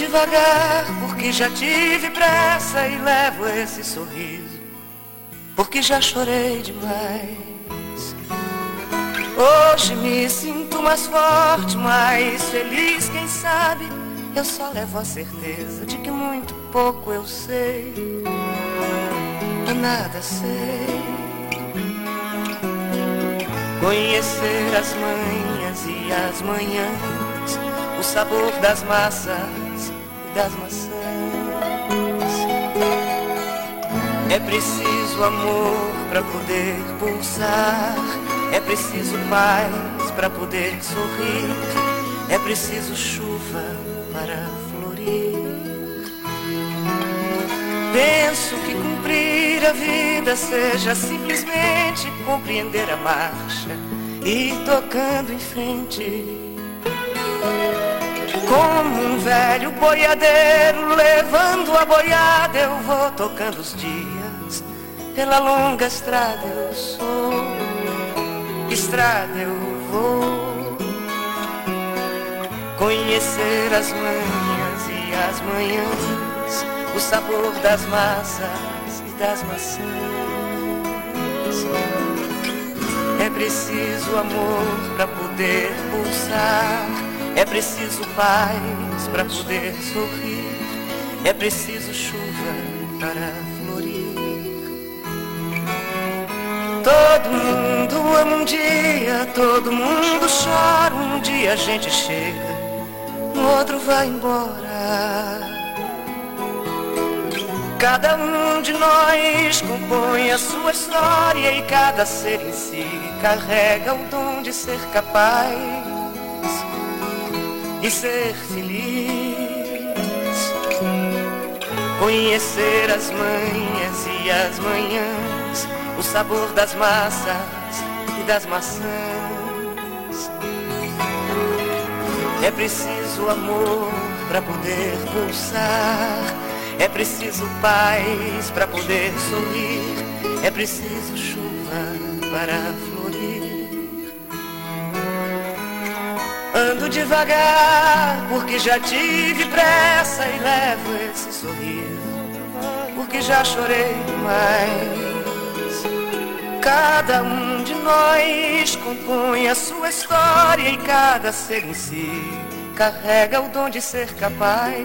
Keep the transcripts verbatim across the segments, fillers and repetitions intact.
devagar, porque já tive pressa e levo esse sorriso, porque já chorei demais. Hoje me sinto mais forte, mais feliz, quem sabe eu só levo a certeza de que muito pouco eu sei, ou nada sei. Conhecer as manhas e as manhãs, o sabor das massas e das maçãs. É preciso amor para poder pulsar, é preciso paz para poder sorrir, é preciso chuva para florir. Penso que cumprir a vida seja simplesmente compreender a marcha e ir tocando em frente. Como um velho boiadeiro levando a boiada, eu vou tocando os dias. Pela longa estrada eu sou, estrada eu vou. Conhecer as manhas e as manhãs, o sabor das massas e das maçãs. É preciso amor para poder pulsar, é preciso paz para poder sorrir, é preciso chuva para florir. Todo mundo ama um dia, todo mundo chora, um dia a gente chega, no outro vai embora. Cada um de nós compõe a sua história e cada ser em si carrega o dom de ser capaz e ser feliz. Conhecer as manhas e as manhãs, o sabor das massas e das maçãs. É preciso amor para poder pulsar, é preciso paz para poder sorrir, é preciso chuva para florir. Ando devagar, porque já tive pressa e levo esse sorriso, porque já chorei demais. Cada um de nós compõe a sua história e cada ser em si carrega o dom de ser capaz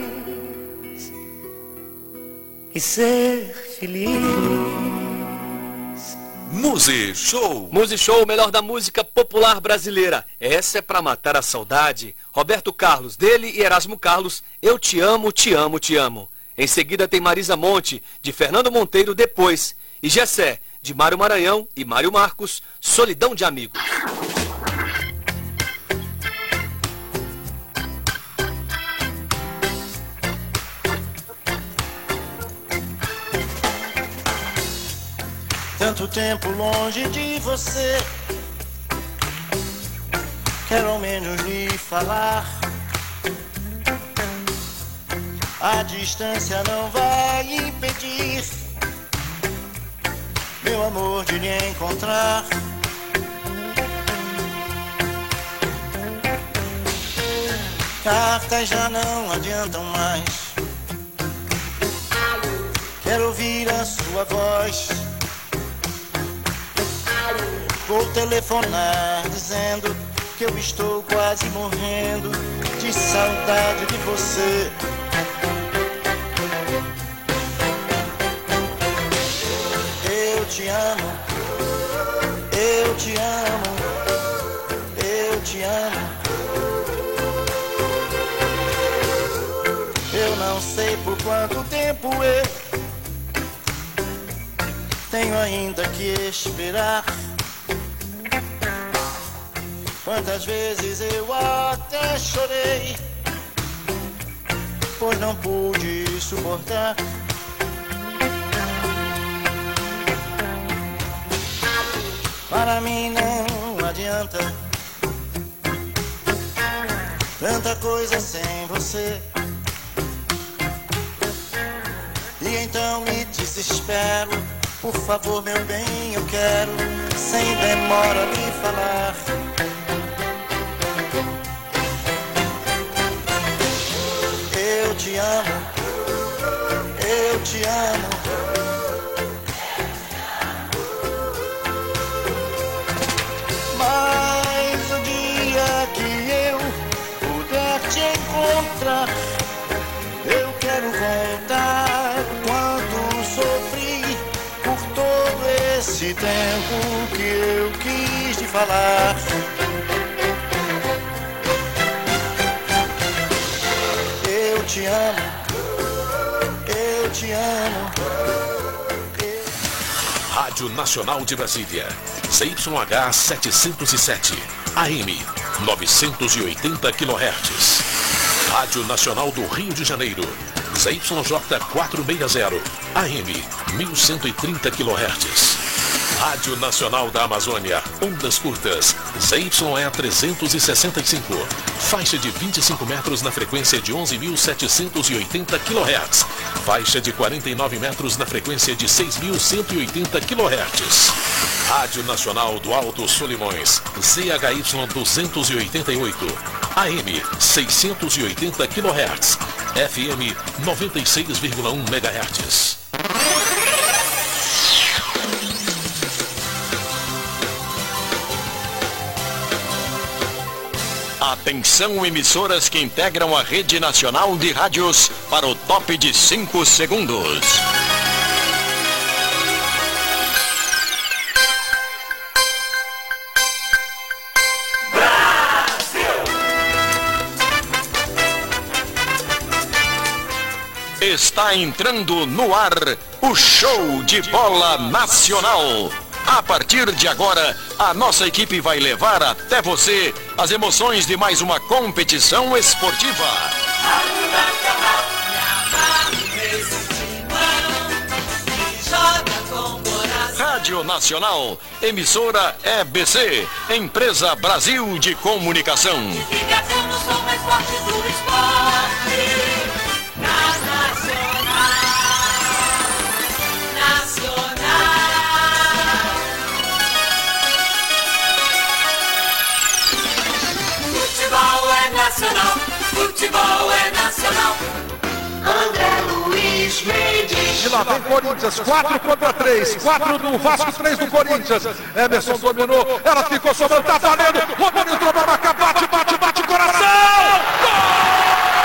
e ser feliz. Muzi Show. Muzi Show, o melhor da música popular brasileira. Essa é pra matar a saudade. Roberto Carlos, dele e Erasmo Carlos, Eu Te Amo, Te Amo, Te Amo. Em seguida tem Marisa Monte, de Fernando Monteiro, Depois. E Gessé, de Mário Maranhão e Mário Marcos, Solidão de Amigos. Tanto tempo longe de você, quero ao menos lhe falar. A distância não vai impedir, meu amor, de lhe encontrar. Cartas já não adiantam mais, quero ouvir a sua voz. Vou telefonar dizendo que eu estou quase morrendo de saudade de você. Eu te amo, eu te amo, eu te amo. Eu não sei por quanto tempo eu tenho ainda que esperar. Quantas vezes eu até chorei, pois não pude suportar. Para mim não adianta tanta coisa sem você. E então me desespero, por favor meu bem, eu quero sem demora lhe falar. Eu te amo. Mas o dia que eu puder te encontrar, eu quero contar quanto sofri por todo esse tempo que eu quis te falar. Eu te amo, eu te amo. Rádio Nacional de Brasília, Z Y H setecentos e sete, A M novecentos e oitenta quilohertz. Rádio Nacional do Rio de Janeiro, Z Y J quatrocentos e sessenta, A M mil cento e trinta quilohertz. Rádio Nacional da Amazônia, ondas curtas, Z Y E trezentos e sessenta e cinco, faixa de vinte e cinco metros na frequência de onze mil setecentos e oitenta quilohertz, faixa de quarenta e nove metros na frequência de seis mil cento e oitenta quilohertz. Rádio Nacional do Alto Solimões, Z H Y duzentos e oitenta e oito, A M seiscentos e oitenta quilohertz, F M noventa e seis vírgula um megahertz. Atenção, emissoras que integram a rede nacional de rádios para o top de cinco segundos. Brasil! Está entrando no ar o Show de Bola Nacional. A partir de agora, a nossa equipe vai levar até você as emoções de mais uma competição esportiva. Rádio Nacional, emissora E B C, Empresa Brasil de Comunicação. Nacional, futebol é nacional. André Luiz Mendes. E lá vem Corinthians, quatro contra três, quatro do Vasco, três do Corinthians. Emerson dominou, ela ficou sobrando, tá valendo. Romário entrou pra marcar, bate, bate, bate, coração! Gol!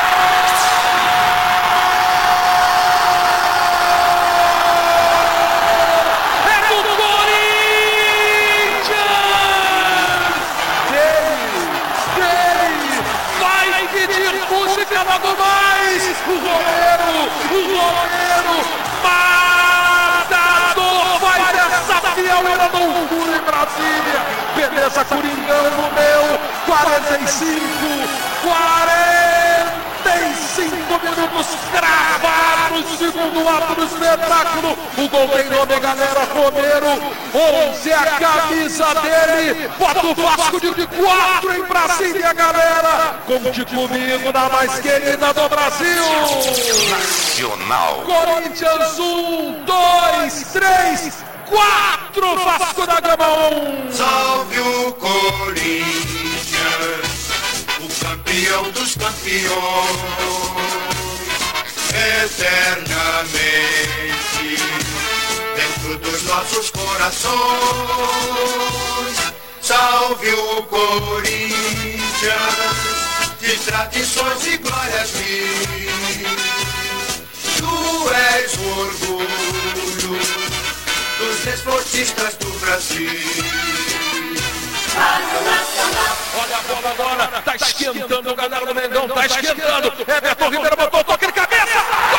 Logo mais, o goleiro, o goleiro, matador, vai dessa fiel loucura em Brasília. Beleza, Coringão no meu, quarenta e cinco, quarenta e cinco minutos cravados, segundo ato do espetáculo. O gol tem nome, galera, Romero, onze é a camisa dele, bota o Vasco de quatro em Brasília, galera. Conte comigo na mais querida do Brasil. Nacional. Corinthians, um, dois, três, quatro, Vasco da Gama, um. Salve o Corinthians, o campeão dos campeões, eternamente dentro dos nossos corações. Salve o Corinthians, de tradições e glórias mil. Tu és o orgulho dos desportistas do Brasil. Olha a bola agora, tá esquentando, galera do Mengão, tá esquentando. Everton Ribeiro botou o toque de cabeça.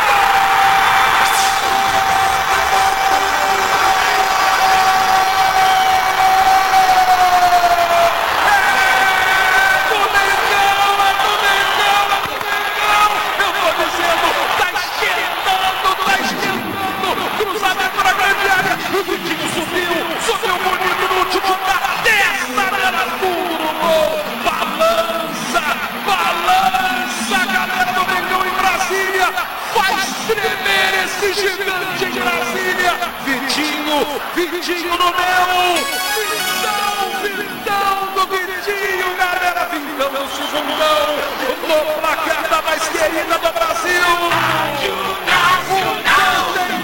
O Vitinho subiu, subiu bonito no último da testa, era puro gol. Balança, balança, galera do Mengão em Brasília. Faz tremer esse gigante em Brasília. Vitinho, Vitinho no meu. Vitão, Vitão do Vitinho, galera. Vitão é o segundão no placar da mais querida do Brasil. Nacional.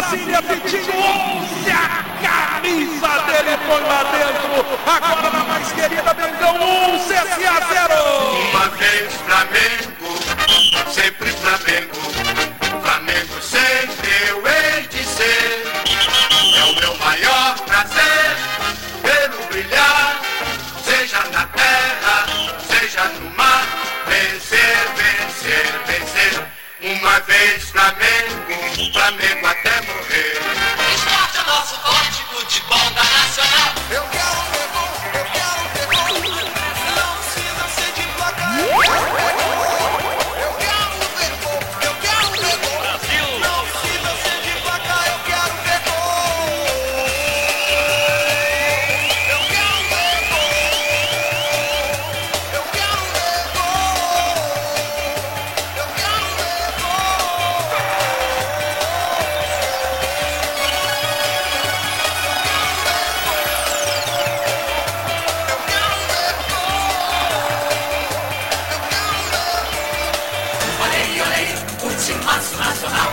Brasília, Vitinho, onze, a camisa dele foi lá dentro. Agora na mais querida, Mengão, um, C S A zero. Uma vez Flamengo, sempre Flamengo, Flamengo sempre eu hei de ser. É o meu maior prazer vê-lo brilhar, seja na terra, seja no mar. Vencer, vencer, vencer. Uma vez Flamengo, Flamengo até morrer. Esporte é nosso forte, futebol da Nacional. Eu quero ver gol, eu quero ver gol. Não precisa ser de placar. Eu quero ver gol, eu quero ver gol. Brasil. Não precisa ser de placar, eu quero ver gol. Eu quero ver gol. Eu quero ver gol. Eu quero ver gol. Olhei, olhei, o timaço nacional.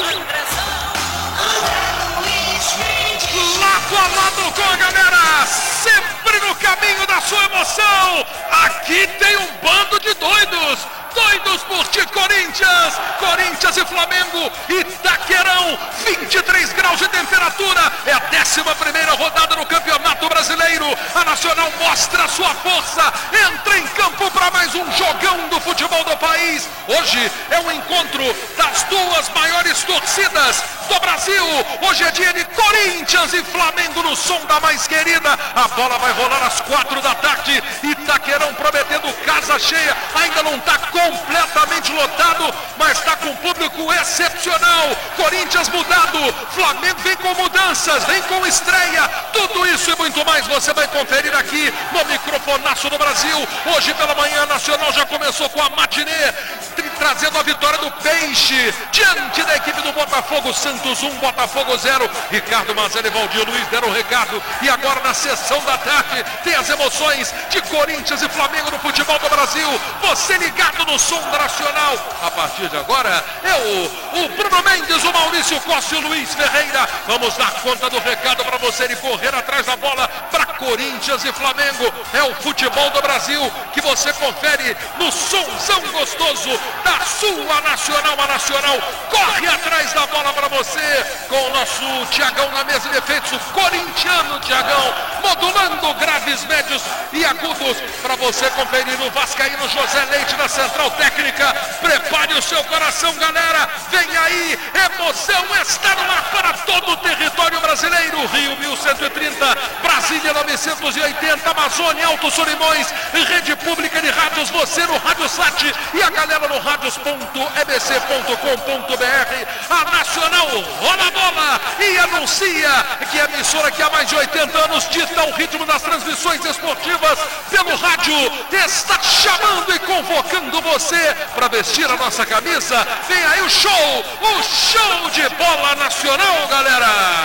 Lado a lado com a galera, sempre no caminho da sua emoção. Aqui tem um bando de doidos, doidos por ti, Corinthians. Corinthians e Flamengo, Itaquerão, vinte e três graus de temperatura. É a décima primeira rodada no Campeonato Brasileiro. A Nacional mostra sua força, entra em campo para mais um jogão do futebol do país. Hoje é um encontro das duas maiores torcidas do Brasil. Hoje é dia de Corinthians e Flamengo no som da mais querida. A bola vai rolar às quatro da tarde. Itaquerão prometendo casa cheia. Ainda não está completamente lotado, mas está com público excepcional. Corinthians mudado, Flamengo vem com mudanças, vem com estreia. Tudo isso e muito mais você vai conferir aqui no microfonaço do Brasil. Hoje pela manhã, Nacional já começou com a matinê, trazendo a vitória do Peixe diante da equipe do Botafogo. Santos um, Botafogo zero. Ricardo Mazelli e Valdir Luiz deram o recado. E agora na sessão da tarde tem as emoções de Corinthians e Flamengo no futebol do Brasil. Você ligado no som da Nacional. A partir de agora é o, o Bruno Mendes, o Maurício Costa e o Luiz Ferreira. Vamos dar conta do recado para você e correr atrás da bola para Corinthians e Flamengo. É o futebol do Brasil que você confere no somzão gostoso da sua Nacional. A Nacional corre atrás da bola para você com o nosso Tiagão na mesa de efeitos, o corintiano Tiagão, modulando graves, médios e agudos para você conferir o vascaíno José Leite na central técnica. Prepare o seu coração, galera. Vem aí, emoção está no ar para todo o território brasileiro. Rio mil cento e trinta, Brasília novecentos e oitenta, Amazônia, Alto Solimões, rede pública de rádios, você no Rádio Sat e a galera no rádios ponto e b c ponto com ponto b r. A Nacional rola a bola e anuncia que a emissora que há mais de oitenta anos dita o ritmo das transmissões esportivas pelo rádio está chamando e convocando você para vestir a nossa camisa. Vem aí o show, o show de bola nacional, galera.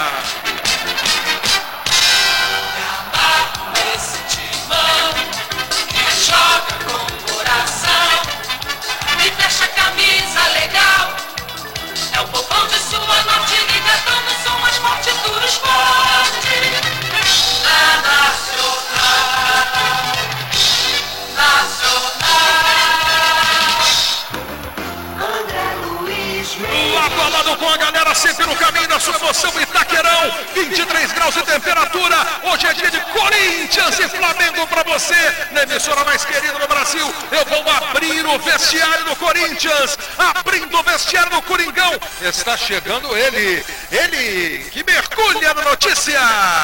Esse timão que joga com coração e fecha a camisa legal. É o povão de sua norte ligadão no som mais forte do esporte. Da Nacional, Nacional. André Luiz Mendes. Lado a lado com a galera, sempre no caminho da sua emoção. Itaquerão, vinte e três graus de temperatura. Hoje é dia de Corinthians e Flamengo para você, na emissora mais querida do Brasil. Eu vou abrir o vestiário do Corinthians, abrindo o vestiário do Coringão. Está chegando ele, ele que mergulha na notícia.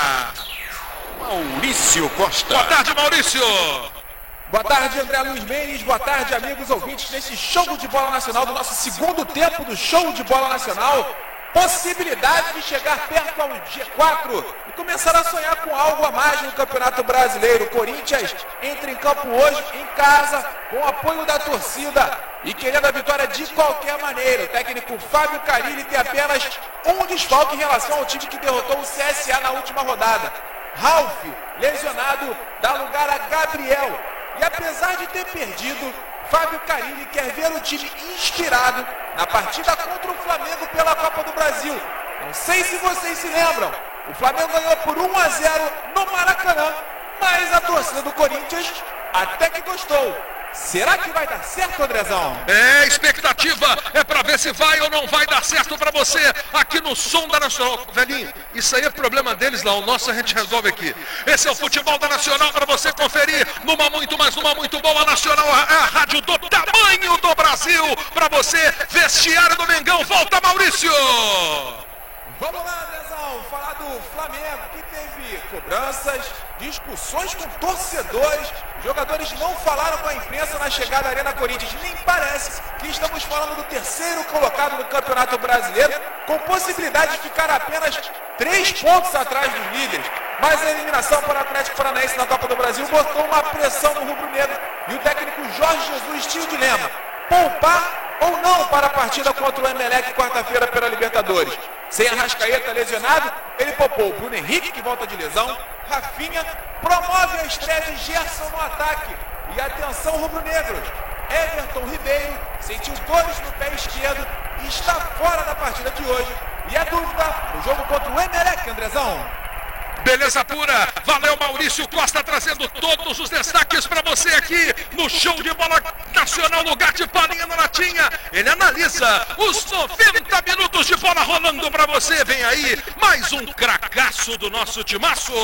Maurício Costa. Boa tarde, Maurício. Boa tarde, André Luiz Mendes. Boa tarde, amigos ouvintes desse show de bola nacional, do nosso segundo tempo do show de bola nacional. Possibilidade de chegar perto ao G quatro e começar a sonhar com algo a mais no Campeonato Brasileiro. O Corinthians entra em campo hoje, em casa, com o apoio da torcida e querendo a vitória de qualquer maneira. O técnico Fábio Carilli tem apenas um desfalque em relação ao time que derrotou o C S A na última rodada. Ralf, lesionado, dá lugar a Gabriel. E apesar de ter perdido, Fábio Carilli quer ver o time inspirado na partida contra o Flamengo pela Copa do Brasil. Não sei se vocês se lembram, o Flamengo ganhou por um a zero no Maracanã, mas a torcida do Corinthians até que gostou. Será que vai dar certo, Andrezão? É, expectativa é pra ver se vai ou não vai dar certo pra você aqui no Som da Nacional. Velhinho, isso aí é problema deles lá, o nosso a gente resolve aqui. Esse é o Futebol da Nacional pra você conferir numa muito, mais numa muito boa Nacional, a, a rádio do tamanho do Brasil, pra você, vestiário do Mengão. Volta, Maurício! Vamos lá, Andrezão, falar do Flamengo, que teve cobranças, discussões com torcedores. Os jogadores não falaram com a imprensa na chegada à Arena Corinthians. Nem parece que estamos falando do terceiro colocado no Campeonato Brasileiro, com possibilidade de ficar apenas três pontos atrás dos líderes. Mas a eliminação para o Atlético Paranaense na Copa do Brasil botou uma pressão no rubro-negro. E o técnico Jorge Jesus tinha o dilema: poupar ou não para a partida contra o Emelec quarta-feira pela Libertadores. Sem Arrascaeta lesionado, ele poupou o Bruno Henrique, que volta de lesão. Rafinha promove a estreia de Gerson no ataque. E atenção, rubro-negros, Everton Ribeiro sentiu dores no pé esquerdo e está fora da partida de hoje. E a dúvida no jogo contra o Emelec, Andrezão. Beleza pura, valeu Maurício Costa trazendo todos os destaques para você aqui no Show de Bola Nacional, lugar de palinha na latinha. Ele analisa os noventa minutos de bola rolando para você. Vem aí mais um cracaço do nosso timaço.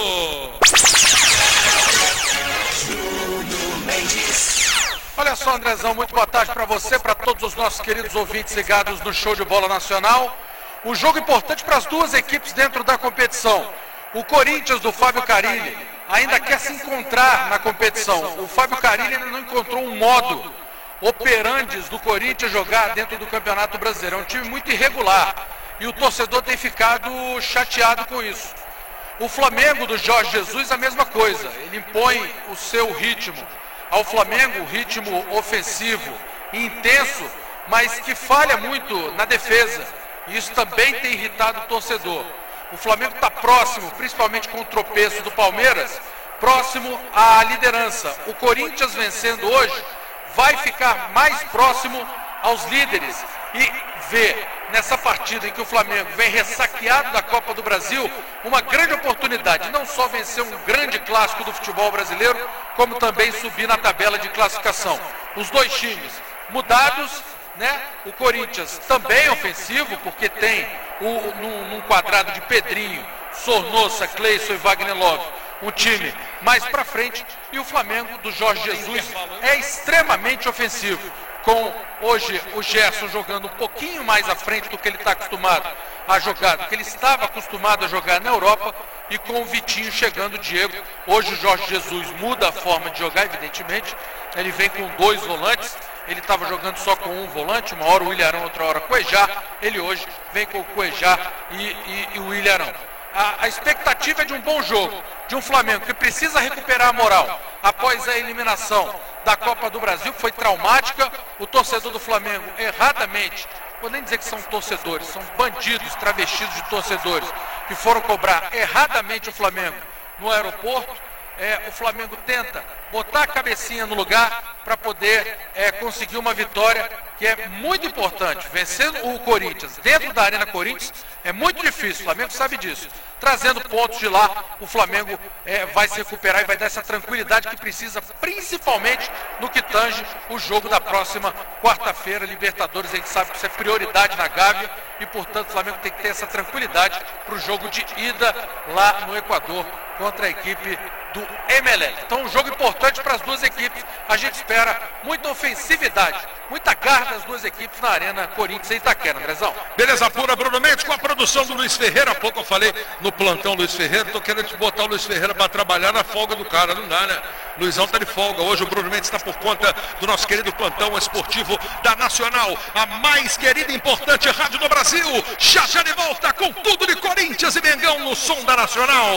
Olha só, Andrezão, muito boa tarde para você, para todos os nossos queridos ouvintes ligados no Show de Bola Nacional. Um jogo importante para as duas equipes dentro da competição. O Corinthians do Fábio Carilli ainda quer se encontrar na competição. O Fábio Carilli ainda não encontrou um modo operandes do Corinthians jogar dentro do Campeonato Brasileiro. É um time muito irregular e o torcedor tem ficado chateado com isso. O Flamengo do Jorge Jesus, a mesma coisa. Ele impõe o seu ritmo ao Flamengo, ritmo ofensivo e intenso, mas que falha muito na defesa. Isso também tem irritado o torcedor. O Flamengo está próximo, principalmente com o tropeço do Palmeiras, próximo à liderança. O Corinthians vencendo hoje vai ficar mais próximo aos líderes e vê nessa partida em que o Flamengo vem ressaqueado da Copa do Brasil uma grande oportunidade, não só vencer um grande clássico do futebol brasileiro, como também subir na tabela de classificação. Os dois times mudados, né? O Corinthians também ofensivo, porque tem o, num, num quadrado de Pedrinho, Sornosa, Cleison e Wagner Love, um time mais pra frente, e o Flamengo do Jorge Jesus é extremamente ofensivo, com hoje o Gerson jogando um pouquinho mais à frente do que ele está acostumado a jogar, do que ele estava acostumado a jogar na Europa, e com o Vitinho chegando, o Diego. Hoje o Jorge Jesus muda a forma de jogar, evidentemente, ele vem com dois volantes. Ele estava jogando só com um volante, uma hora o Ilharão, outra hora o Cuejá. Ele hoje vem com o Cuejá e, e, e o Ilharão. A, a expectativa é de um bom jogo, de um Flamengo que precisa recuperar a moral após a eliminação da Copa do Brasil, que foi traumática. O torcedor do Flamengo, erradamente, vou nem dizer que são torcedores, são bandidos travestidos de torcedores, que foram cobrar erradamente o Flamengo no aeroporto. É, o Flamengo tenta botar a cabecinha no lugar para poder é, conseguir uma vitória que é muito importante. Vencendo o Corinthians dentro da Arena Corinthians é muito difícil, o Flamengo sabe disso. Trazendo pontos de lá, o Flamengo é, vai se recuperar e vai dar essa tranquilidade que precisa, principalmente no que tange o jogo da próxima quarta-feira, Libertadores. A gente sabe que isso é prioridade na Gávea e, portanto, o Flamengo tem que ter essa tranquilidade para o jogo de ida lá no Equador contra a equipe do Emelec. Então, um jogo importante para as duas equipes. A gente espera muita ofensividade, muita garra das duas equipes na Arena Corinthians e Itaquera, Andrezão. Beleza pura, Bruno Mendes, com a produção do Luiz Ferreira. Há pouco eu falei no plantão Luiz Ferreira, tô querendo botar o Luiz Ferreira para trabalhar na folga do cara, não dá, né? Luizão tá de folga. Hoje o Bruno Mendes está por conta do nosso querido plantão esportivo da Nacional, a mais querida e importante rádio do Brasil. Já já de volta com tudo de Corinthians e Mengão no Som da Nacional.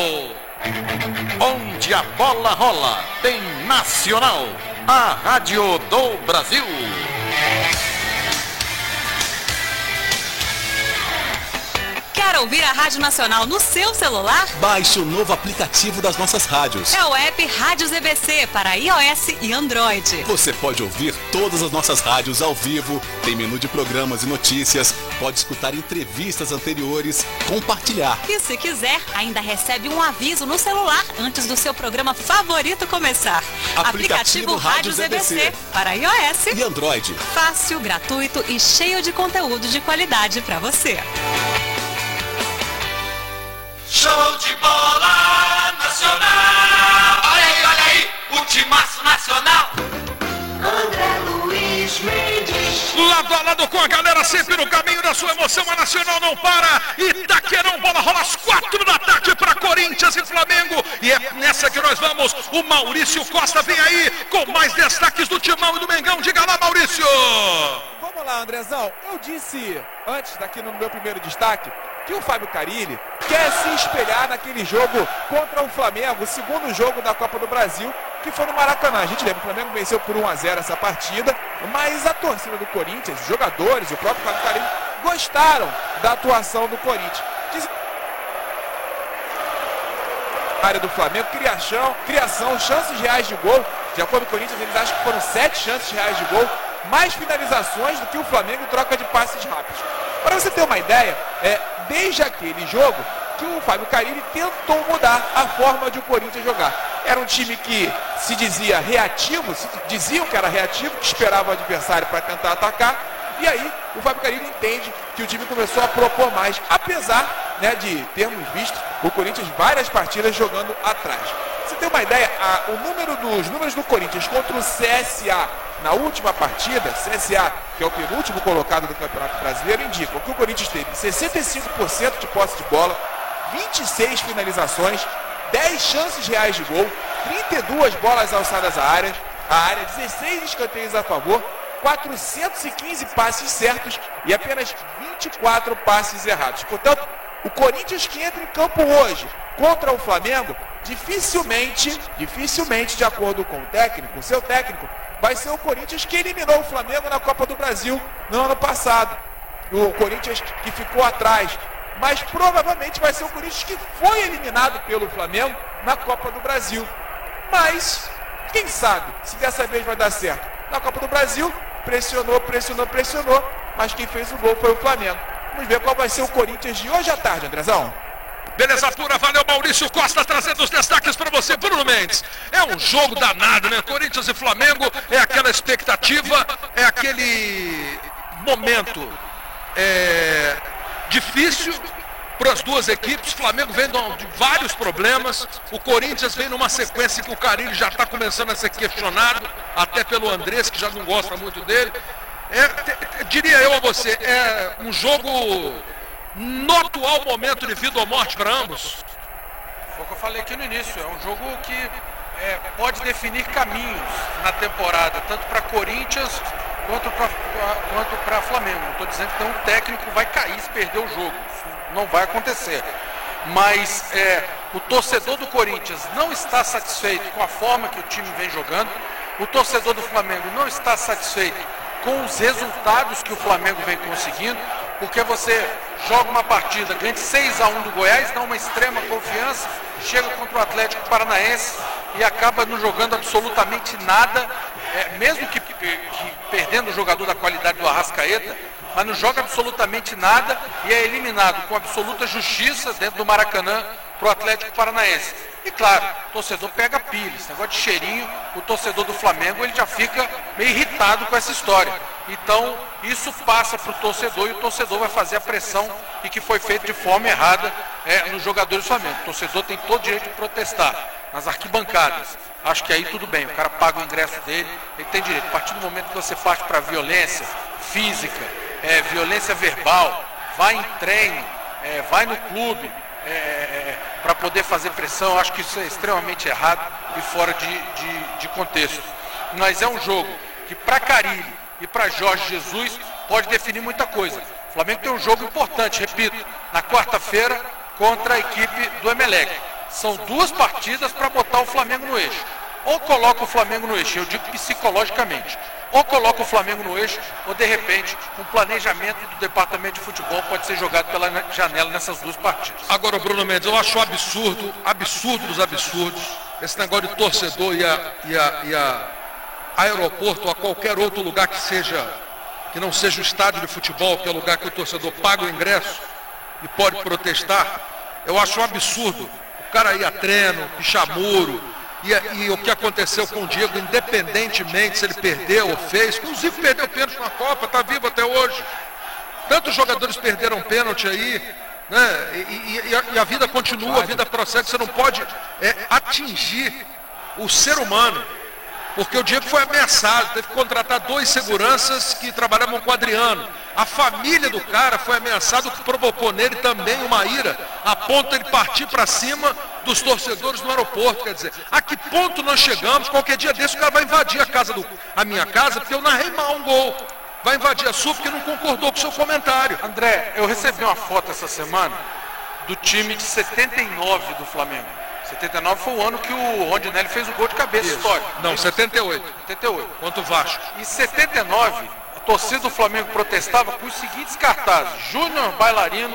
Onde a bola rola, tem Nacional, a rádio do Brasil. Quer ouvir a Rádio Nacional no seu celular? Baixe o novo aplicativo das nossas rádios. É o app Rádio Z B C para iOS e Android. Você pode ouvir todas as nossas rádios ao vivo, tem menu de programas e notícias, pode escutar entrevistas anteriores, compartilhar. E se quiser, ainda recebe um aviso no celular antes do seu programa favorito começar. Aplicativo, aplicativo Rádio Z B C para iOS e Android. Fácil, gratuito e cheio de conteúdo de qualidade para você. Show de bola nacional. Olha aí, olha aí, o timaço nacional. André Luiz Mendes. Lado a lado com a galera, sempre no caminho da sua emoção, a Nacional não para. Itaquerão, bola rola às quatro da tarde para Corinthians e Flamengo. E é nessa que nós vamos. O Maurício Costa vem aí com mais destaques do Timão e do Mengão. Diga lá, Maurício. Vamos lá, Andrezão. Eu disse antes, daqui no meu primeiro destaque, que o Fábio Carille quer se espelhar naquele jogo contra o Flamengo, o segundo jogo da Copa do Brasil, que foi no Maracanã. A gente lembra, o Flamengo venceu por um a zero essa partida, mas a torcida do Corinthians, os jogadores, o próprio Fábio Carille, gostaram da atuação do Corinthians. Diz... área do Flamengo, criação, criação, chances reais de gol. De acordo com o Corinthians, eles acham que foram sete chances reais de gol, mais finalizações do que o Flamengo em troca de passes rápidos. Para você ter uma ideia, é, desde aquele jogo que o Fábio Carille tentou mudar a forma de o Corinthians jogar. Era um time que se dizia reativo, se diziam que era reativo, que esperava o adversário para tentar atacar. E aí o Fábio Carille entende que o time começou a propor mais, apesar, né, de termos visto o Corinthians várias partidas jogando atrás. Você tem uma ideia, a, o número dos números do Corinthians contra o C S A na última partida, C S A, que é o penúltimo colocado do Campeonato Brasileiro, indicam que o Corinthians teve sessenta e cinco por cento de posse de bola, vinte e seis finalizações, dez chances reais de gol, trinta e duas bolas alçadas à área, a área, dezesseis escanteios a favor, quatrocentos e quinze passes certos e apenas vinte e quatro passes errados. Portanto, o Corinthians que entra em campo hoje contra o Flamengo, dificilmente, dificilmente, de acordo com o técnico, o seu técnico, vai ser o Corinthians que eliminou o Flamengo na Copa do Brasil no ano passado. O Corinthians que ficou atrás. Mas provavelmente vai ser o Corinthians que foi eliminado pelo Flamengo na Copa do Brasil. Mas, quem sabe, se dessa vez vai dar certo. Na Copa do Brasil, pressionou, pressionou, pressionou, mas quem fez o gol foi o Flamengo. Vamos ver qual vai ser o Corinthians de hoje à tarde, Andrezão. Beleza pura, valeu Maurício Costa trazendo os destaques para você, Bruno Mendes. É um jogo danado, né? Corinthians e Flamengo, é aquela expectativa, é aquele momento é, difícil para as duas equipes. O Flamengo vem de vários problemas, o Corinthians vem numa sequência que o Carille já está começando a ser questionado, até pelo Andrés, que já não gosta muito dele. É, te, diria eu a você, é um jogo no atual momento de vida ou morte para ambos? Foi o que eu falei aqui no início, é um jogo que é, pode definir caminhos na temporada, tanto para Corinthians quanto para quanto para Flamengo. Não estou dizendo que um técnico vai cair se perder o jogo, isso não vai acontecer. Mas é, o torcedor do Corinthians não está satisfeito com a forma que o time vem jogando, o torcedor do Flamengo não está satisfeito com os resultados que o Flamengo vem conseguindo, porque você joga uma partida, ganha de seis a um do Goiás, dá uma extrema confiança, chega contra o Atlético Paranaense e acaba não jogando absolutamente nada, é, mesmo que, que perdendo o jogador da qualidade do Arrascaeta, mas não joga absolutamente nada e é eliminado com absoluta justiça dentro do Maracanã para o Atlético Paranaense. E claro, o torcedor pega pilha, esse negócio de cheirinho, o torcedor do Flamengo ele já fica meio irritado com essa história. Então isso passa para o torcedor e o torcedor vai fazer a pressão e que foi feito de forma errada é, nos jogadores do Flamengo. O torcedor tem todo o direito de protestar nas arquibancadas. Acho que aí tudo bem, o cara paga o ingresso dele, ele tem direito. A partir do momento que você parte para violência física, é, violência verbal, vai em treino, é, vai no clube, É, é, para poder fazer pressão, acho que isso é extremamente errado e fora de, de, de contexto. Mas é um jogo que para Carille e para Jorge Jesus pode definir muita coisa. O Flamengo tem um jogo importante, repito, na quarta-feira contra a equipe do Emelec. São duas partidas para botar o Flamengo no eixo. Ou coloca o Flamengo no eixo, eu digo psicologicamente. ou coloca o Flamengo no eixo, ou de repente um planejamento do departamento de futebol pode ser jogado pela janela nessas duas partidas. Agora, Bruno Mendes, eu acho absurdo, absurdo dos absurdos, esse negócio de torcedor e a, e a, e a aeroporto ou a qualquer outro lugar que seja, que não seja o estádio de futebol, que é o lugar que o torcedor paga o ingresso e pode protestar. Eu acho um absurdo o cara ir a treino, pichar muro, e, e o que aconteceu com o Diego, independentemente se ele perdeu ou fez, inclusive perdeu pênalti na Copa, está vivo até hoje. Tantos jogadores perderam pênalti aí, né? E, e, e, a, e a vida continua, a vida prossegue. Você não pode é, atingir o ser humano, porque o Diego foi ameaçado, teve que contratar dois seguranças que trabalhavam com o Adriano. A família do cara foi ameaçada, o que provocou nele também uma ira, a ponto de ele partir para cima dos torcedores no aeroporto. Quer dizer, a que ponto nós chegamos? Qualquer dia desse o cara vai invadir a casa do, a minha casa, porque eu narrei mal um gol. Vai invadir a sua porque não concordou com o seu comentário. André, eu recebi uma foto essa semana do time de setenta e nove do Flamengo. setenta e nove foi o ano que o Rondinelli fez o gol de cabeça histórico. Não, setenta e oito. setenta e oito. Contra o Vasco. Em setenta e nove, a torcida do Flamengo protestava com os seguintes cartazes: Júnior Bailarino,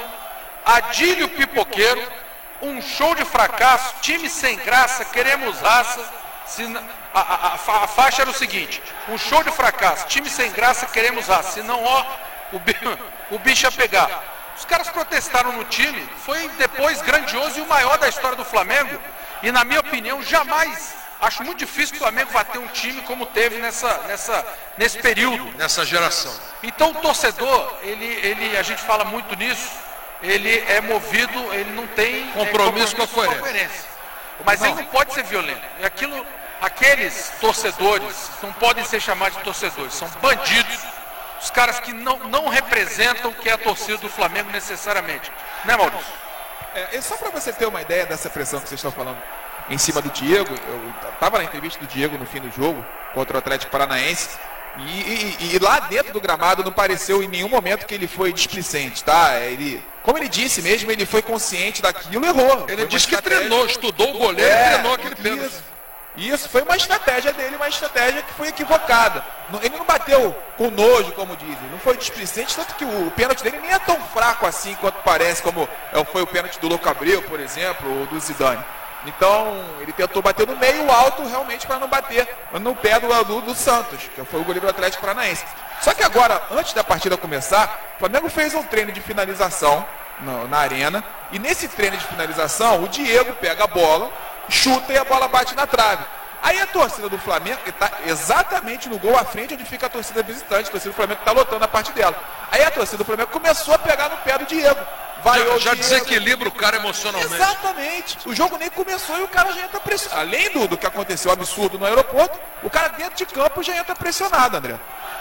Adílio Pipoqueiro, um show de fracasso, time sem graça, queremos raça. Se, a, a, a, a faixa era o seguinte: um show de fracasso, time sem graça, queremos raça. Senão, ó, o, o bicho ia pegar. Os caras protestaram no time, foi depois grandioso e o maior da história do Flamengo. E na minha opinião, jamais, acho muito difícil que o Flamengo vá ter um time como teve nessa, nessa, nesse período. Nessa geração. Então o torcedor, ele, ele, a gente fala muito nisso, ele é movido, ele não tem compromisso, é, compromisso com a coerência. Com a coerência. Mas não. Ele não pode ser violento. E aquilo, aqueles torcedores não podem ser chamados de torcedores, são bandidos. Os caras que não, não representam o que é a torcida do Flamengo necessariamente. Né, Maurício? É, só para você ter uma ideia dessa pressão que vocês estão falando em cima do Diego, eu estava na entrevista do Diego no fim do jogo contra o Atlético Paranaense e, e, e lá dentro do gramado não pareceu em nenhum momento que ele foi displicente, tá? Ele, como ele disse mesmo, ele foi consciente daquilo e errou. Ele disse que treinou, estudou o goleiro é, e treinou aquele pênalti. Isso foi uma estratégia dele, uma estratégia que foi equivocada. Ele não bateu com nojo, como dizem, não foi displicente, tanto que o pênalti dele nem é tão fraco assim quanto parece, como foi o pênalti do Louco Abreu, por exemplo, ou do Zidane. Então, ele tentou bater no meio alto realmente para não bater no pé do, do, do Santos, que foi o goleiro do Atlético Paranaense. Só que agora, antes da partida começar, o Flamengo fez um treino de finalização na, na arena, e nesse treino de finalização, o Diego pega a bola, chuta e a bola bate na trave. Aí a torcida do Flamengo está exatamente no gol à frente onde fica a torcida visitante. A torcida do Flamengo está lotando a parte dela. Aí a torcida do Flamengo começou a pegar no pé do Diego. Vai já já desequilibra o cara emocionalmente. Exatamente. O jogo nem começou e o cara já entra pressionado. Além do, do que aconteceu absurdo no aeroporto, o cara dentro de campo já entra pressionado, André.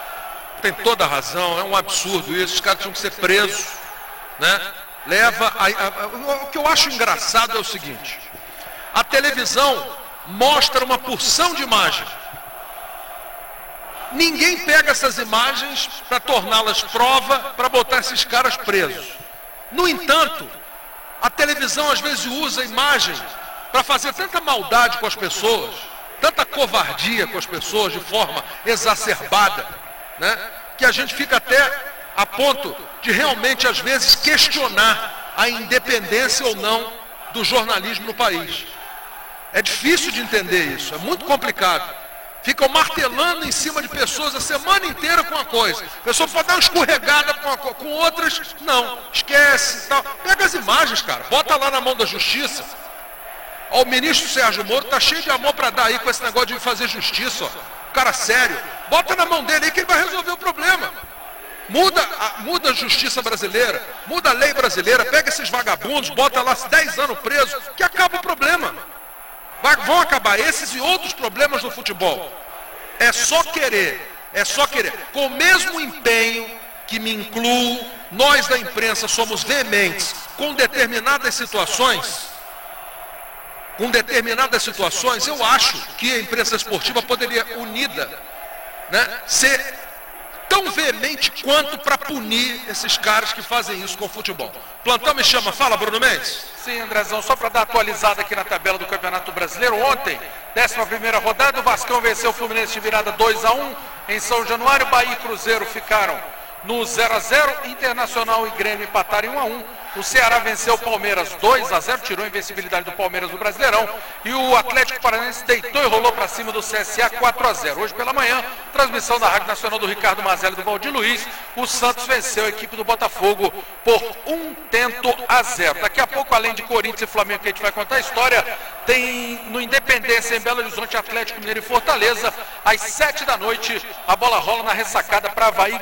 Tem toda a razão, é um absurdo isso. Os caras tinham que ser presos, né? Leva a, a, a, o que eu acho engraçado é o seguinte: a televisão mostra uma porção de imagem. Ninguém pega essas imagens para torná-las prova para botar esses caras presos. No entanto, a televisão às vezes usa a imagem para fazer tanta maldade com as pessoas, tanta covardia com as pessoas de forma exacerbada, né, que a gente fica até a ponto de realmente às vezes questionar a independência ou não do jornalismo no país. É difícil de entender isso, é muito complicado. Ficam martelando em cima de pessoas a semana inteira com uma coisa. A pessoa pode dar uma escorregada com, uma, com outras, não, esquece. Tal. Pega as imagens, cara, bota lá na mão da justiça. Ó, o ministro Sérgio Moro tá cheio de amor para dar aí com esse negócio de fazer justiça, ó. Cara sério, bota na mão dele aí que ele vai resolver o problema. Muda a, muda a justiça brasileira, muda a lei brasileira, pega esses vagabundos, bota lá dez anos presos, que acaba o problema. Vai, vão acabar esses e outros problemas no futebol. É só querer, é só querer. Com o mesmo empenho que me incluo, nós da imprensa somos veementes com determinadas situações, com determinadas situações, eu acho que a imprensa esportiva poderia, unida, né, ser tão veemente quanto para punir esses caras que fazem isso com o futebol. Plantão me chama, fala Bruno Mendes. Sim, Andrezão, só para dar atualizada aqui na tabela do Campeonato Brasileiro, ontem, décima primeira rodada, o Vascão venceu o Fluminense de virada dois a um, em São Januário. Bahia e Cruzeiro ficaram no zero a zero. Internacional e Grêmio empataram em um a um. O Ceará venceu o Palmeiras dois a zero, tirou a invencibilidade do Palmeiras no Brasileirão. E o Atlético Paranaense deitou e rolou para cima do C S A quatro a zero. Hoje pela manhã, transmissão da Rádio Nacional do Ricardo Mazelli e do Valdir Luiz. O Santos venceu a equipe do Botafogo por um tento a zero. Daqui a pouco, além de Corinthians e Flamengo, que a gente vai contar a história, tem no Independência, em Belo Horizonte, Atlético Mineiro e Fortaleza. Às sete da noite, a bola rola na ressacada para Avaí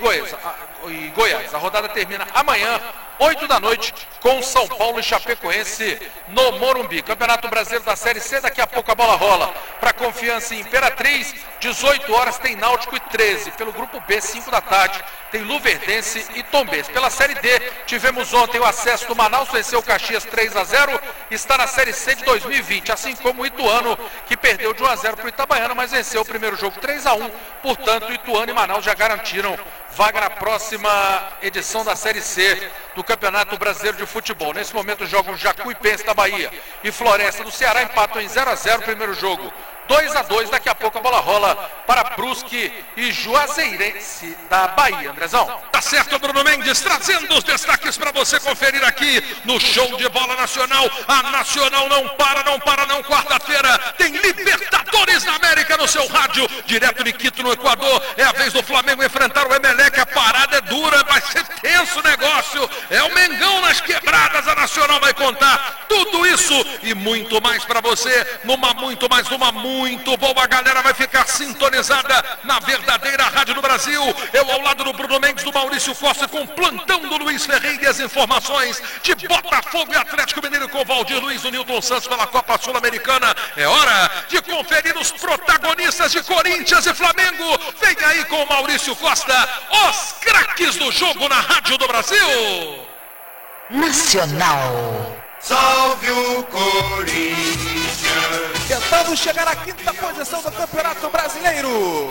e Goiás. A rodada termina amanhã, oito da noite, com São Paulo e Chapecoense no Morumbi. Campeonato Brasileiro da Série C, daqui a pouco a bola rola para Confiança e Imperatriz. dezoito horas tem Náutico e treze. Pelo grupo B, cinco da tarde, tem Luverdense e Tombense. Pela Série D, tivemos ontem o acesso do Manaus, venceu o Caxias três a zero. Está na Série C de dois mil e vinte, assim como o Ituano, que perdeu de um a zero para o Itabaiana, mas venceu o primeiro jogo três a um. Portanto, Ituano e Manaus já garantiram vaga na próxima edição da Série C do Campeonato Brasileiro de Futebol. Nesse momento jogam Jacuipense da Bahia e Floresta do Ceará, empatam em zero a zero o primeiro jogo. dois a dois, daqui a pouco a bola rola para Brusque e Juazeirense da Bahia. Andrezão. Tá certo, Bruno Mendes, trazendo os destaques para você conferir aqui no Show de Bola Nacional. A Nacional não para, não para não. Quarta-feira tem Libertadores na América no seu rádio, direto de Quito, no Equador. É a vez do Flamengo enfrentar o Emelec. A parada é dura, vai ser tenso o negócio. É o Mengão nas quebradas. A Nacional vai contar tudo isso e muito mais para você numa muito mais numa muito boa. A galera vai ficar sintonizada na verdadeira rádio do Brasil. Eu ao lado do Bruno Mendes, do Maurício Costa, com o plantão do Luiz Ferreira e as informações de Botafogo e Atlético Mineiro com o Valdir Luiz, do Nilton Santos pela Copa Sul-Americana. É hora de conferir os protagonistas de Corinthians e Flamengo. Vem aí com o Maurício Costa, os craques do jogo na rádio do Brasil. Nacional. Salve o Corinthians. Tentando chegar à quinta posição do Campeonato Brasileiro,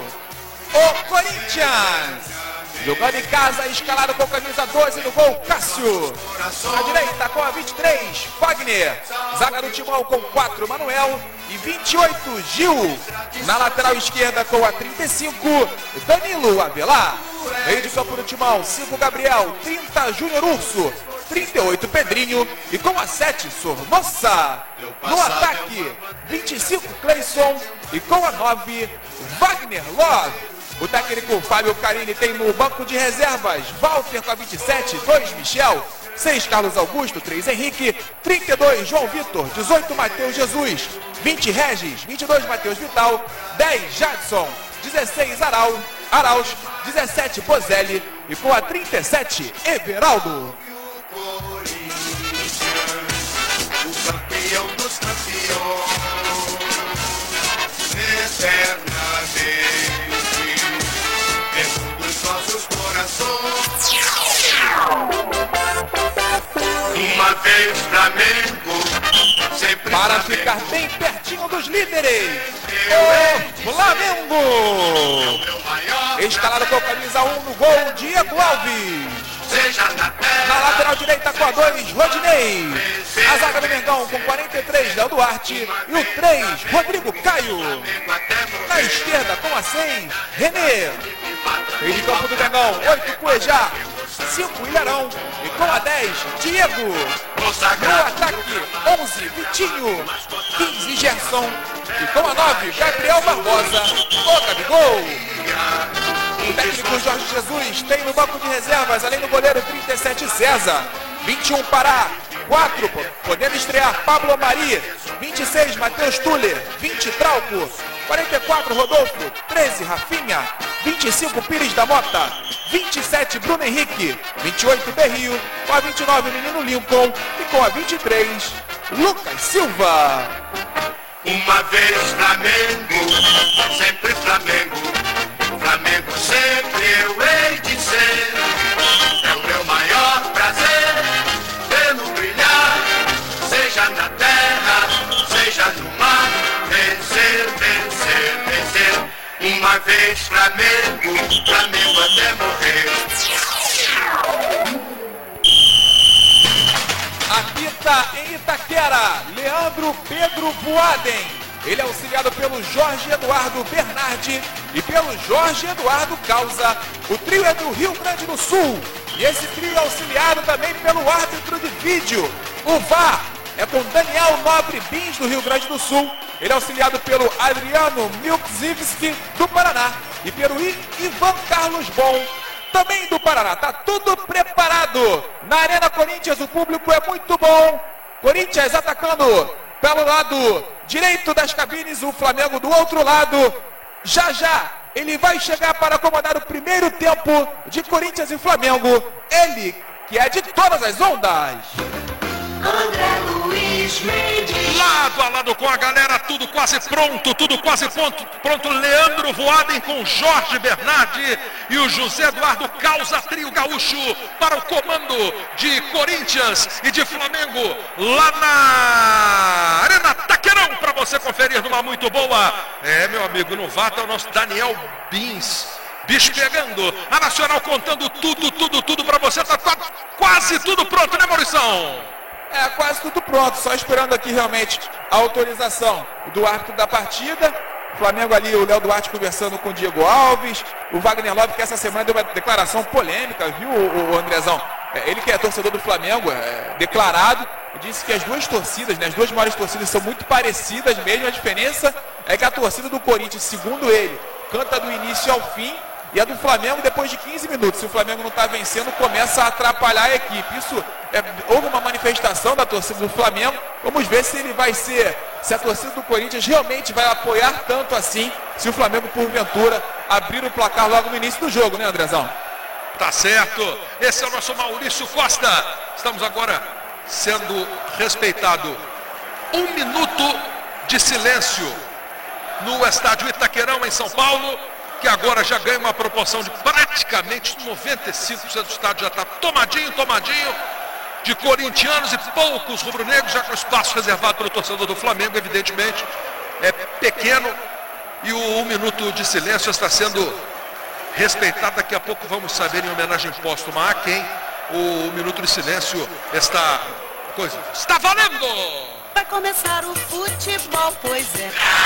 o Corinthians, jogando em casa, escalado com a camisa doze no gol, Cássio. Na direita com a vinte e três, Wagner. Zaga do Timão com quatro, Manuel. E vinte e oito, Gil. Na lateral esquerda com a trinta e cinco, Danilo Avelar. Meio de campo do Timão, cinco, Gabriel. trinta, Júnior Urso. trinta e oito, Pedrinho. E com a sete, Sornossa. No ataque, vinte e cinco, Cleison. E com a nove, Wagner Love. O técnico Fábio Carilli tem no banco de reservas Walter com a vinte e sete, dois, Michel. seis, Carlos Augusto. três, Henrique. trinta e dois, João Vitor. dezoito, Matheus Jesus. vinte, Regis. vinte e dois, Matheus Vital. dez, Jadson. dezesseis, Aral. Arauz. dezessete, Bozelli. E com a trinta e sete, Everaldo. O campeão dos campeões, eternamente, dentro dos nossos corações. Uma vez Flamengo, sempre para Flamengo. Ficar bem pertinho dos líderes, o Flamengo. Escalado com a camisa um no gol, Diego Alves. Na lateral direita com a dois, Rodinei. A zaga do Mengão com quarenta e três, Léo Duarte. E o três, Rodrigo Caio. Na esquerda com a seis, Renê. Meio de campo do Mengão, oito, Cuejá. cinco, Ilharão. E com a dez, Diego. No ataque, onze, Vitinho. quinze, Gerson. E com a nove, Gabriel Barbosa. O Gabigol. O técnico Jorge Jesus tem no banco de reservas, além do goleiro trinta e sete, César. vinte e um, Pará. quatro, podendo estrear Pablo Mari. vinte e seis, Matheus Tuller. vinte, Trauco. quarenta e quatro, Rodolfo. treze, Rafinha. vinte e cinco, Pires da Mota. vinte e sete, Bruno Henrique. vinte e oito, Berrio. Com a vinte e nove, Menino Lincoln. E com a vinte e três, Lucas Silva. Uma vez Flamengo, sempre Flamengo. Flamengo sempre eu hei de ser. É o meu maior prazer vê-lo brilhar, seja na terra, seja no mar. Vencer, vencer, vencer. Uma vez Flamengo, Flamengo até morrer. Apita em Itaquera, Leandro Pedro Boaden. ele é auxiliado pelo Jorge Eduardo Bernardi e pelo Jorge Eduardo Causa. O trio é do Rio Grande do Sul. E esse trio é auxiliado também pelo árbitro de vídeo, o V A R. É com Daniel Nobre Bins, do Rio Grande do Sul. Ele é auxiliado pelo Adriano Milczewski, do Paraná. E pelo Ivan Carlos Bom, também do Paraná. Tá tudo preparado. Na Arena Corinthians o público é muito bom. Corinthians atacando pelo lado direito das cabines, o Flamengo do outro lado. Já já ele vai chegar para comandar o primeiro tempo de Corinthians e Flamengo. Ele, que é de todas as ondas. André Luiz Mendes. Lado a lado com a galera, tudo quase pronto, tudo quase pronto. Pronto, Leandro Voaden com Jorge Bernardi e o José Eduardo Causa, trio gaúcho, para o comando de Corinthians e de Flamengo, lá na Arena Taquerão, para você conferir numa muito boa. É, meu amigo, no V A R tá o nosso Daniel Bins. Bicho pegando, a Nacional contando tudo, tudo, tudo para você. Tá quase tudo pronto, né, Maurição? É, quase tudo pronto, só esperando aqui realmente a autorização do árbitro da partida. O Flamengo ali, o Léo Duarte conversando com o Diego Alves, o Wagner Love, que essa semana deu uma declaração polêmica, viu, o, o Andrezão? É, ele que é torcedor do Flamengo, é, declarado, disse que as duas torcidas, né, as duas maiores torcidas são muito parecidas mesmo, a diferença é que a torcida do Corinthians, segundo ele, canta do início ao fim, e a do Flamengo depois de quinze minutos. Se o Flamengo não está vencendo, começa a atrapalhar a equipe. Isso é, houve uma manifestação da torcida do Flamengo. Vamos ver se ele vai ser, se a torcida do Corinthians realmente vai apoiar tanto assim, se o Flamengo, porventura, abrir o placar logo no início do jogo, né, Andrezão? Tá certo. Esse é o nosso Maurício Costa. Estamos agora sendo respeitado. Um minuto de silêncio no estádio Itaquerão, em São Paulo, que agora já ganha uma proporção de praticamente noventa e cinco por cento do estádio já está tomadinho, tomadinho, de corintianos e poucos rubro-negros, já com o espaço reservado para o torcedor do Flamengo, evidentemente, é pequeno, e o um minuto de silêncio está sendo respeitado. Daqui a pouco vamos saber, em homenagem póstuma a quem, o minuto de silêncio está, coisa, está valendo! Vai começar o futebol, pois é.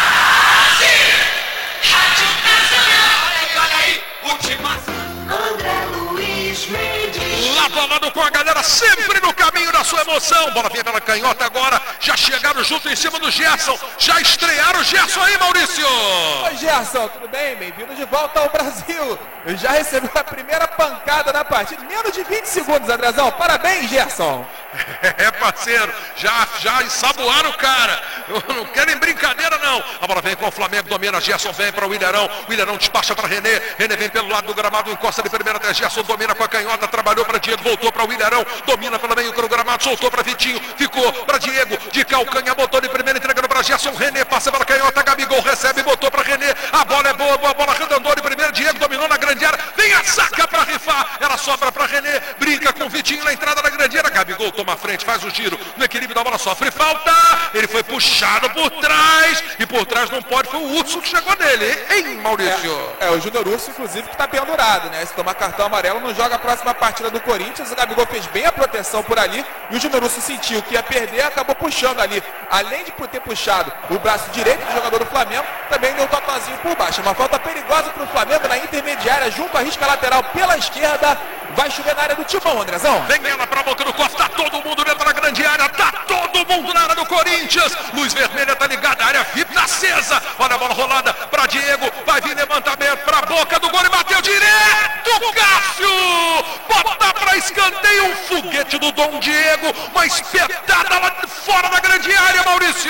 Olha aí, última. André Luiz Mendes. Lado a lado com a galera, sempre no caminho da sua emoção. Bola vem pela canhota agora. Já chegaram junto em cima do Gerson. Já estrearam o Gerson aí, Maurício. Oi, Gerson, tudo bem? Bem-vindo de volta ao Brasil. Já recebeu a primeira pancada na partida. Menos de vinte segundos, Andrezão. Parabéns, Gerson. É, parceiro, já, já ensaboaram o cara. Eu não quero em brincadeira, não. A bola vem com o Flamengo, domina. Gerson vem para o Ilharão. O Ilharão despacha para René. René vem pelo lado do gramado, encosta de primeira até Gerson, domina com a canhota, trabalhou para Diego, voltou para o Ilharão, domina pelo meio do gramado, soltou para Vitinho, ficou para Diego, de calcanha, botou de primeira, entregando para Gerson. René passa pela canhota, Gabigol recebe, botou para René. A bola é boa, boa bola, arredondou de primeira. Diego dominou na grande área. Vem a saca para rifar. Ela sobra para René. Brinca com Vitinho na entrada da grande área. Gabigol toma a frente, faz o giro no equilíbrio da bola, sofre falta. Ele foi puxado por trás. E por trás não pode, foi o Urso que chegou nele, hein, Maurício? É, é o Júnior Urso, inclusive, que está pendurado, né? Se tomar cartão amarelo, não joga a próxima partida do Corinthians. O Gabigol fez bem a proteção por ali. E o Júnior Urso sentiu que ia perder, acabou puxando ali. Além de ter puxado o braço direito do jogador do Flamengo, também deu um totozinho por baixo. Uma falta perigosa para o Flamengo na intermediária, junto à risca lateral pela esquerda. Vai chover na área do Timão, Andrezão. Vem ela pra boca do cofre, tá todo mundo dentro da grande área, tá todo mundo na área do Corinthians. Luz vermelha tá ligada, a área V I P tá acesa. Olha a bola rolada pra Diego, vai vir levantamento pra boca do gol e bateu direto, Cássio! Bota pra escanteio, um foguete do Dom Diego, uma espetada lá fora da grande área, Maurício!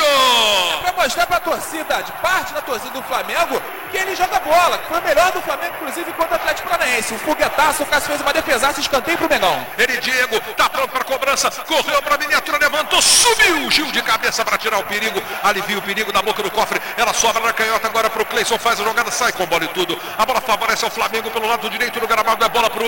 É pra mostrar pra torcida, de parte da torcida do Flamengo, que ele joga bola, que foi o melhor do Flamengo, inclusive contra o Atlético Paranaense. Um foguetaço, o Cássio fez uma defesaça, escanteio pro Mengão. Ele, Diego, tá pronto pra cobrança, correu pra miniatura, levantou, subiu, Gil de cabeça pra tirar o perigo, alivia o perigo da boca do cofre, ela sobra na canhota agora pro Cleison, faz a jogada, sai com bola e tudo, A bola favorece ao Flamengo pelo lado direito do gramado. É bola pro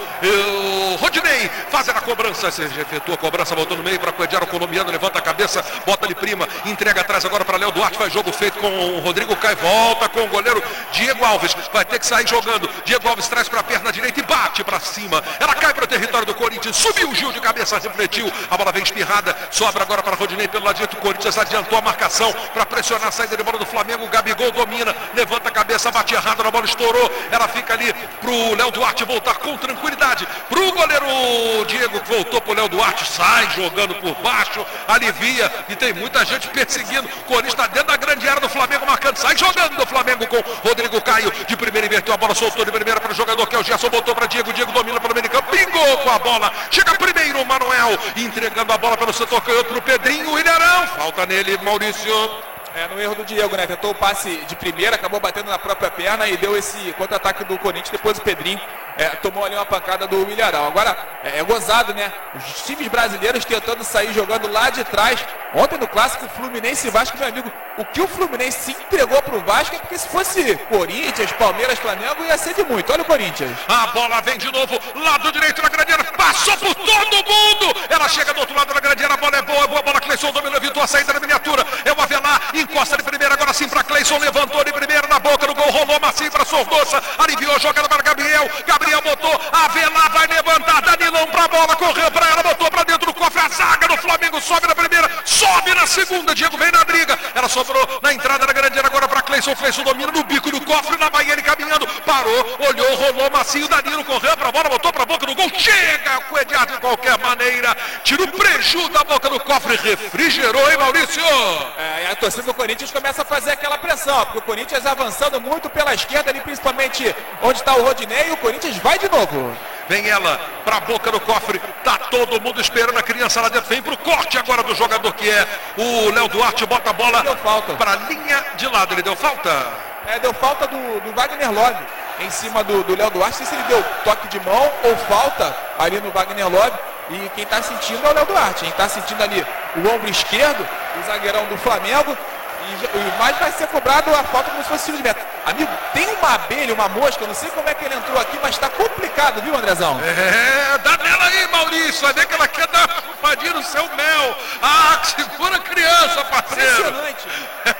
uh, Rodinei. Fazendo a cobrança. Se efetua a cobrança, voltou no meio para Coediar, o colombiano. Levanta a cabeça, bota ali prima. Entrega atrás agora para Léo Duarte. Faz jogo feito com o Rodrigo Caio. Volta com o goleiro Diego Alves. Vai ter que sair jogando. Diego Alves traz para a perna direita e bate para cima. Ela cai para o território do Corinthians. Subiu o Gil de cabeça, refletiu. A bola vem espirrada. Sobra agora para Rodinei pelo lado direito. O Corinthians adiantou a marcação para pressionar a saída de bola do Flamengo. O Gabigol domina. Levanta a cabeça, bate errado. A bola estourou. Ela fica ali pro Léo Duarte voltar com tranquilidade. Pro goleiro Diego, que voltou pro Léo Duarte. Sai jogando por baixo. Alivia. E tem muita gente perseguindo. O Corinthians está dentro da grande área do Flamengo, marcando. Sai jogando do Flamengo com Rodrigo Caio. De primeira inverteu a bola, soltou de primeira para o jogador que é o Gerson. Botou para Diego. Diego domina pelo meio campo. Pingou com a bola. Chega primeiro o Manuel. Entregando a bola pelo setor canhoto pro Pedrinho. O Ilharão. Falta nele, Maurício. É, no erro do Diego, né? Tentou o passe de primeira, acabou batendo na própria perna e deu esse contra-ataque do Corinthians. Depois o Pedrinho é, tomou ali uma pancada do Ilharão. Agora, é, é gozado, né? Os times brasileiros tentando sair jogando lá de trás. Ontem no clássico, Fluminense e Vasco, meu amigo, o que o Fluminense se entregou pro Vasco é porque se fosse Corinthians, Palmeiras, Flamengo, ia ser de muito. Olha o Corinthians. A bola vem de novo, lado direito da grande área, passou por todo mundo. Ela chega do outro lado da grande área, a bola é boa, boa bola, Cleison dominou, evitou a saída da miniatura. É o Avelar, encosta de primeira, agora sim para Cleison, levantou de primeira na boca do gol, rolou macio para Sordoça, aliviou a jogada para Gabriel, Gabriel botou, Avelar vai levantar, Danilão pra bola, correu para ela, botou para dentro do cofre, a zaga do Flamengo sobe na primeira, sobe na segunda, Diego vem na briga, ela sobrou na entrada da grande área agora para Cleison, Cleison domina no bico do cofre, na Bahia ele caminhando, parou, olhou, rolou macio, Danilo correu para a bola, botou para a boca do gol, chega com o Ediar de qualquer maneira, tira o prejuízo da boca do cofre, refrigerou, hein, Maurício? É, e a torcida do Corinthians começa a fazer aquela pressão, porque o Corinthians avançando muito pela esquerda ali, principalmente onde está o Rodinei, e o Corinthians vai de novo. Vem ela para a boca do cofre, tá todo mundo esperando a criança lá dentro, vem pro corte agora do jogador que é o Léo Duarte, bota a bola para a linha de lado, ele deu falta? É, deu falta do, do Wagner Love em cima do, do Léo Duarte, não sei se ele deu toque de mão ou falta ali no Wagner Love, e quem está sentindo é o Léo Duarte, quem está sentindo ali o ombro esquerdo, o zagueirão do Flamengo, e mais vai ser cobrado a falta como se fosse tiro de meta. Amigo, tem uma abelha, uma mosca, eu não sei como é que ele entrou aqui, mas está complicado, viu, Andrezão? É, dá nela aí, Maurício, vai ver que ela quer dar chupadinha no seu mel. Ah, que segura a criança, parceiro. Impressionante.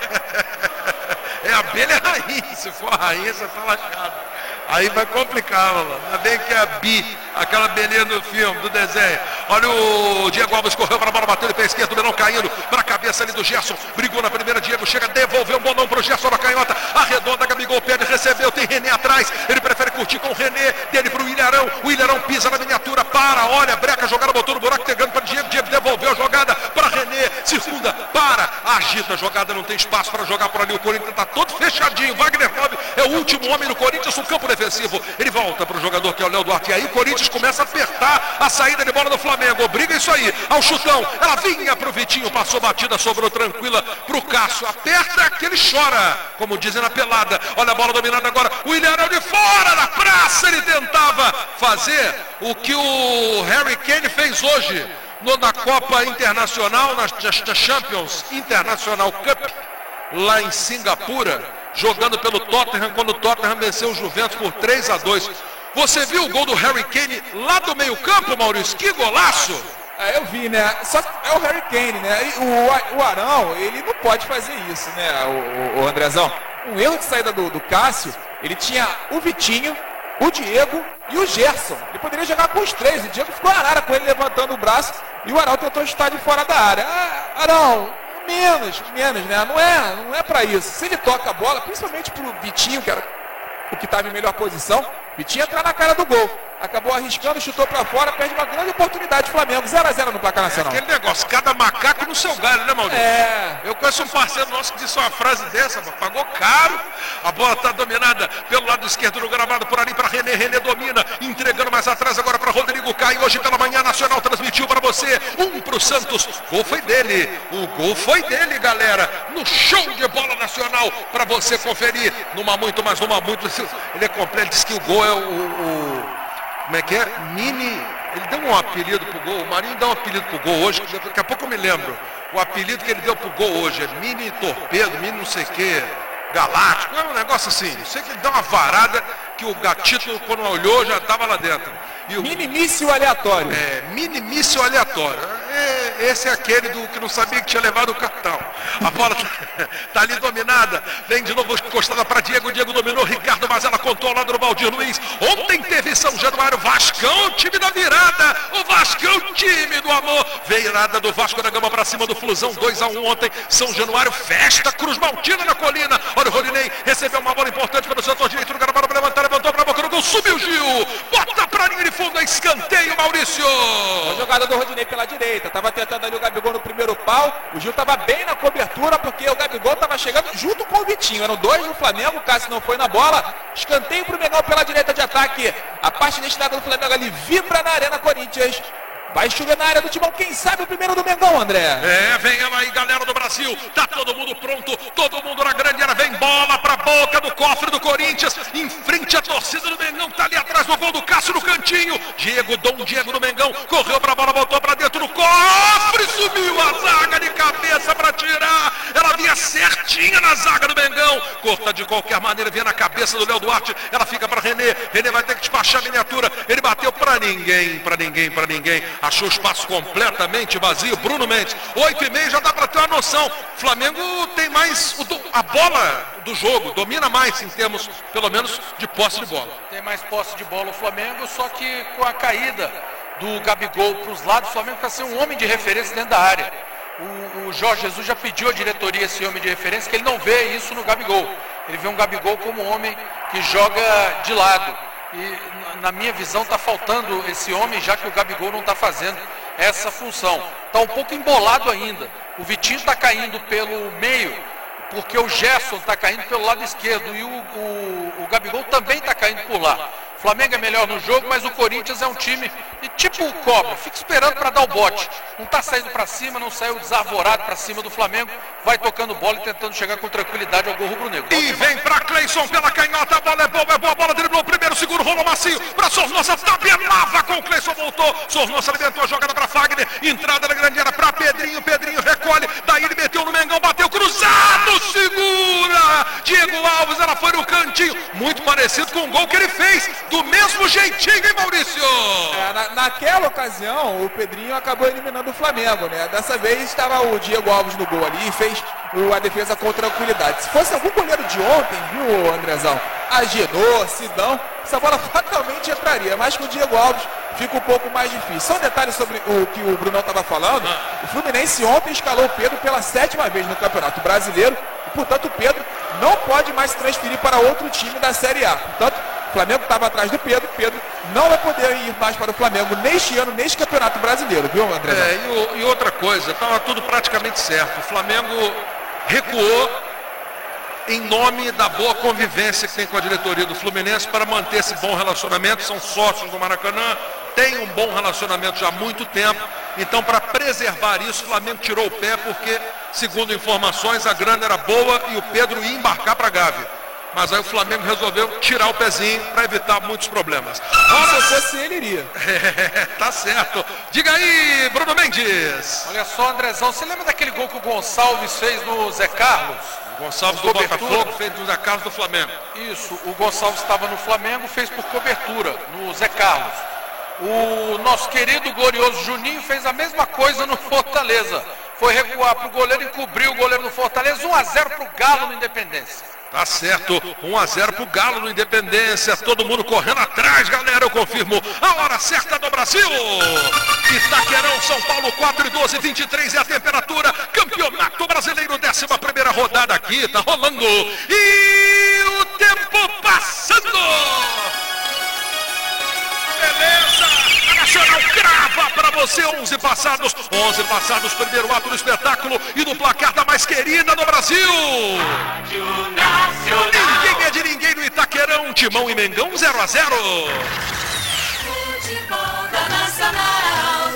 É abelha raiz, se for raiz, você tá lascado. Aí vai complicar, mano. Ainda bem que é a Bi, aquela abelhinha do filme, do desenho. Olha o Diego Alves, correu para a bola, bateu de pé esquerdo, o Melão caindo para a cabeça ali do Gerson. Brigou na primeira, Diego chega, devolveu um bolão para o Gerson na canhota. Arredonda, Gabigol pede, recebeu, tem René atrás. Ele prefere curtir com o René, dele para o Ilharão. O Ilharão pisa na miniatura, para, olha, breca, jogada, botou no buraco, pegando para Diego. Diego devolveu a jogada para René, circunda, para, agita a jogada, não tem espaço para jogar por ali. O Corinthians está todo fechadinho. Wagner Love é o último homem do Corinthians no campo defensivo. Ele volta para o jogador que é o Léo Duarte. E aí o Corinthians começa a apertar a saída de bola do Flamengo. Obriga isso aí ao chutão. Ela vinha para o Vitinho, passou batida, sobrou tranquila para o Cássio. Aperta que ele chora, como dizem na pelada. Olha a bola dominada agora. O Ilharão de fora da praça. Ele tentava fazer o que o Harry Kane fez hoje no, na Copa Internacional, na, na Champions International Cup, lá em Singapura, jogando pelo Tottenham, quando o Tottenham venceu o Juventus por três a dois. Você viu o gol do Harry Kane lá do meio campo, Maurício? Que golaço! É, eu vi, né? Só que é o Harry Kane, né? O, o Arão, ele não pode fazer isso, né, o, o, o Andrezão? Um erro de saída do, do Cássio, ele tinha o Vitinho, o Diego e o Gerson. Ele poderia jogar com os três. O Diego ficou arara com ele levantando o braço e o Arão tentou chutar de fora da área. Ah, Arão, menos, menos, né? Não é, não é pra isso. Se ele toca a bola, principalmente pro Vitinho, que era o que estava em melhor posição, Vitinho entrar na cara do gol. Acabou arriscando, chutou pra fora, perde uma grande oportunidade. Flamengo, zero a zero no placar nacional. É aquele negócio, cada macaco no seu galho, né, Maurício? É. Eu conheço um parceiro nosso que disse uma frase dessa, pagou caro. A bola tá dominada pelo lado esquerdo do gramado, por ali para René. René domina, entregando mais atrás agora para Rodrigo Caio. Hoje pela manhã, Nacional transmitiu para você. Um pro Santos. O gol foi dele. O gol foi dele, galera. No show de bola nacional, para você conferir. Numa muito, mais numa muito. Ele é completo, diz que o gol é o... o... Como é que é? Mini... Ele deu um apelido pro gol. O Marinho deu um apelido pro gol hoje. Daqui a pouco eu me lembro. O apelido que ele deu pro gol hoje é Mini Torpedo, Mini não sei o quê. galáctico, é um negócio assim. Eu sei que ele dá uma varada que o gatito, quando olhou, já estava lá dentro. E o... Minimício aleatório. É, minimício aleatório. É, esse é aquele do que não sabia que tinha levado o cartão. A bola tá, tá ali dominada. Vem de novo encostada para Diego. Diego dominou. Ricardo Mazella contou ao lado do Valdir Luiz. Ontem teve São Januário. Vascão, time da virada. O Vascão, time do amor. Virada do Vasco da Gama para cima do Flusão. dois a um ontem. São Januário, festa. Cruz Maltina na colina. Olha o Rodinei. Recebeu uma bola importante pelo setor direito do Gramado para levantar. Levantou para a boca do gol. Subiu Gil. Bota para a linha de fundo. Escanteio, Maurício. A jogada do Rodinei pela direita. Tava tentando ali o Gabigol no primeiro pau. O Gil tava bem na cobertura porque o Gabigol tava chegando junto com o Vitinho. Eram dois do Flamengo. O Cássio não foi na bola. Escanteio pro Mengão pela direita de ataque. A parte destinada do Flamengo ali vibra na Arena Corinthians. Vai chover na área do Timão, quem sabe o primeiro do Mengão, André. É, vem ela aí, galera do Brasil. Tá todo mundo pronto, todo mundo na grande área. Vem bola pra boca do cofre do Corinthians. Em frente à torcida do Mengão, tá ali atrás do gol do Cássio no cantinho. Diego, Dom Diego do Mengão, correu pra bola, voltou pra dentro do cofre. Subiu a zaga de cabeça pra tirar. Ela vinha certinha na zaga do Mengão. Corta de qualquer maneira, vinha na cabeça do Léo Duarte. Ela fica pra René. René vai ter que despachar a miniatura. Ele bateu pra ninguém, pra ninguém, pra ninguém. Achou o espaço completamente vazio. Bruno Mendes, oito e meio, já dá para ter uma noção. Flamengo tem mais o do, a bola do jogo, domina mais em termos, pelo menos, de posse de bola. Tem mais posse de bola o Flamengo, só que com a caída do Gabigol para os lados, o Flamengo está sendo um homem de referência dentro da área. O, o Jorge Jesus já pediu à diretoria esse homem de referência, que ele não vê isso no Gabigol. Ele vê um Gabigol como um homem que joga de lado. E na minha visão está faltando esse homem, já que o Gabigol não está fazendo essa função. Está um pouco embolado ainda. O Vitinho está caindo pelo meio, porque o Gerson está caindo pelo lado esquerdo e o, o, o Gabigol também está caindo por lá. O Flamengo é melhor no jogo, mas o Corinthians é um time de tipo o Cobra, fica esperando para dar o bote. Não está saindo para cima, não saiu desarvorado para cima do Flamengo, vai tocando bola e tentando chegar com tranquilidade ao gol rubro-negro. E vem para Cleison pela canhota, a bola é boa, é boa, a bola driblou o primeiro, segundo, rolou macio, para Sornosa, tabelava com o Cleison, voltou, Sornosa alimentou a jogada para Fagner, entrada na grande área para Pedrinho, Pedrinho recolhe, daí ele meteu no Mengão, bateu cruzado, segura, Diego Alves, ela foi no cantinho, muito parecido com o gol que ele fez, do mesmo jeitinho, hein, Maurício? É, na, naquela ocasião, o Pedrinho acabou eliminando o Flamengo, né? Dessa vez estava o Diego Alves no gol ali e fez o, a defesa com tranquilidade. Se fosse algum goleiro de ontem, viu, Andrezão? Agenor, Sidão, essa bola fatalmente entraria, mas com o Diego Alves fica um pouco mais difícil. Só um detalhe sobre o que o Brunão estava falando. O Fluminense ontem escalou o Pedro pela sétima vez no Campeonato Brasileiro e, portanto, o Pedro não pode mais se transferir para outro time da Série A. Portanto, o Flamengo estava atrás do Pedro, Pedro não vai poder ir mais para o Flamengo neste ano, neste Campeonato Brasileiro, viu, André? É, e, o, e outra coisa, estava tudo praticamente certo. O Flamengo recuou em nome da boa convivência que tem com a diretoria do Fluminense para manter esse bom relacionamento. São sócios do Maracanã, tem um bom relacionamento já há muito tempo. Então, para preservar isso, o Flamengo tirou o pé porque, segundo informações, a grana era boa e o Pedro ia embarcar para a Gávea. Mas aí o Flamengo resolveu tirar o pezinho para evitar muitos problemas. Ora, se fosse ele, iria. É, tá certo. Diga aí, Bruno Mendes. Olha só, Andrezão, você lembra daquele gol que o Gonçalves fez no Zé Carlos? O Gonçalves do Botafogo fez no Zé Carlos do Flamengo. Isso, o Gonçalves estava no Flamengo, fez por cobertura no Zé Carlos. O nosso querido glorioso Juninho fez a mesma coisa no Fortaleza. Foi recuar para o goleiro e cobriu o goleiro do Fortaleza. um a zero para o Galo no Independência. Tá certo, um a zero pro Galo no Independência, todo mundo correndo atrás, galera, eu confirmo, a hora certa do Brasil, Itaquerão, São Paulo, quatro e doze, vinte e três é a temperatura, Campeonato Brasileiro, décima primeira rodada aqui, tá rolando, e o tempo passando, beleza, a Nacional crava para você, onze passados, onze passados, primeiro ato do espetáculo e do placar da mais querida do Brasil. Ninguém é de ninguém no Itaquerão, Timão e Mengão zero a zero. Futebol da Nacional,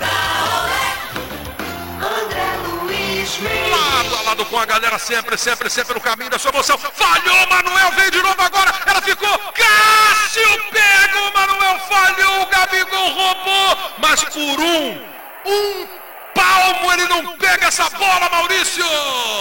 da Olé, André Luiz Mendes. Lado a lado com a galera, sempre, sempre, sempre no caminho da sua emoção. Falhou, Manuel, veio de novo agora, ela ficou, Cássio pega, o Manuel falhou, o Gabigol roubou, mas por um, um palmo ele não pega essa bola, Maurício. Ele não fez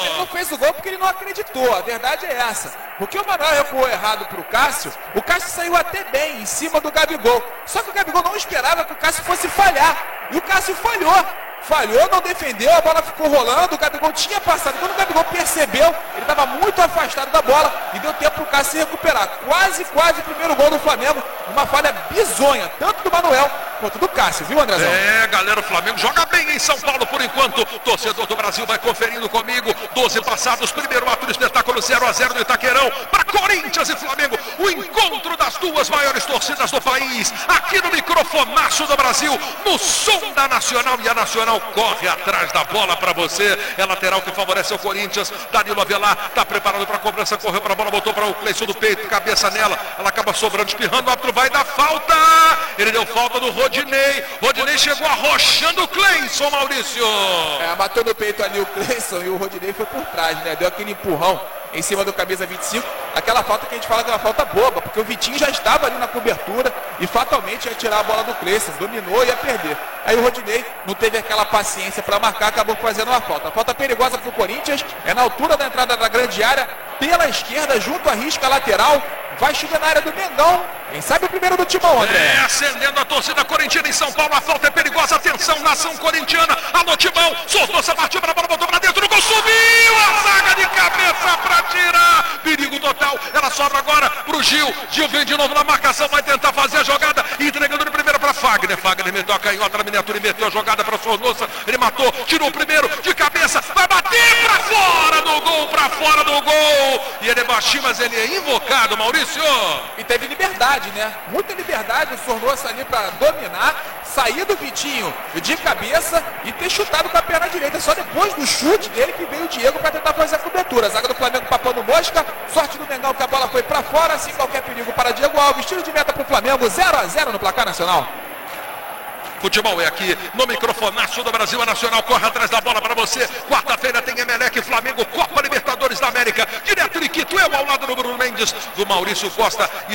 fez o gol porque ele não acreditou, a verdade é essa. Porque o Manuel recuou errado para o Cássio, o Cássio saiu até bem em cima do Gabigol. Só que o Gabigol não esperava que o Cássio fosse falhar. E o Cássio falhou. Falhou, não defendeu, a bola ficou rolando, o Gabigol tinha passado. Quando o Gabigol percebeu, ele estava muito afastado da bola e deu tempo para o Cássio se recuperar. Quase, quase o primeiro gol do Flamengo. Uma falha bizonha, tanto do Manuel quanto do Cássio, viu, Andrezão? É, galera, o Flamengo joga bem em São Paulo por enquanto. Torcedor do Brasil vai conferindo comigo. doze passados, primeiro ato do espetáculo zero a zero do Itaquerão. Para Corinthians e Flamengo, o encontro das duas maiores torcidas do país. Aqui no microfonaço do Brasil, no som da Nacional. E a Nacional corre atrás da bola para você. É lateral que favorece o Corinthians. Danilo Avelar está preparado para a cobrança. Correu para a bola, botou para o Cleison do peito, cabeça nela. Ela acaba sobrando, espirrando. O árbitro vai dar falta. Ele deu falta do Rodinei. Rodinei chegou arrochando o Cleison, Maurício. É, bateu no peito ali o Cleison e o Rodinei foi por trás, né? Deu aquele empurrão em cima do camisa vinte e cinco. Aquela falta que a gente fala que é uma falta boba, porque o Vitinho já estava ali na cobertura e fatalmente ia tirar a bola do Cleison, dominou e ia perder. Aí o Rodinei não teve aquela paciência para marcar, acabou fazendo uma falta. A falta perigosa para o Corinthians, é na altura da entrada da grande área, pela esquerda, junto à risca lateral, vai chegar na área do Mengão. Quem sabe o primeiro do Timão, André. É, acendendo a torcida corintiana em São Paulo, a falta é perigosa, atenção, nação corintiana, alô Timão, Sornosa partiu para a bola, botou para dentro, no gol, subiu a zaga de cabeça para tirar, perigo total, ela sobra agora pro Gil, Gil vem de novo na marcação, vai tentar fazer a jogada, entregando de primeira para Fagner, Fagner meteu a canhota na miniatura e meteu a jogada para Sornosa, ele matou, tirou o primeiro, de cabeça, vai bater para fora do gol, para fora do gol, e ele é baixinho, mas ele é invocado, Maurício. E teve liberdade, né? Muita liberdade, o Sornosa ali para dominar, sair do Vitinho de cabeça e ter chutado com a perna direita. Só depois do chute dele que veio o Diego para tentar fazer a cobertura. A zaga do Flamengo papando mosca, sorte do Mengão que a bola foi para fora, sem qualquer perigo para Diego Alves. Tiro de meta para o Flamengo, zero a zero no placar nacional. Futebol é aqui no microfonaço do Brasil. A Nacional corre atrás da bola para você. Quarta-feira tem Emelec e Flamengo, Copa Libertadores da América. Direto de Quito, eu ao lado do Bruno Mendes, do Maurício Costa e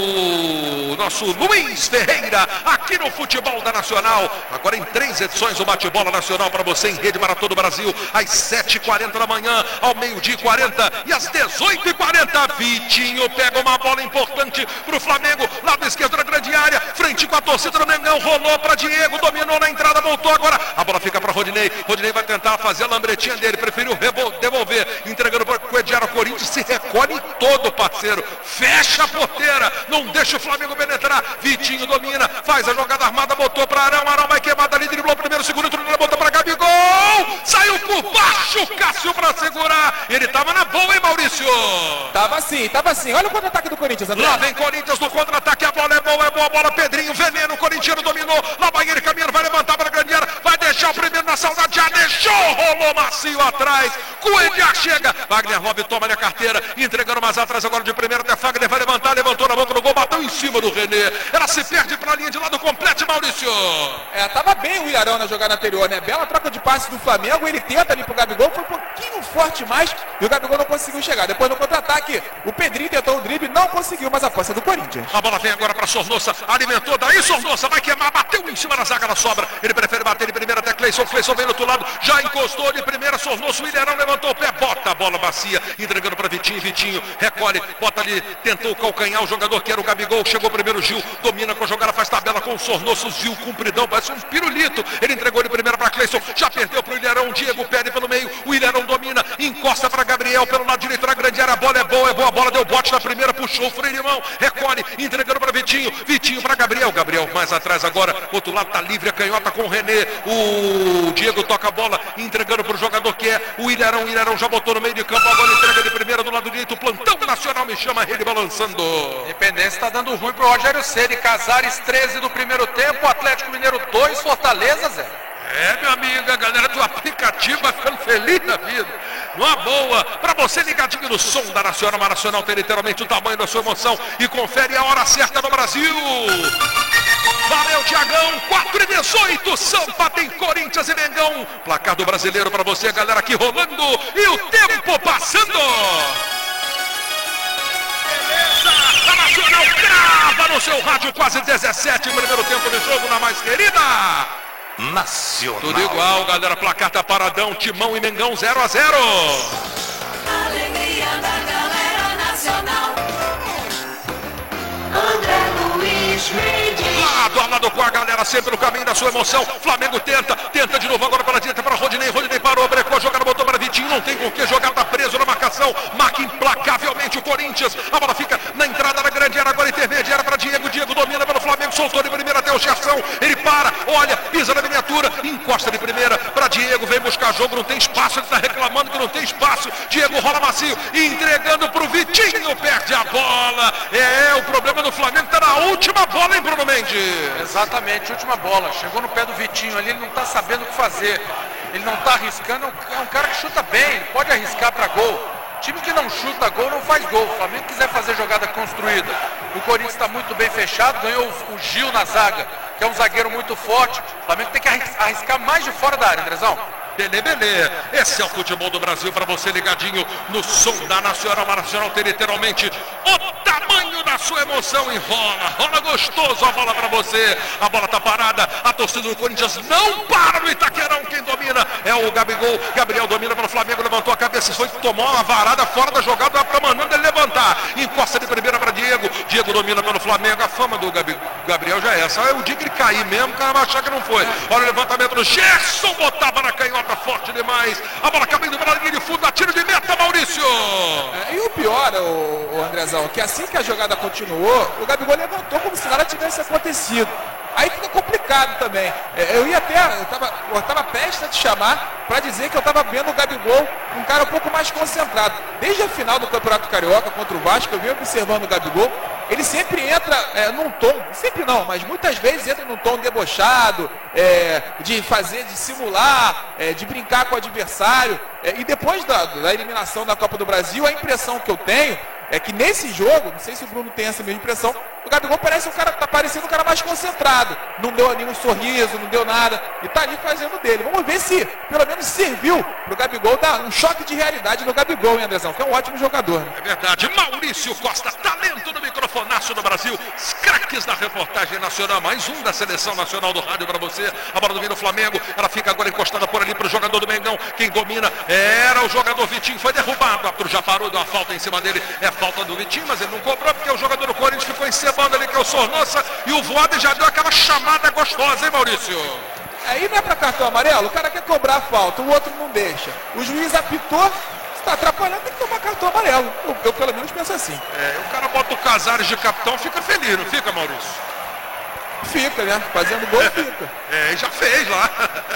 do nosso Luiz Ferreira. Aqui no Futebol da Nacional. Agora em três edições o bate-bola nacional para você em rede para todo o Brasil. Às sete e quarenta da manhã, ao meio-dia e quarenta e às dezoito e quarenta. Vitinho pega uma bola importante para o Flamengo. Lado esquerdo da grande área. Frente com a torcida do Mengão. Rolou para Diego, dominou na entrada, voltou agora, a bola fica para Rodinei, Rodinei vai tentar fazer a lambretinha dele, preferiu devolver, entregando para o Ediara. Corinthians se recolhe todo, parceiro, fecha a porteira, não deixa o Flamengo penetrar, Vitinho domina, faz a jogada armada, botou para Arão, Arão vai queimada ali, driblou primeiro, segundo, tudo botou para Gabigol, saiu por baixo, Cássio para segurar, ele tava na boa, hein, Maurício? Tava sim, tava sim, olha o contra-ataque do Corinthians, André. Lá vem Corinthians no contra-ataque, a bola é boa, é boa, a bola, Pedrinho, veneno, o corintiano dominou, lá vai ele caminhando, vai levantar para a grande área, vai deixar o primeiro na saudade, já deixou, rolou macio atrás, Coelho chega, Wagner Love toma a carteira, entregando mais atrás agora de primeira, até Fagner vai levantar, levantou na boca do gol, bateu em cima do René, ela se perde para a linha de lado completo, Maurício. É, tava bem o Ilharão na jogada anterior, né, bela troca de passe do Flamengo, ele tenta ali pro Gabigol, foi um pouquinho forte mais, e o Gabigol não conseguiu chegar, depois no contra-ataque, o Pedrinho tentou o drible, não conseguiu, mas a força é do Corinthians. A bola vem agora para Sornosa, alimentou, daí Sornosa vai queimar, bateu em cima da zaga, na sobra, ele prefere bater de primeira até Cleison, Cleison vem do outro lado, já encostou de primeira, Sornoso, o Ilharão levantou o pé, bota a bola bacia, entregando para Vitinho, Vitinho recolhe, bota ali, tentou calcanhar o jogador que era o Gabigol, chegou primeiro Gil, domina com a jogada, faz tabela com o Sornoso, Gil compridão, parece um pirulito, ele entregou de primeira para Cleison, já perdeu para o Ilharão, Diego perde pelo meio, o Ilharão domina, encosta para Gabriel pelo lado direito na grande área, a bola é boa, é boa, a bola deu bote na primeira, puxou o freio de mão, recolhe, entregando para Vitinho, Vitinho para Gabriel, Gabriel mais atrás agora, outro lado tá livre, a canhota com o René, o Diego toca a bola, entregando para o jogador que é o Ilharão, o Ilharão já botou no meio de campo, agora entrega de primeira do lado direito, o plantão nacional me chama ele balançando. Independência está dando ruim pro Rogério Ceni, Casares treze do primeiro tempo, Atlético Mineiro dois, Fortaleza zero. É, meu amigo, a galera do aplicativo vai ficando feliz da vida. Numa boa, pra você ligadinho no som da Nacional, a Nacional tem literalmente o tamanho da sua emoção e confere a hora certa no Brasil. Valeu, Tiagão, quatro e dezoito, Sampa tem Corinthians e Mengão. Placar do brasileiro pra você, galera, aqui rolando e o tempo passando. A Nacional crava no seu rádio, quase dezessete, primeiro tempo de jogo na mais querida Nacional. Tudo igual, galera, placar tá paradão, Timão e Mengão zero a zero. acelera sempre no caminho da sua emoção. Flamengo tenta, tenta de novo agora pela direita para Rodinei. Rodinei parou, brecou a jogada, botou para Vitinho. Não tem com que jogar, tá preso na marcação. Marca implacavelmente o Corinthians. A bola fica na entrada da grande área, agora intermediária para Diego. Diego domina pelo Flamengo, soltou de primeira até o Gerson. Ele para, olha, pisa na miniatura, encosta de primeira para Diego. Vem buscar jogo, não tem espaço. Ele está reclamando que não tem espaço. Diego rola macio, entregando para o Vitinho. Perde a bola. É, o problema do Flamengo está na última bola, hein, Bruno Mendes? Exatamente, última bola. Chegou no pé do Vitinho ali, ele não está sabendo o que fazer. Ele não está arriscando, é um cara que chuta bem, ele pode arriscar para gol. Time que não chuta gol não faz gol. O Flamengo quiser fazer jogada construída. O Corinthians está muito bem fechado, ganhou o Gil na zaga, que é um zagueiro muito forte. O Flamengo tem que arriscar mais de fora da área, Andrezão. Belê, belê. Esse é o futebol do Brasil para você ligadinho no som da Nacional. A Nacional tem literalmente o tamanho da sua emoção. E rola, rola gostoso a bola para você. A bola tá parada, a torcida do Corinthians não para no Itaquerão. Quem domina é o Gabigol. Gabriel domina pelo Flamengo, levantou a cabeça, foi tomar uma varada fora da jogada, para mandando ele levantar. Encosta de primeira para Diego. Diego domina pelo Flamengo. A fama do Gabi, Gabriel já é essa. É o dia que ele cair mesmo, o cara vai achar que não foi. Olha o levantamento do Gerson, botava na canhota. Forte demais, a bola caindo pela linha de fundo, tiro de meta, Maurício. É, e o pior, o, o Andrezão, que assim que a jogada continuou, o Gabigol levantou como se nada tivesse acontecido. Aí fica complicado também. É, eu ia até, eu tava, eu tava prestes a te chamar para dizer que eu tava vendo o Gabigol um cara um pouco mais concentrado. Desde a final do Campeonato Carioca contra o Vasco, eu venho observando o Gabigol. Ele sempre entra é, num tom, sempre não, mas muitas vezes entra num tom debochado, é, de fazer, de simular, é, de brincar com o adversário. É, e depois da, da eliminação da Copa do Brasil, a impressão que eu tenho é que nesse jogo, não sei se o Bruno tem essa mesma impressão, o Gabigol parece um cara, tá parecendo um cara mais concentrado. Não deu nenhum sorriso, não deu nada. E tá ali fazendo dele. Vamos ver se pelo menos serviu pro Gabigol dar um choque de realidade no Gabigol, hein, Andrezão? Que é um ótimo jogador. Né? É verdade. Maurício Costa, talento do microfonaço do Brasil. Os craques da reportagem nacional. Mais um da seleção nacional do rádio para você. A bola domina o Flamengo. Ela fica agora encostada por ali pro jogador do Mengão. Quem domina era o jogador Vitinho. Foi derrubado. O árbitro já parou, deu uma falta em cima dele. É falta do Vitinho, mas ele não cobrou porque o jogador do Corinthians ficou encebando ali, que é o Sornosa, e o Voaden já deu aquela chamada gostosa, hein, Maurício? Aí não é pra cartão amarelo, o cara quer cobrar a falta, o outro não deixa. O juiz apitou, está atrapalhando, tem que tomar cartão amarelo. Eu, eu pelo menos penso assim. É, o cara bota o Casares de capitão, fica feliz, não fica, Maurício? Fica, né? Fazendo gol, fica. É, já fez lá.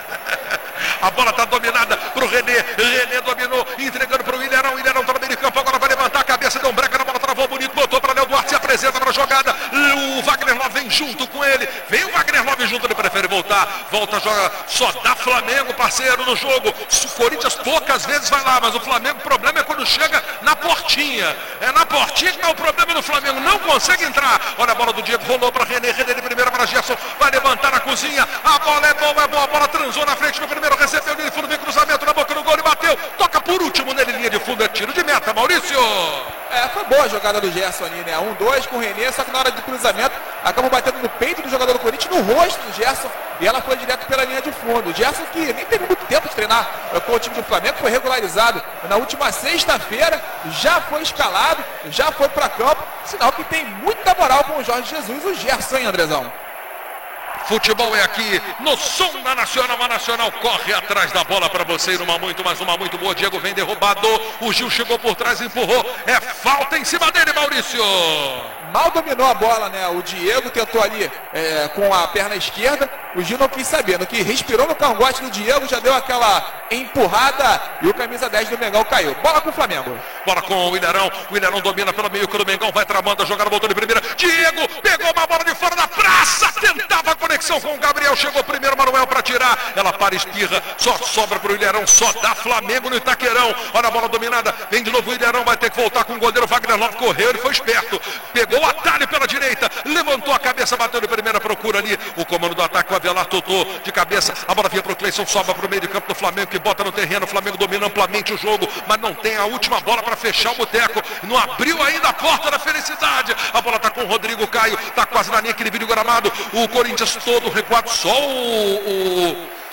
A bola está dominada pro René. René dominou, entregando pro Ilharão. Ilharão tá no meio de campo, agora vai levantar a cabeça, deu um breca na bola, travou bonito, botou para Léo Duarte, se apresenta para a jogada. O Wagner Love vem junto com ele. Vem o Wagner Love junto, ele prefere voltar. Volta, joga, só dá Flamengo, parceiro, no jogo. O Corinthians poucas vezes vai lá, mas o Flamengo, o problema é quando chega na portinha. É na portinha que tá o problema do Flamengo, não consegue entrar. Olha a bola do Diego, rolou para René. René de primeira para Gerson, vai levantar na cozinha. A bola é boa, é boa, a bola transou na frente no primeiro, recebeu linha de fundo, vem cruzamento na boca do gol e bateu. Toca por último nele, linha de fundo, é tiro de meta, Maurício. É, foi boa a jogada do Gerson ali, né? Um, dois com o René, só que na hora de cruzamento acabou batendo no peito do jogador do Corinthians, no rosto do Gerson, e ela foi direto pela linha de fundo. O Gerson, que nem teve muito tempo de treinar com o time do Flamengo, foi regularizado na última sexta-feira, já foi escalado, já foi para campo, sinal que tem muita moral com o Jorge Jesus, o Gerson, hein, Andrezão? Futebol é aqui no som da Nacional. A Nacional corre atrás da bola para você. Uma muito, mais uma muito boa. Diego vem derrubado. O Gil chegou por trás e empurrou. É falta em cima dele, Maurício. Mal dominou a bola, né? O Diego tentou ali é, com a perna esquerda. O Gil não quis saber. No que respirou no cangote do Diego, já deu aquela empurrada e o camisa dez do Mengão caiu. Bola com o Flamengo. Bola com o Ilharão. O Ilharão domina pelo meio que o Mengão vai tramando a jogada, voltou de primeira. Diego pegou uma bola de fora da praça. Tentava a conexão com o Gabriel. Chegou primeiro Manuel para tirar. Ela para, espirra. Só sobra para o Ilharão. Só dá Flamengo no Itaquerão. Olha a bola dominada. Vem de novo o Ilharão. Vai ter que voltar com o goleiro Wagner Love. Correu, ele foi esperto. Pegou o atalho pela direita. Levantou a cabeça, bateu de primeira, procura ali. O comando do ataque, o Avelar totou de cabeça. A bola vinha para o Cleison, sobra para o meio de campo do Flamengo, que bota no terreno. O Flamengo domina amplamente o jogo, mas não tem a última bola para fechar o boteco. Não abriu ainda a porta da felicidade. A bola está com o Rodrigo Caio. Está quase na linha, aquele vídeo gramado. O Corinthians todo recuado. Só o... o...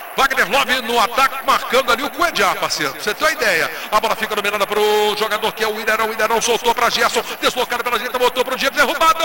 Wagner Love no ataque, marcando ali o Cuejá, parceiro. Você tem uma ideia. A bola fica dominada pro jogador que é o Ilharão. O Ilharão soltou pra Gerson. Deslocado pela direita, botou pro Diego, derrubado.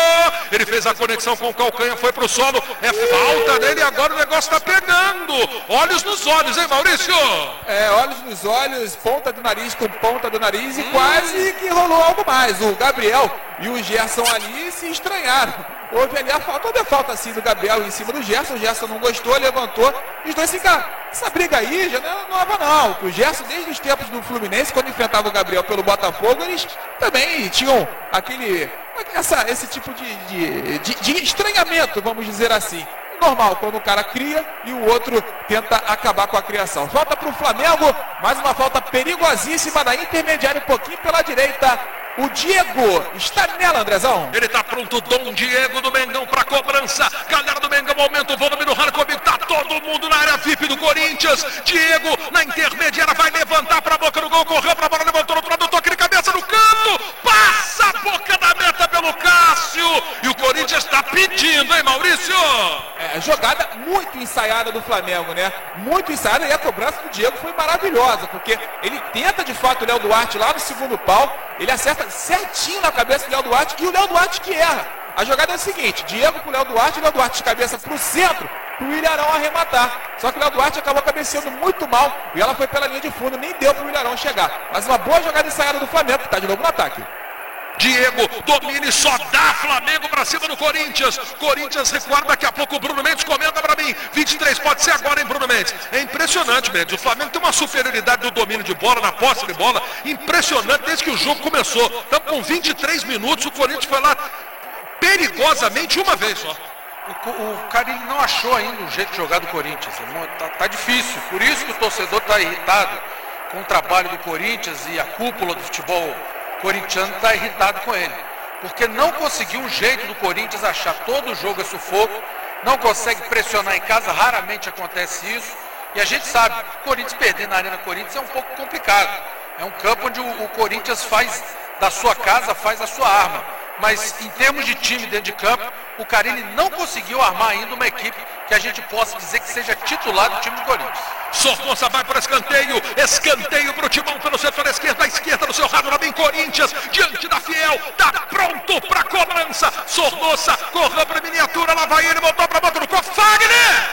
Ele fez a conexão com o calcanhar, foi pro solo. É falta dele e agora o negócio tá pegando. Olhos nos olhos, hein, Maurício? É, olhos nos olhos, ponta do nariz com ponta do nariz e hum. quase que rolou algo mais. O Gabriel e o Gerson ali se estranharam. Houve ali a falta, houve a falta assim do Gabriel em cima do Gerson. O Gerson não gostou, levantou. Os dois ficaram. Essa briga aí já não é nova não. O Gerson, desde os tempos do Fluminense, quando enfrentava o Gabriel pelo Botafogo, eles também tinham aquele, essa, esse tipo de, de, de, de estranhamento, vamos dizer assim. Normal, quando o cara cria e o outro tenta acabar com a criação. Falta para o Flamengo, mais uma falta perigosíssima da intermediária, um pouquinho pela direita. O Diego está nela, Andrezão. Ele está pronto, Dom Diego do Mengão para cobrança. Galera do Mengão, aumenta o volume do rádio comigo. Tá todo mundo na área V I P do Corinthians. Diego na intermediária vai levantar para a boca do gol. Correu para a bola, levantou no outro lado, toque de cabeça no canto. Passa a boca da meta pelo Cássio. E o Corinthians está pedindo, hein, Maurício? É, jogada muito ensaiada do Flamengo, né? Muito ensaiada e a cobrança do Diego foi maravilhosa, porque ele tenta de fato o Léo Duarte lá no segundo pau. Ele acerta certinho na cabeça do Léo Duarte e o Léo Duarte que erra. A jogada é a seguinte, Diego pro Léo Duarte, o Léo Duarte de cabeça pro centro, pro Ilharão arrematar. Só que o Léo Duarte acabou cabeceando muito mal e ela foi pela linha de fundo, nem deu pro Ilharão chegar. Mas uma boa jogada ensaiada do Flamengo, que tá de novo no ataque. Diego domina e só dá Flamengo pra cima do Corinthians. Corinthians recuar, daqui a pouco o Bruno Mendes comenta pra mim. vinte e três pode ser agora, hein, Bruno Mendes? É impressionante, Mendes. O Flamengo tem uma superioridade do domínio de bola, na posse de bola. Impressionante desde que o jogo começou. Estamos com vinte e três minutos, o Corinthians foi lá perigosamente uma vez só. O, o Carille não achou ainda um jeito de jogar do Corinthians. Tá, tá difícil. Por isso que o torcedor tá irritado com o trabalho do Corinthians e a cúpula do futebol corintiano está irritado com ele, porque não conseguiu um jeito do Corinthians achar todo o jogo é sufoco, não consegue pressionar em casa, raramente acontece isso, e a gente sabe, o Corinthians perder na Arena Corinthians é um pouco complicado, é um campo onde o, o Corinthians faz da sua casa, faz a sua arma, mas em termos de time dentro de campo, o Carille não conseguiu armar ainda uma equipe que a gente possa dizer que seja titular do time do Corinthians. Sornosa vai para escanteio, escanteio para o Timão pelo setor esquerdo, à esquerda do seu rádio, lá vem Corinthians, diante da Fiel, tá pronto para cobrança, Sornosa, correu para miniatura, lá vai ele, botou para boca do cofre, Fagner!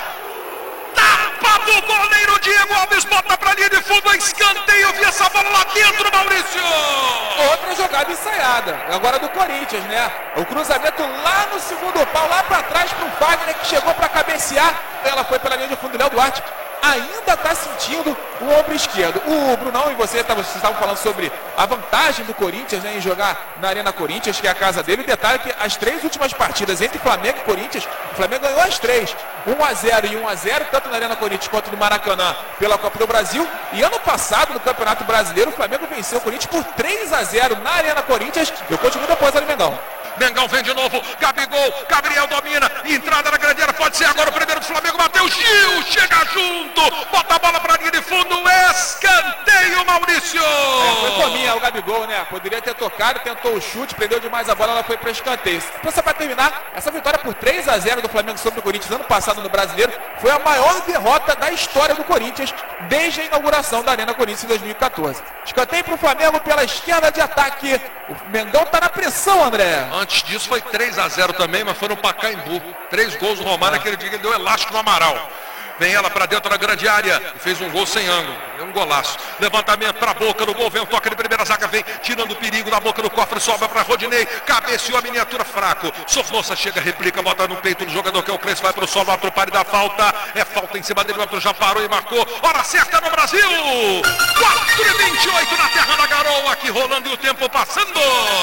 Tapa do goleiro Diego Alves, bota para linha de fundo, escanteio, vi essa bola lá dentro, Maurício! Outra jogada ensaiada, agora do Corinthians, né? O cruzamento lá no segundo pau, lá para trás para o Fagner, que chegou para cabecear, ela foi pela linha de fundo do Léo Duarte. Ainda está sentindo o ombro esquerdo. O Brunão e você estavam falando sobre a vantagem do Corinthians, né, em jogar na Arena Corinthians, que é a casa dele. O detalhe é que as três últimas partidas entre Flamengo e Corinthians, o Flamengo ganhou as três. um a zero e um a zero, tanto na Arena Corinthians quanto no Maracanã, pela Copa do Brasil. E ano passado, no Campeonato Brasileiro, o Flamengo venceu o Corinthians por três a zero na Arena Corinthians. Eu continuo depois ali, Mengão. Mengão vem de novo, Gabigol, Gabriel domina, entrada na grande área, pode ser agora o primeiro do Flamengo, bateu, Gil, chega junto, bota a bola para a linha de fundo, escanteio, Maurício! É, foi fominha o Gabigol, né? Poderia ter tocado, tentou o chute, prendeu demais a bola, ela foi para escanteio. Então, só para terminar, essa vitória por três a zero do Flamengo sobre o Corinthians ano passado no Brasileiro foi a maior derrota da história do Corinthians desde a inauguração da Arena Corinthians em dois mil e quatorze. Escanteio para o Flamengo pela esquerda de ataque. O Mengão está na pressão, André. Antes disso foi três a zero também, mas foi no Pacaembu. Três gols do Romário, aquele dia que ele deu elástico no Amaral. Vem ela para dentro da grande área e fez um gol sem ângulo. É um golaço. Levantamento para a boca do gol. Vem o toque de primeira zaga. Vem tirando o perigo da boca do cofre. Sobra para Rodinei. Cabeceou a miniatura fraco. Sornosa chega, replica, bota no peito do jogador que é o Crespo. Vai para o solo. Outro pare da falta. É falta em cima dele. O outro já parou e marcou. Hora certa no Brasil. quatro e vinte e oito na terra da garoa. Aqui rolando e o tempo passando.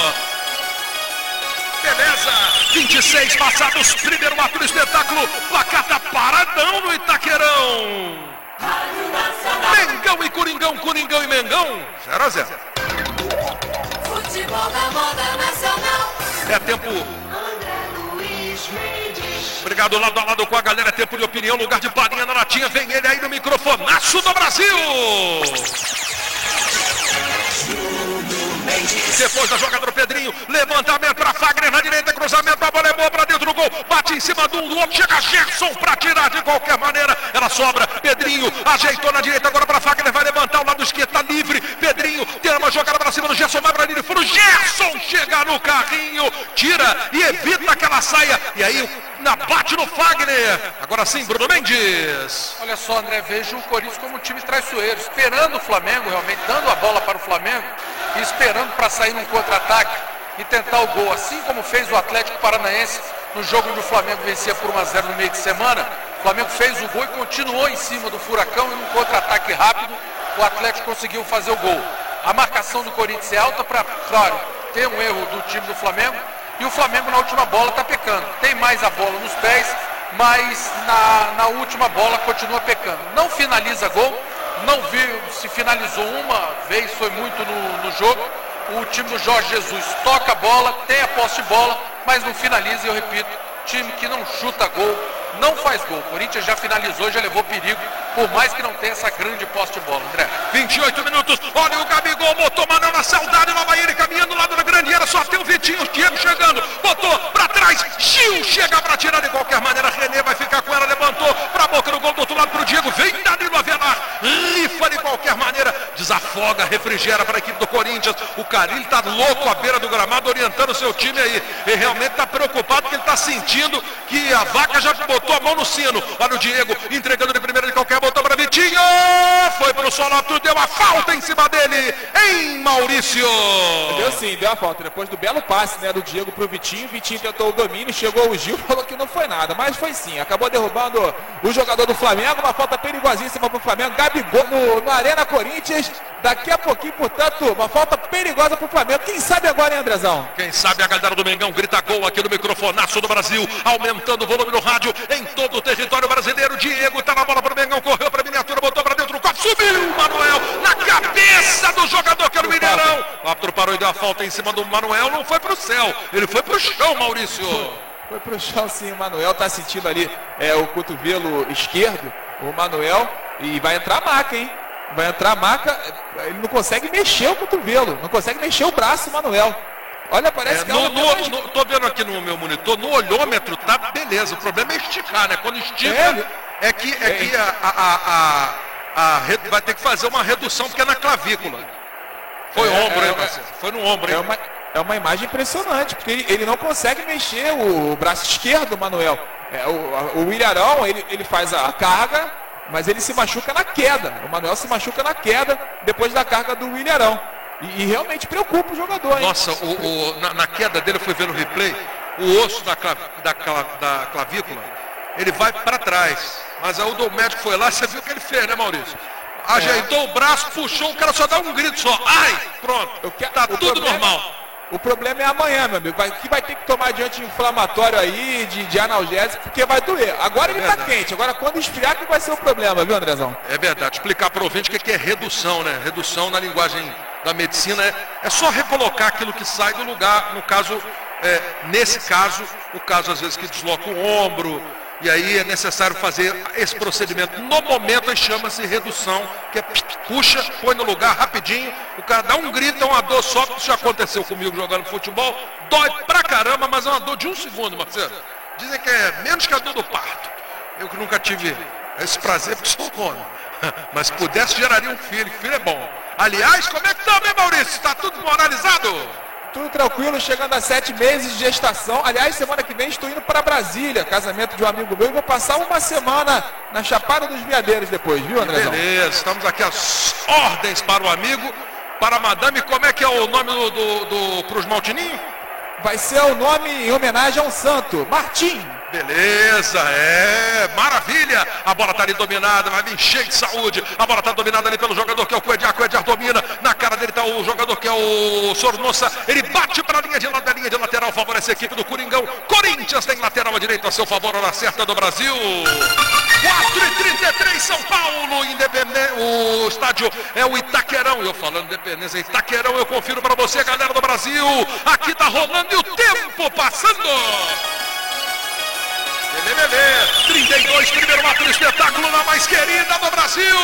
Beleza, vinte e seis passados, primeiro ato do espetáculo, placar tá paradão no Itaquerão. Mengão e Coringão, Coringão e Mengão, zero a zero. Futebol da moda nacional. É tempo. Obrigado, lado a lado com a galera, tempo de opinião, lugar de balinha na latinha, vem ele aí no microfonaço do Brasil. Depois da jogada do Pedrinho, levantamento para Fagner na direita, cruzamento, a bola é boa para dentro do gol, bate em cima do de um do outro, chega Gerson pra tirar de qualquer maneira, ela sobra, Pedrinho ajeitou na direita agora pra Fagner, vai levantar o lado esquerdo, tá livre, Pedrinho tem uma jogada pra cima do Gerson, vai pra linha de fundo, Gerson chega no carrinho, tira e evita que ela saia, e aí na bate no Fagner, agora sim Bruno Mendes. Olha só, André, vejo o Corinthians como um time traiçoeiro, esperando o Flamengo realmente, dando a bola para o Flamengo e esperando para sair num contra-ataque e tentar o gol, assim como fez o Atlético Paranaense no jogo onde o Flamengo vencia por um a zero no meio de semana. O Flamengo fez o gol e continuou em cima do Furacão e num contra-ataque rápido o Atlético conseguiu fazer o gol. A marcação do Corinthians é alta para, claro, ter um erro do time do Flamengo, e o Flamengo na última bola está pecando. Tem mais a bola nos pés, mas na, na última bola continua pecando. Não finaliza gol, não viu se finalizou uma vez, foi muito no, no jogo. O time do Jorge Jesus toca a bola, tem a posse de bola, mas não finaliza, e eu repito, time que não chuta gol, não faz gol. O Corinthians já finalizou, já levou perigo, por mais que não tenha essa grande posse de bola, André. vinte e oito minutos, olha o Gabigol, botou Manuel na saudade, lá vai ele caminhando do lado da grande área, só tem o Vitinho, o Diego chegando, botou pra trás, Gil chega pra tirar de qualquer maneira, René vai ficar com ela, levantou pra boca do gol do outro lado pro Diego, vem Danilo Avelar, rifa de qualquer maneira, desafoga, refrigera para a equipe do Corinthians, o Carille tá louco à beira do gramado, orientando o seu time aí, e realmente tá preocupado porque ele tá sentindo que a vaca já botou a mão no sino, olha o Diego, entregando de primeira de qualquer, botou para Vitinho, foi pro solo, deu a falta em cima dele, em Maurício. Deu sim, deu a falta, depois do belo passe, né, do Diego pro Vitinho, Vitinho tentou o domínio, chegou o Gil, falou que não foi nada, mas foi sim, acabou derrubando o jogador do Flamengo, uma falta perigosíssima pro Flamengo, Gabigol no, no Arena Corinthians, daqui a pouquinho, portanto, uma falta perigosa pro Flamengo, quem sabe agora, hein, Andrezão? Quem sabe a galera do Mengão grita gol aqui no microfonaço do Brasil, aumentando o volume no rádio em todo o território brasileiro, Diego tá na bola pro Mengão, correu pra miniatura, botou pra dentro do copo, subiu o Manuel na cabeça do jogador que era o Mineirão, o árbitro parou e deu a falta em cima do Manuel, não foi pro céu, ele foi pro chão, Maurício. Foi pro chão sim, o Manuel tá sentindo ali é, o cotovelo esquerdo, o Manuel, e vai entrar a maca, hein? Vai entrar a maca, ele não consegue mexer o cotovelo, não consegue mexer o braço, o Manuel. Olha, parece é, que... No, é no, mais... no, tô vendo aqui no meu monitor, no olhômetro tá beleza, o problema é esticar, né? Quando estica, é, é que, é, é que a, a, a, a, a, vai ter que fazer uma redução, porque é na clavícula. Foi é, ombro, é, hein, é, parceiro? Foi no ombro, hein? É uma, é uma imagem impressionante, porque ele, ele não consegue mexer o, o braço esquerdo, o Manuel. É, o, o Ilharão, ele, ele faz a carga, mas ele se machuca na queda. O Manuel se machuca na queda, depois da carga do Ilharão. E, e realmente preocupa o jogador, hein? Nossa, o, o, na, na queda dele, eu fui ver no replay, o osso da, clav, da, da clavícula, ele vai para trás. Mas aí o médico foi lá, você viu o que ele fez, né, Maurício? Ajeitou é. o braço, puxou, o cara só dá um grito só. Ai, pronto, que, tá tudo problema, normal. O problema é amanhã, meu amigo. Vai, que vai ter que tomar de anti-inflamatório aí, de, de analgésico, porque vai doer. Agora é ele verdade. Tá quente, agora quando esfriar que vai ser o problema, viu, Andrezão? É verdade. Explicar para o ouvinte o que é redução, né? Redução na linguagem da medicina é, é só recolocar aquilo que sai do lugar. No caso, é, nesse caso, o caso às vezes que desloca o ombro, e aí é necessário fazer esse procedimento. No momento aí chama-se redução, que é puxa, põe no lugar rapidinho, o cara dá um grito, é uma dor só, que isso já aconteceu comigo jogando futebol, dói pra caramba, mas é uma dor de um segundo, Marcelo. Dizem que é menos que a dor do parto. Eu que nunca tive esse prazer, porque sou homem. Mas se pudesse, geraria um filho, que filho é bom. Aliás, como é que tá, meu Maurício? Está tudo moralizado? Tudo tranquilo, chegando a sete meses de gestação. Aliás, semana que vem estou indo para Brasília, casamento de um amigo meu, e vou passar uma semana na Chapada dos Veadeiros depois, viu, Andrezão? Beleza, estamos aqui às ordens para o amigo, para a madame. Como é que é o nome do, do, do para os Maltininhos? Vai ser o nome em homenagem a um santo, Martim. Beleza, é, maravilha, a bola está ali dominada, vai vir cheio de saúde, a bola está dominada ali pelo jogador que é o Coediar, Coediar domina, na cara dele está o jogador que é o Sornossa, ele bate para a linha de, da linha de lateral, favorece a equipe do Coringão, Corinthians tem lateral à direita a seu favor, hora certa do Brasil, quatro e trinta e três, São Paulo, Independente, o estádio é o Itaquerão, eu falando Independência, Itaquerão, eu confiro para você, galera do Brasil, aqui está rolando e o tempo passando. trinta e dois, primeiro ato do espetáculo na mais querida do Brasil.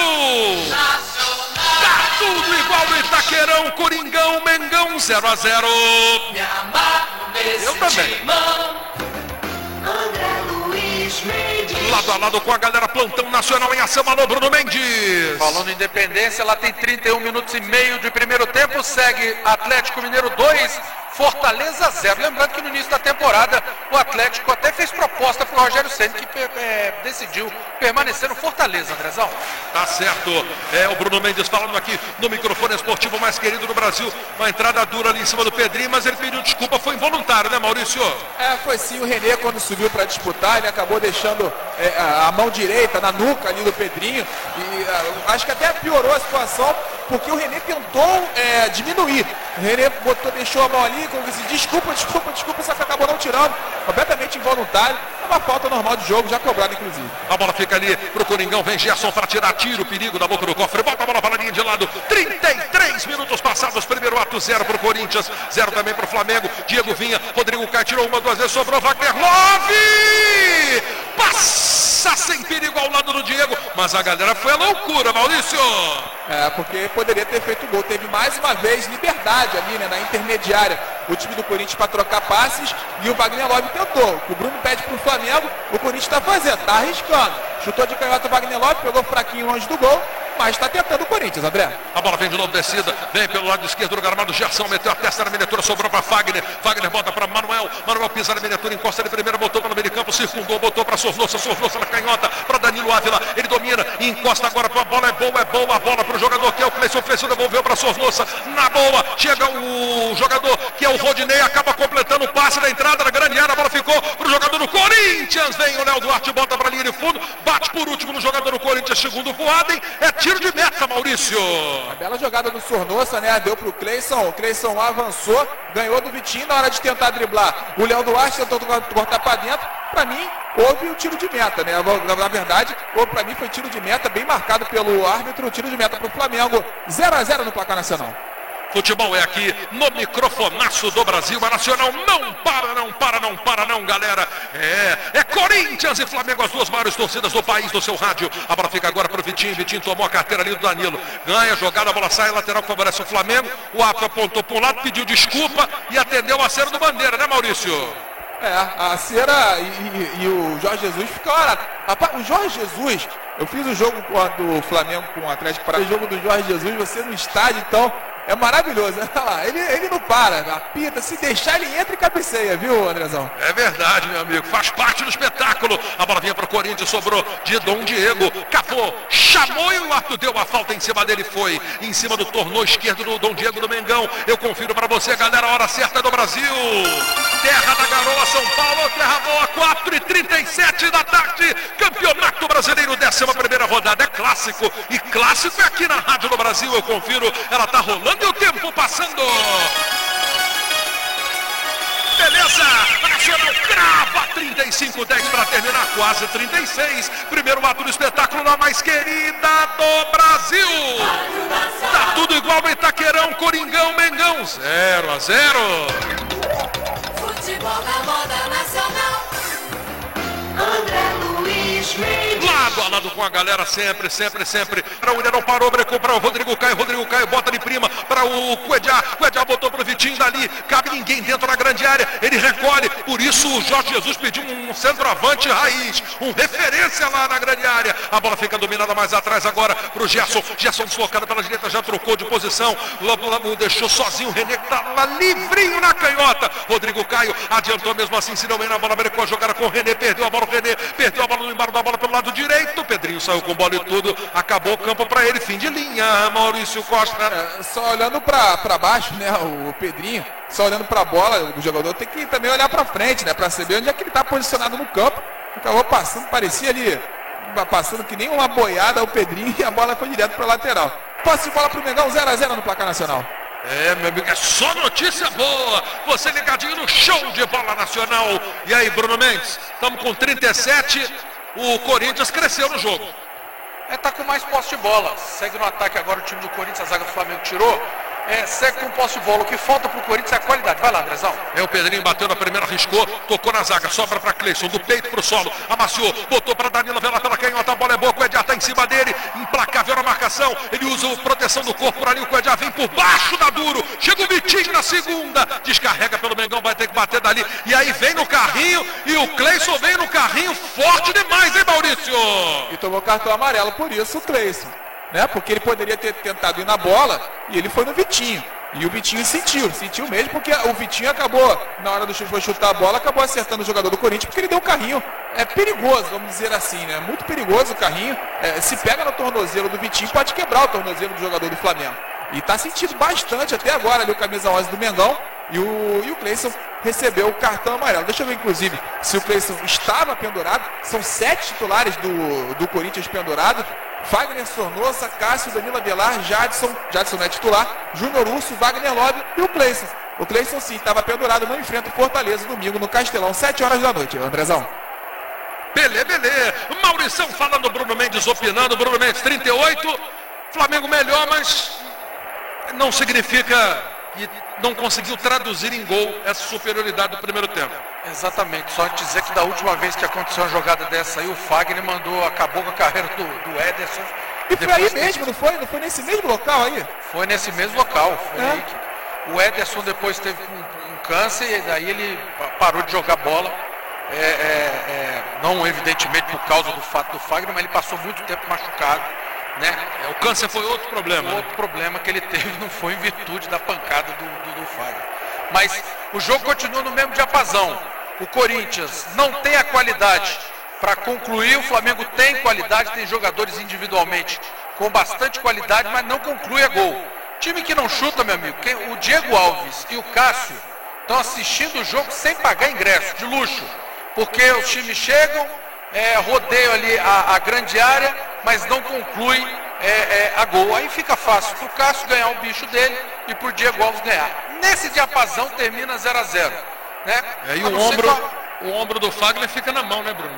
Tá tudo igual no Itaquerão, Coringão, Mengão, zero a zero. Eu também. André Luiz. Lado a lado com a galera, plantão nacional em ação. Alô, Bruno Mendes. Falando em Independência, ela tem trinta e um minutos e meio de primeiro tempo. Segue Atlético Mineiro dois, Fortaleza zero. Lembrando que no início da temporada o Atlético até fez proposta para o Rogério Ceni, que é, decidiu permanecer no Fortaleza, Andrezão. Tá certo. É o Bruno Mendes falando aqui no microfone esportivo mais querido do Brasil. Uma entrada dura ali em cima do Pedrinho, mas ele pediu desculpa, foi involuntário, né, Maurício? É, foi sim. O René, quando subiu para disputar, ele acabou deixando é, a mão direita na nuca ali do Pedrinho. E a, acho que até piorou a situação, porque o René tentou é, diminuir. O René botou, deixou a mão ali, como disse, desculpa, desculpa, desculpa, só que acabou não tirando. Completamente involuntário. Uma falta normal de jogo, já cobrada, inclusive. A bola fica ali pro Coringão, vem Gerson para tirar tiro, perigo da boca do cofre. Bota a bola para a linha de lado. trinta e três minutos passados, primeiro ato, zero pro Corinthians, zero também pro Flamengo. Diego Vinha, Rodrigo Caio tirou uma, duas vezes, sobrou Wagner Love! Passa sem perigo ao lado do Diego, mas a galera foi a loucura, Maurício. É, porque poderia ter feito gol. Teve mais uma vez liberdade ali, né, na intermediária. O time do Corinthians para trocar passes e o Wagner Love tentou. O Bruno pede pro Flamengo, o Corinthians está fazendo, tá arriscando. Chutou de canhota o Wagner Love, pegou fraquinho longe do gol, mas está tentando o Corinthians, André. A bola vem de novo descida, vem pelo lado esquerdo do gramado, Gerson meteu a testa na miniatura, sobrou para Fagner. Fagner bota para Manuel, Manuel pisa na miniatura, encosta de primeira, botou para o meio de campo, circundou, botou para Sornosa, Sornosa na canhota, para Danilo Ávila, ele domina e encosta agora para a bola, é boa, é boa a bola para o jogador que é o Cleison, Cleison devolveu para Sornosa, na boa, chega o jogador que é o Rodinei, acaba completando o passe da entrada da grande área, a bola ficou para o jogador do Corinthians, vem o Léo Duarte, bota para a linha de fundo, bate por último no jogador do Corinthians, segundo Voaden, é tiro de meta, Maurício. A bela jogada do Sornosa, né, deu pro Cleison, o Cleison avançou, ganhou do Vitinho na hora de tentar driblar. O Léo Duarte tentou cortar para dentro, para mim houve o tiro de meta, né, na, na verdade, ou para mim foi tiro de meta, bem marcado pelo árbitro, tiro de meta pro Flamengo, zero a zero no placar nacional. Futebol é aqui no microfonaço do Brasil, a Nacional não para, não para, não para não, galera. É, é Corinthians e Flamengo, as duas maiores torcidas do país, do seu rádio. A bola fica agora pro Vitinho, Vitinho tomou a carteira ali do Danilo. Ganha a jogada, a bola sai, lateral que favorece o Flamengo. O Ato apontou para um lado, pediu desculpa e atendeu a cera do Bandeira, né, Maurício? É, a cera e, e, e o Jorge Jesus ficam lá. Rapaz, o Jorge Jesus, eu fiz o jogo do Flamengo com o Atlético Paranaense, o jogo do Jorge Jesus, você no estádio, então... É maravilhoso, olha lá, ele, ele não para, apita, se deixar ele entra e cabeceia, viu, Andrezão? É verdade, meu amigo, faz parte do espetáculo. A bola vinha para o Corinthians, sobrou de Dom Diego, capou, chamou e o Arthur deu a falta em cima dele, foi em cima do tornô esquerdo do Dom Diego do Mengão. Eu confiro para você, galera, a hora certa do Brasil. Terra da Garoa, São Paulo, terra boa, quatro e trinta e sete da tarde, Campeonato Brasileiro, décima primeira rodada, é clássico, e clássico é aqui na Rádio do Brasil, eu confiro, ela tá rolando e o tempo passando. Beleza, Nacional crava trinta e cinco dez para terminar, quase trinta e seis. Primeiro ato do espetáculo na mais querida do Brasil. Tá tudo igual no Itaquerão, Coringão, Mengão, zero a zero. Futebol na moda nacional. André Luiz Mendes. Lado a lado com a galera, sempre, sempre, sempre. Para o Willian não parou, brecou para o Rodrigo Caio. Rodrigo Caio bota de prima para o Cuejá. Cuejá botou para o Vitinho dali. Cabe ninguém dentro da grande área. Ele recolhe. Por isso o Jorge Jesus pediu um centroavante raiz. Um referência lá na grande área. A bola fica dominada mais atrás agora para o Gerson. Gerson deslocado pela direita, já trocou de posição. O deixou sozinho. O René que estava livrinho na canhota. Rodrigo Caio adiantou mesmo assim. Se não vem na bola, brecou a jogada com o René. Perdeu a bola. O René perdeu a bola no embalo da bola pelo lado direito. Pedrinho saiu com bola e tudo. Acabou o campo para ele. Fim de linha, Maurício Costa. É, só olhando para baixo, né, o Pedrinho, só olhando para a bola, o jogador tem que também olhar para frente, né, para saber onde é que ele está posicionado no campo. Acabou passando, parecia ali, passando que nem uma boiada o Pedrinho e a bola foi direto para a lateral. Posse de bola para o Mengão, zero a zero no placar nacional. É, meu amigo, é só notícia boa. Você ligadinho no show de bola nacional. E aí, Bruno Mendes, estamos com trinta e sete. O Corinthians cresceu no jogo. É, tá com mais posse de bola. Segue no ataque agora o time do Corinthians, a zaga do Flamengo tirou. é, segue com posse de bola. O que falta pro Corinthians é a qualidade. Vai lá, Andrezão. É, o Pedrinho bateu na primeira, arriscou, tocou na zaga, sobra para Cleison, do peito pro solo, amaciou, botou para Danilo, vê lá pela canhota, a bola é boa, o Cuejá tá em cima dele, implacável na marcação, ele usa a proteção do corpo por ali, o Cuejá vem por baixo da Duro, chega o Vitinho na segunda, descarrega pelo Mengão, vai ter que bater dali, e aí vem no carrinho, e o Cleison vem no carrinho forte demais, hein, Maurício? E tomou cartão amarelo, por isso o Cleison, né? Porque ele poderia ter tentado ir na bola, e ele foi no Vitinho. E o Vitinho sentiu, sentiu mesmo, porque o Vitinho acabou, na hora do chute, foi chutar a bola, acabou acertando o jogador do Corinthians, porque ele deu um carrinho, é perigoso, vamos dizer assim, né? Muito perigoso o carrinho, é, se pega no tornozelo do Vitinho, pode quebrar o tornozelo do jogador do Flamengo. E tá sentindo bastante até agora ali o camisa onze do Mengão, e o, e o Cleison recebeu o cartão amarelo. Deixa eu ver, inclusive, se o Cleison estava pendurado, são sete titulares do, do Corinthians pendurados, Fagner Sornosa, Cássio, Danilo Avelar, Jadson, Jadson não é titular, Júnior Urso, Wagner Love e o Cleison. O Cleison sim, estava pendurado, não enfrenta o Fortaleza domingo no Castelão, sete horas da noite. Andrezão. Belê, belê. Maurição falando, Bruno Mendes opinando, Bruno Mendes trinta e oito, Flamengo melhor, mas não significa que não conseguiu traduzir em gol essa superioridade do primeiro tempo. Exatamente, só dizer que da última vez que aconteceu uma jogada dessa aí, o Fagner mandou, acabou com a carreira do, do Ederson. E foi aí mesmo, não foi? Não foi nesse mesmo local aí? Foi nesse mesmo local. Foi é. aí que o Ederson depois teve um, um câncer e daí ele parou de jogar bola. É, é, é, não evidentemente por causa do fato do Fagner, mas ele passou muito tempo machucado. Né? É, o câncer foi outro problema. Outro né? problema que ele teve não foi em virtude da pancada do, do, do Fagner. Mas o jogo continua no mesmo diapasão. O Corinthians não tem a qualidade para concluir, o Flamengo tem qualidade, tem jogadores individualmente com bastante qualidade, mas não conclui a gol. Time que não chuta, meu amigo, o Diego Alves e o Cássio estão assistindo o jogo sem pagar ingresso, de luxo. Porque os times chegam, é, rodeiam ali a, a grande área, mas não conclui é, é, a gol. Aí fica fácil para o Cássio ganhar o bicho dele e para o Diego Alves ganhar. Nesse diapasão termina zero a zero. Né? É, e o ombro, qual... o ombro do Fagner fica na mão, né, Bruno?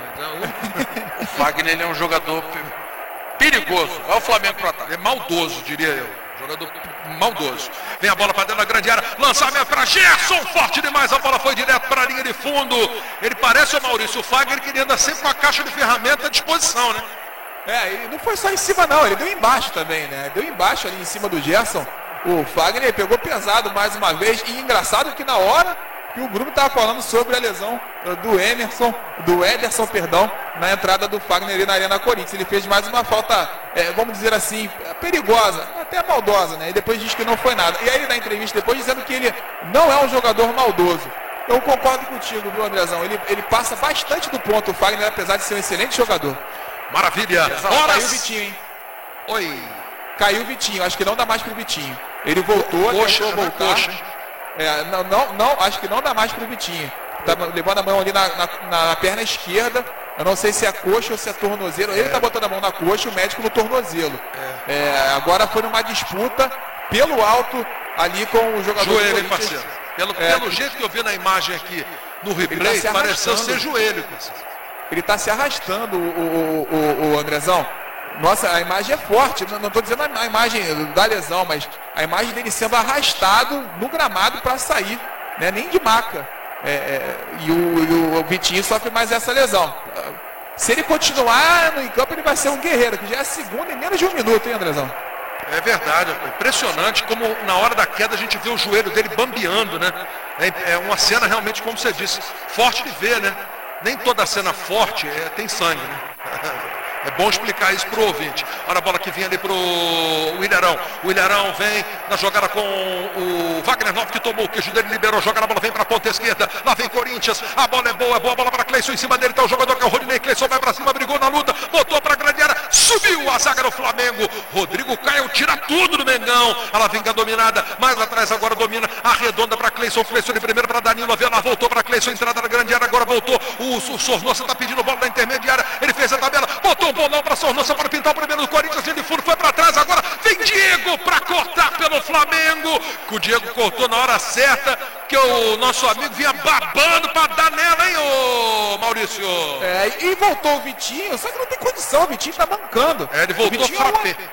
O Fagner ele é um jogador perigoso. Olha o Flamengo pro ataque. É maldoso, diria eu. Jogador maldoso. Vem a bola para dentro da grande área. Lançamento para Gerson. Forte demais. A bola foi direto para a linha de fundo. Ele parece o Maurício o Fagner, que ele anda sempre com a caixa de ferramenta à disposição, né? É, e não foi só em cima não. Ele deu embaixo também, né? Deu embaixo ali em cima do Gerson. O Fagner pegou pesado mais uma vez. E engraçado que na hora que o Bruno estava falando sobre a lesão do Emerson, do Ederson, perdão, na entrada do Fagner ali na Arena Corinthians. Ele fez mais uma falta, é, vamos dizer assim, perigosa, até maldosa, né? E depois diz que não foi nada. E aí ele dá entrevista depois dizendo que ele não é um jogador maldoso. Eu concordo contigo, viu, Andrezão? Ele, ele passa bastante do ponto, o Fagner, apesar de ser um excelente jogador. Maravilha! Caiu o Vitinho, hein? Oi! Caiu o Vitinho, acho que não dá mais pro Vitinho. Ele voltou, coxa, tentou voltar. Coxa. É, não, não, não, acho que não dá mais pro Vitinho. Tá levando a mão ali na, na, na perna esquerda. Eu não sei se é coxa ou se é tornozelo. Ele é. tá botando a mão na coxa e o médico no tornozelo. É. É, agora foi numa disputa pelo alto ali com o jogador joelho, do parceiro. Pelo, é, pelo jeito que eu vi na imagem aqui no replay, tá pareceu ser joelho, parceiro. Ele está se arrastando, o, o, o, o Andrezão. Nossa, a imagem é forte, não estou dizendo a imagem da lesão, mas a imagem dele sendo arrastado no gramado para sair, né? Nem de maca. É, é, e, o, e o Vitinho sofre mais essa lesão. Se ele continuar no campo, ele vai ser um guerreiro, que já é a segunda em menos de um minuto, hein, Andrezão? É verdade, impressionante como na hora da queda a gente vê o joelho dele bambeando, né? É, é uma cena realmente, como você disse, forte de ver, né? Nem toda cena forte é, tem sangue, né? É bom explicar isso pro ouvinte. Olha a bola que vem ali pro Ilharão. O Ilharão vem na jogada com o Wagner Love, que tomou o queijo dele, liberou a jogada, a bola vem pra ponta esquerda. Lá vem Corinthians, a bola é boa, é boa, a bola pra Cleison, em cima dele tá o jogador que é o Rodinei. Cleison vai pra cima, brigou na luta, botou pra grande área, subiu a zaga do Flamengo. Rodrigo Caio tira tudo do Mengão. Ela vem dominada, mais atrás agora domina, arredonda pra Cleison, Cleison de primeiro pra Danilo, vê lá, voltou pra Cleison, entrada na grande área, agora voltou. O, o Sornosa tá pedindo bola na intermediária, ele fez a tabela, botou bolão para Sornosa para pintar o primeiro do Corinthians, ele fundo, foi para trás, agora vem Diego para cortar pelo Flamengo, que o Diego cortou na hora certa, que o nosso amigo vinha babando para dar nela, hein, ô Maurício? É, e voltou o Vitinho, só que não tem condição, o Vitinho tá mancando. É, ele voltou frappé.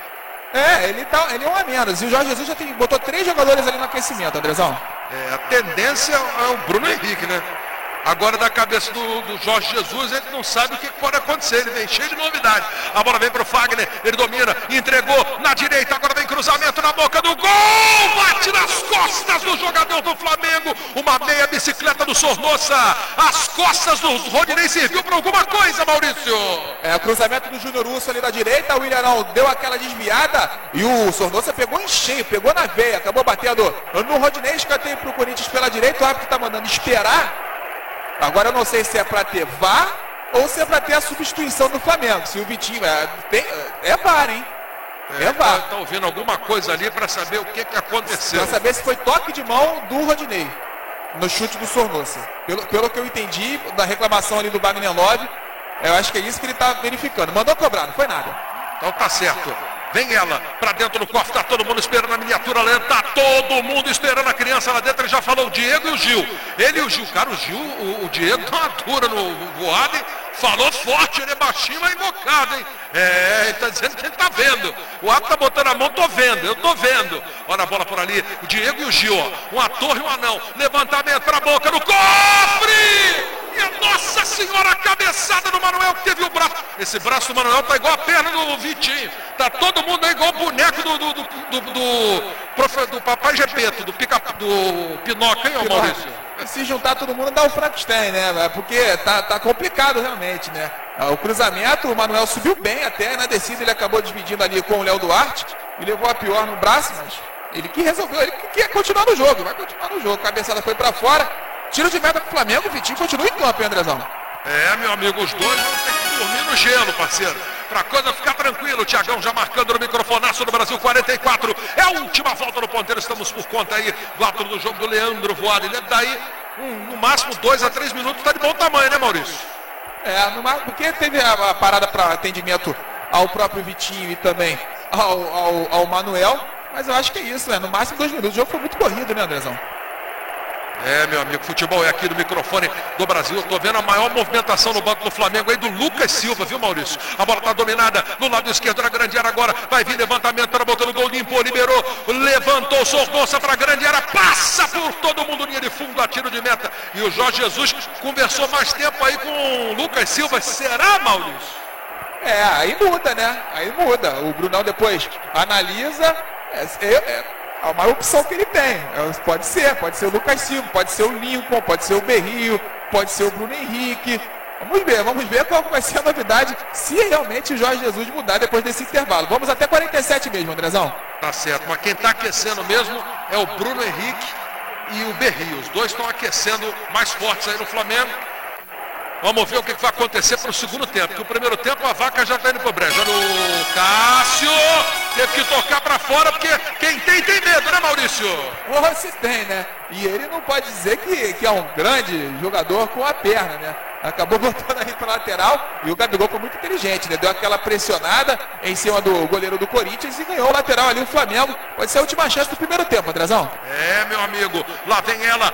É, ele, tá, ele é um a menos. E o Jorge Jesus já tem, botou três jogadores ali no aquecimento, Andrezão. É, a tendência é o Bruno Henrique, né? Agora, da cabeça do, do Jorge Jesus, ele não sabe o que pode acontecer. Ele vem cheio de novidade. A bola vem para o Fagner, ele domina, entregou na direita. Agora vem cruzamento na boca do gol. Bate nas costas do jogador do Flamengo. Uma meia bicicleta do Sornossa. As costas do Rodinei serviu para alguma coisa, Maurício. É, o cruzamento do Júnior Urso ali da direita. O Willian deu aquela desviada. E o Sornossa pegou em cheio, pegou na veia. Acabou batendo no Rodinei. Escanteio para o Corinthians pela direita. O árbitro está mandando esperar. Agora eu não sei se é para ter V A R ou se é para ter a substituição do Flamengo. Se o Vitinho é, tem, é V A R, hein? É, é V A R. Está ouvindo alguma coisa ali para saber o que, que aconteceu. Para saber se foi toque de mão do Rodinei no chute do Sornossa. Pelo, pelo que eu entendi da reclamação ali do Wagner Love, eu acho que é isso que ele está verificando. Mandou cobrar, não foi nada. Então tá certo. Vem ela pra dentro do cofre, tá todo mundo esperando a miniatura lenta, tá todo mundo esperando a criança lá dentro. Ele já falou o Diego e o Gil. Ele e o Gil, cara, o Gil, o, o Diego tá uma dura no voado, hein? Falou forte, ele é baixinho, mas invocado, hein? É, ele tá dizendo que ele tá vendo. O árbitro tá botando a mão, tô vendo, eu tô vendo. Olha a bola por ali, o Diego e o Gil, ó. Uma torre e um anão. Levantamento pra boca do cofre! E a Nossa Senhora, a cabeçada do Manuel que teve o braço. Esse braço do Manuel tá igual a perna do Vitinho. Tá todo mundo aí igual o boneco do, do, do, do, do, do, do Papai Gepeto, do, pica, do Pinóquio, hein, ô Maurício? Se juntar todo mundo dá o Frankenstein, né? Porque tá, tá complicado realmente, né? O cruzamento, o Manuel subiu bem até, na descida ele acabou dividindo ali com o Léo Duarte e levou a pior no braço, mas ele que resolveu, ele que quer continuar no jogo, vai continuar no jogo. A cabeçada foi pra fora, tiro de meta pro Flamengo, o Vitinho continua em campo, hein, Andrezão? É, meu amigo, os dois vão ter que dormir no gelo, parceiro. Pra coisa ficar tranquilo, o Thiagão já marcando no microfonaço do Brasil, quarenta e quatro. É a última volta no ponteiro, estamos por conta aí do ato do jogo do Leandro Voado. Ele daí, um, no máximo, dois a três minutos, tá de bom tamanho, né, Maurício? É, no, porque teve a, a parada para atendimento ao próprio Vitinho e também ao, ao, ao Manuel. Mas eu acho que é isso, né? No máximo dois minutos. O jogo foi muito corrido, né, Andrezão? É, meu amigo, futebol é aqui do microfone do Brasil. Eu tô vendo a maior movimentação no banco do Flamengo aí do Lucas Silva, viu, Maurício? A bola tá dominada no lado esquerdo da grande área agora. Vai vir levantamento para boca do gol, limpou, liberou, levantou, Sornossa para a grande área, passa por todo mundo, linha de fundo, a tiro de meta. E o Jorge Jesus conversou mais tempo aí com o Lucas Silva. Será, Maurício? É, aí muda, né? Aí muda. O Brunão depois analisa. É, é, é. É uma opção que ele tem. Pode ser, pode ser o Lucas Silva, pode ser o Lincoln, pode ser o Berrio, pode ser o Bruno Henrique. Vamos ver, vamos ver qual vai ser a novidade se realmente o Jorge Jesus mudar depois desse intervalo. Vamos até quarenta e sete mesmo, Andrezão. Tá certo, mas quem tá aquecendo mesmo é o Bruno Henrique e o Berrio. Os dois estão aquecendo mais fortes aí no Flamengo. Vamos ver o que vai acontecer para o segundo tempo. Porque o primeiro tempo a vaca já está indo para o brejo. Olha o Cássio. Teve que tocar para fora, porque quem tem, tem medo, né, Maurício? Porra, se tem, né? E ele não pode dizer que, que é um grande jogador com a perna, né? Acabou botando ali para lateral e o Gabigol foi muito inteligente, né? Deu aquela pressionada em cima do goleiro do Corinthians e ganhou o lateral ali, o Flamengo. Pode ser a última chance do primeiro tempo, Andrezão. É, meu amigo. Lá vem ela.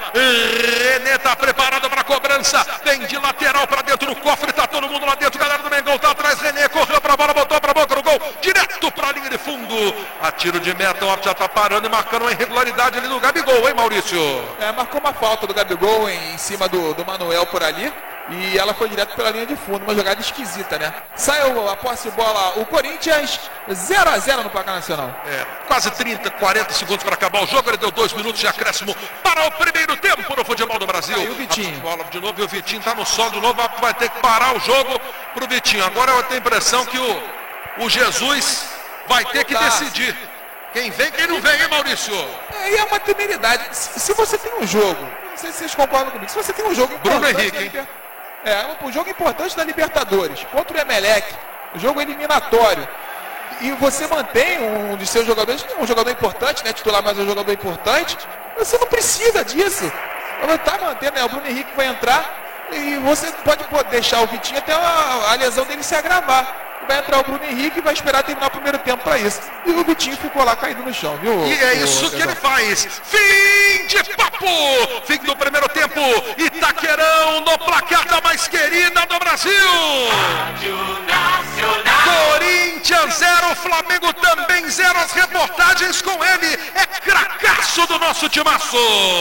René tá preparado para a cobrança. Vem de lateral para dentro do cofre. Tá todo mundo lá dentro. Galera do Mengão tá atrás. René correu para a bola, botou para a boca do gol. Direto para a linha de fundo. A tiro de meta. O já tá parando e marcando uma irregularidade ali no Gabigol, hein, Maurício? É, marcou uma falta do Gabigol em cima do, do Manuel por ali. E ela foi direto pela linha de fundo, uma jogada esquisita, né? Saiu a posse de bola o Corinthians, zero a zero no placar nacional. É, quase trinta, quarenta segundos para acabar o jogo. Ele deu dois minutos de acréscimo para o primeiro tempo no futebol do Brasil. Aí o Vitinho. A bola de novo e o Vitinho tá no solo de novo, vai ter que parar o jogo pro Vitinho. Agora eu tenho a impressão que o, o Jesus vai ter que decidir. Quem vem, quem não vem, hein, Maurício? É, e é uma temeridade. Se, se você tem um jogo, não sei se vocês concordam comigo, se você tem um jogo Bruno Henrique, hein? É, um jogo importante da Libertadores, contra o Emelec, um jogo eliminatório, e você mantém um dos seus jogadores, um jogador importante, né, titular, mas um jogador importante, você não precisa disso. Você tá mantendo, né, o Bruno Henrique vai entrar, e você pode deixar o Vitinho até a, a lesão dele se agravar. Vai entrar o Bruno Henrique e vai esperar terminar o primeiro tempo para isso. E o Vitinho ficou lá caído no chão, viu? E é isso que ele faz. Fim de papo! Fim do primeiro tempo. Itaquerão no placar da mais querida do Brasil. Corinthians Corinthians zero, Flamengo também zero. As reportagens com ele, é cracaço do nosso timaço.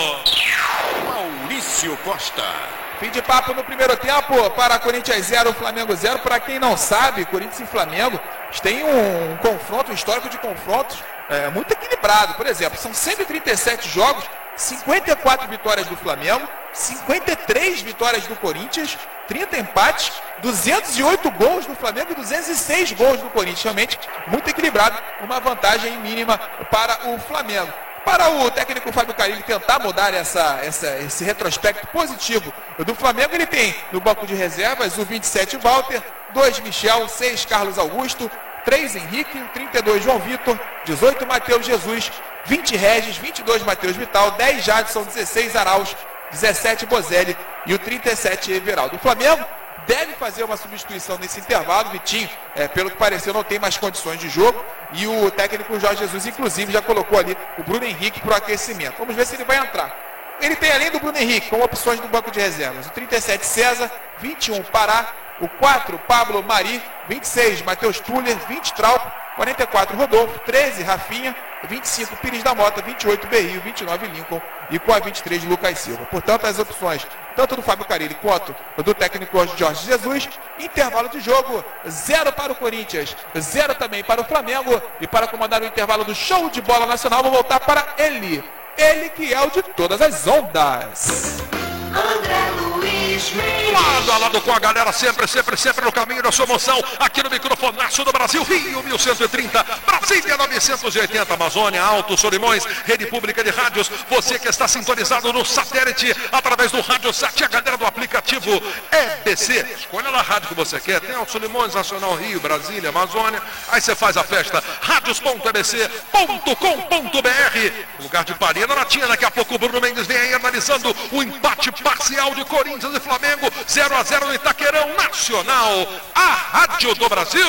Maurício Costa. Fim de papo no primeiro tempo para Corinthians zero, Flamengo zero. Para quem não sabe, Corinthians e Flamengo têm um, um confronto, um histórico de confrontos é, muito equilibrado. Por exemplo, são cento e trinta e sete jogos, cinquenta e quatro vitórias do Flamengo, cinquenta e três vitórias do Corinthians, trinta empates, duzentos e oito gols do Flamengo e duzentos e seis gols do Corinthians. Realmente muito equilibrado, uma vantagem mínima para o Flamengo. Para o técnico Fábio Carilli tentar mudar essa, essa, esse retrospecto positivo do Flamengo, ele tem no banco de reservas o vinte e sete Walter, dois Michel, seis Carlos Augusto, três Henrique, trinta e dois João Vitor, dezoito Matheus Jesus, vinte Regis, vinte e dois Matheus Vital, dez Jadson, dezesseis Arauz, dezessete Bozelli e o trinta e sete Everaldo. O Flamengo deve fazer uma substituição nesse intervalo. Vitinho, é, pelo que pareceu, não tem mais condições de jogo. E o técnico Jorge Jesus, inclusive, já colocou ali o Bruno Henrique para o aquecimento. Vamos ver se ele vai entrar. Ele tem, além do Bruno Henrique, como opções no banco de reservas, o trinta e sete César, vinte e um Pará, o quatro Pablo Mari, vinte e seis Matheus Tuller, vinte Trauco, quarenta e quatro Rodolfo, treze Rafinha, vinte e cinco Pires da Mota, vinte e oito Berrio, vinte e nove Lincoln e com a vinte e três Lucas Silva. Portanto, as opções tanto do Fábio Carilli quanto do técnico Jorge Jesus. Intervalo de jogo, zero para o Corinthians, zero também para o Flamengo. E para comandar o intervalo do show de bola nacional, vou voltar para ele. Ele que é o de todas as ondas. André Luiz Mendes. Lado a lado com a galera, sempre, sempre, sempre no caminho da sua emoção. Aqui no microfonaço do Brasil, Rio mil cento e trinta, Brasília novecentos e oitenta, Amazônia, Alto Solimões, Rede Pública de Rádios. Você que está sintonizado no satélite, através do Rádio Sat, a galera do aplicativo E B C. Escolha lá a rádio que você quer. Tem Alto Solimões, Nacional, Rio, Brasília, Amazônia. Aí você faz a festa, radios ponto e b c ponto com ponto b r. Lugar de Paris, na latinha. Daqui a pouco o Bruno Mendes vem aí analisando o empate parcial de Corinthians e Flamengo, zero a zero no Itaquerão, Nacional, a Rádio do Brasil.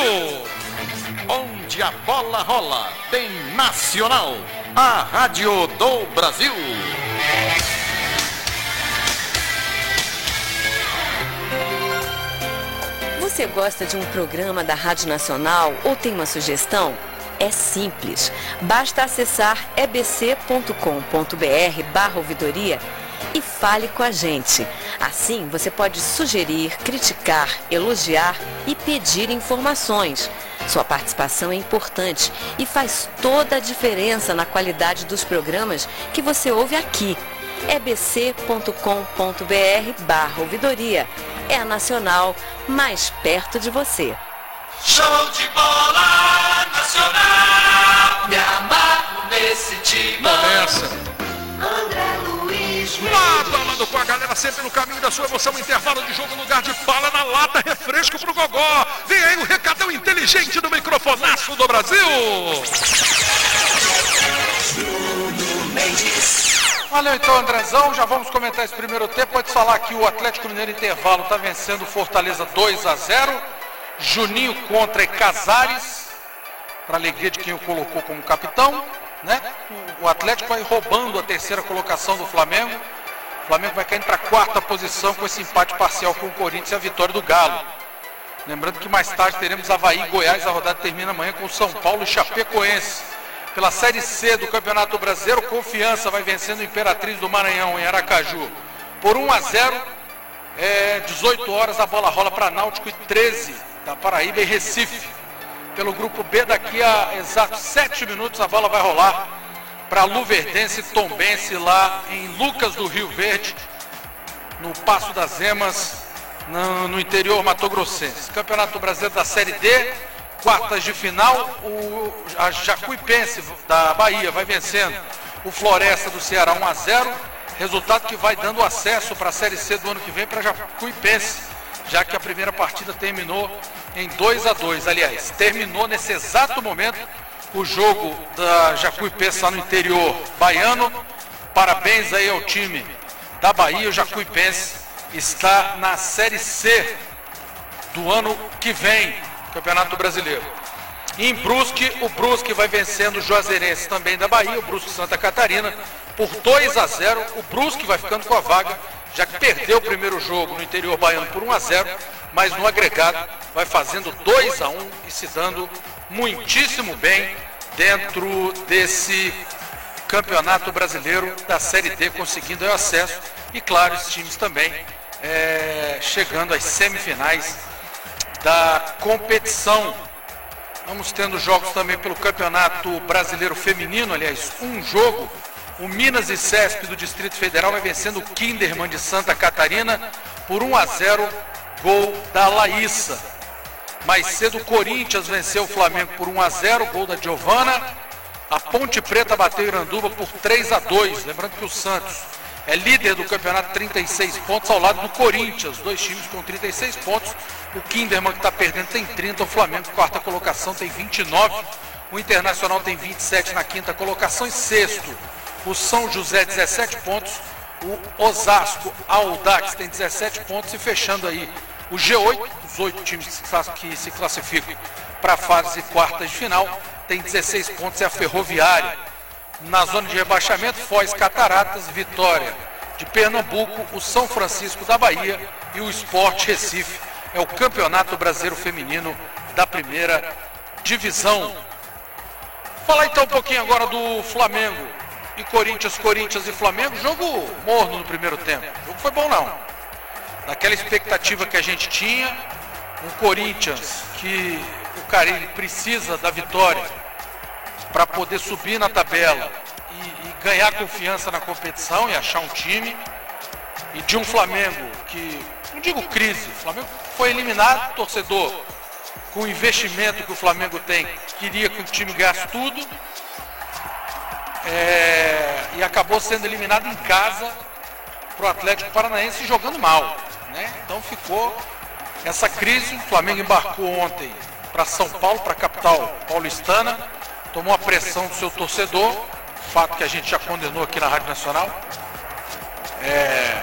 Onde a bola rola, tem Nacional, a Rádio do Brasil. Você gosta de um programa da Rádio Nacional ou tem uma sugestão? É simples, basta acessar e b c ponto com ponto b r barra ouvidoria e fale com a gente. Assim, você pode sugerir, criticar, elogiar e pedir informações. Sua participação é importante e faz toda a diferença na qualidade dos programas que você ouve aqui. e b c ponto com ponto b r barra ouvidoria. É a Nacional, mais perto de você. Show de bola nacional, me amarro nesse time. Começa. André Luiz Mendes. Lado a lado com a galera, sempre no caminho da sua emoção. Intervalo de jogo, lugar de bala na lata, refresco pro gogó. Vem aí o recadão inteligente do microfonaço do Brasil. Bruno Mendes. Valeu então, Andrezão, já vamos comentar esse primeiro tempo. Pode falar que o Atlético Mineiro intervalo está vencendo o Fortaleza dois a zero. Juninho contra Casares, para alegria de quem o colocou como capitão, né? O Atlético vai roubando a terceira colocação do Flamengo. O Flamengo vai caindo para a quarta posição com esse empate parcial com o Corinthians e a vitória do Galo. Lembrando que mais tarde teremos Avaí e Goiás. A rodada termina amanhã com São Paulo e Chapecoense. Pela Série C do Campeonato Brasileiro, Confiança vai vencendo o Imperatriz do Maranhão em Aracaju por um a zero. É, dezoito horas a bola rola para Náutico e treze da Paraíba e Recife. Pelo grupo B, daqui a exatos sete minutos a bola vai rolar para Luverdense e Tombense lá em Lucas do Rio Verde, no Passo das Emas, no, no interior matogrossense. Campeonato Brasileiro da Série D, quartas de final, o, a Jacuipense da Bahia vai vencendo o Floresta do Ceará um a zero, resultado que vai dando acesso para a Série C do ano que vem para Jacuipense, já que a primeira partida terminou em dois a dois. Aliás, terminou nesse exato momento o jogo da Jacuipense lá no interior baiano. Parabéns aí ao time da Bahia. O Jacuipense está na Série C do ano que vem, Campeonato Brasileiro. E em Brusque, o Brusque vai vencendo o Juazeirense também da Bahia, o Brusque Santa Catarina, por dois a zero. O Brusque vai ficando com a vaga, já que perdeu o primeiro jogo no interior baiano por um a zero, mas no agregado vai fazendo dois a um e se dando muitíssimo bem dentro desse Campeonato Brasileiro da Série D, conseguindo o acesso. E claro, os times também é, chegando às semifinais da competição. Vamos tendo jogos também pelo Campeonato Brasileiro Feminino, aliás, um jogo. O Minas e Cesp do Distrito Federal vai vencendo o Kinderman de Santa Catarina por um a zero, gol da Laíssa. Mais cedo o Corinthians venceu o Flamengo por um a zero, gol da Giovana. A Ponte Preta bateu Iranduba por três a dois. Lembrando que o Santos é líder do campeonato, trinta e seis pontos, ao lado do Corinthians, dois times com trinta e seis pontos. O Kinderman, que está perdendo, tem trinta, o Flamengo, quarta colocação, tem vinte e nove. O Internacional tem vinte e sete na quinta colocação. E sexto, o São José, dezessete pontos. O Osasco Audax tem dezessete pontos. E fechando aí o G oito, os oito times que se classificam para a fase quartas de final, tem dezesseis pontos. É a Ferroviária. Na zona de rebaixamento, Foz, Cataratas, Vitória de Pernambuco, o São Francisco da Bahia e o Sport Recife. É o Campeonato Brasileiro Feminino da primeira divisão. Falar então um pouquinho agora do Flamengo e Corinthians, Corinthians e Flamengo. Jogo morno no primeiro tempo. O jogo foi bom não. Naquela expectativa que a gente tinha, um Corinthians que o Carille precisa da vitória para poder subir na tabela e, e ganhar confiança na competição e achar um time. E de um Flamengo que, não digo crise, o Flamengo foi eliminado, torcedor, com o investimento que o Flamengo tem, queria que o time ganhasse tudo, é, e acabou sendo eliminado em casa para o Atlético Paranaense jogando mal, né? Então ficou essa crise. O Flamengo embarcou ontem para São Paulo, para a capital paulistana, tomou a pressão do seu torcedor, fato que a gente já condenou aqui na Rádio Nacional. É...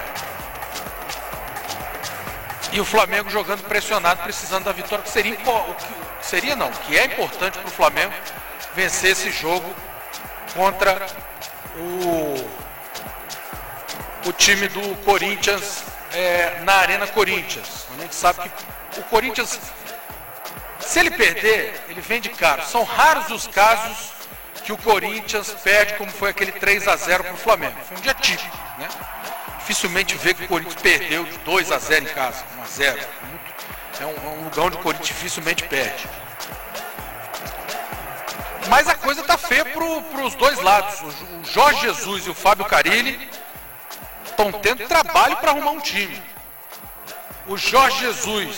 E o Flamengo jogando pressionado, precisando da vitória, que seria, o que seria não, que é importante para o Flamengo vencer esse jogo contra o, o time do Corinthians é, na Arena Corinthians. A gente sabe que o Corinthians, se ele perder, ele vende caro. São raros os casos que o Corinthians perde, como foi aquele três a zero para o Flamengo. Foi um dia típico, né? Dificilmente vê que o Corinthians perdeu de dois a zero em casa, um a zero. É um, é um lugar onde o Corinthians dificilmente perde. Mas a coisa está feia para os dois lados. O Jorge Jesus e o Fábio Carille estão tendo trabalho para arrumar um time. O Jorge Jesus,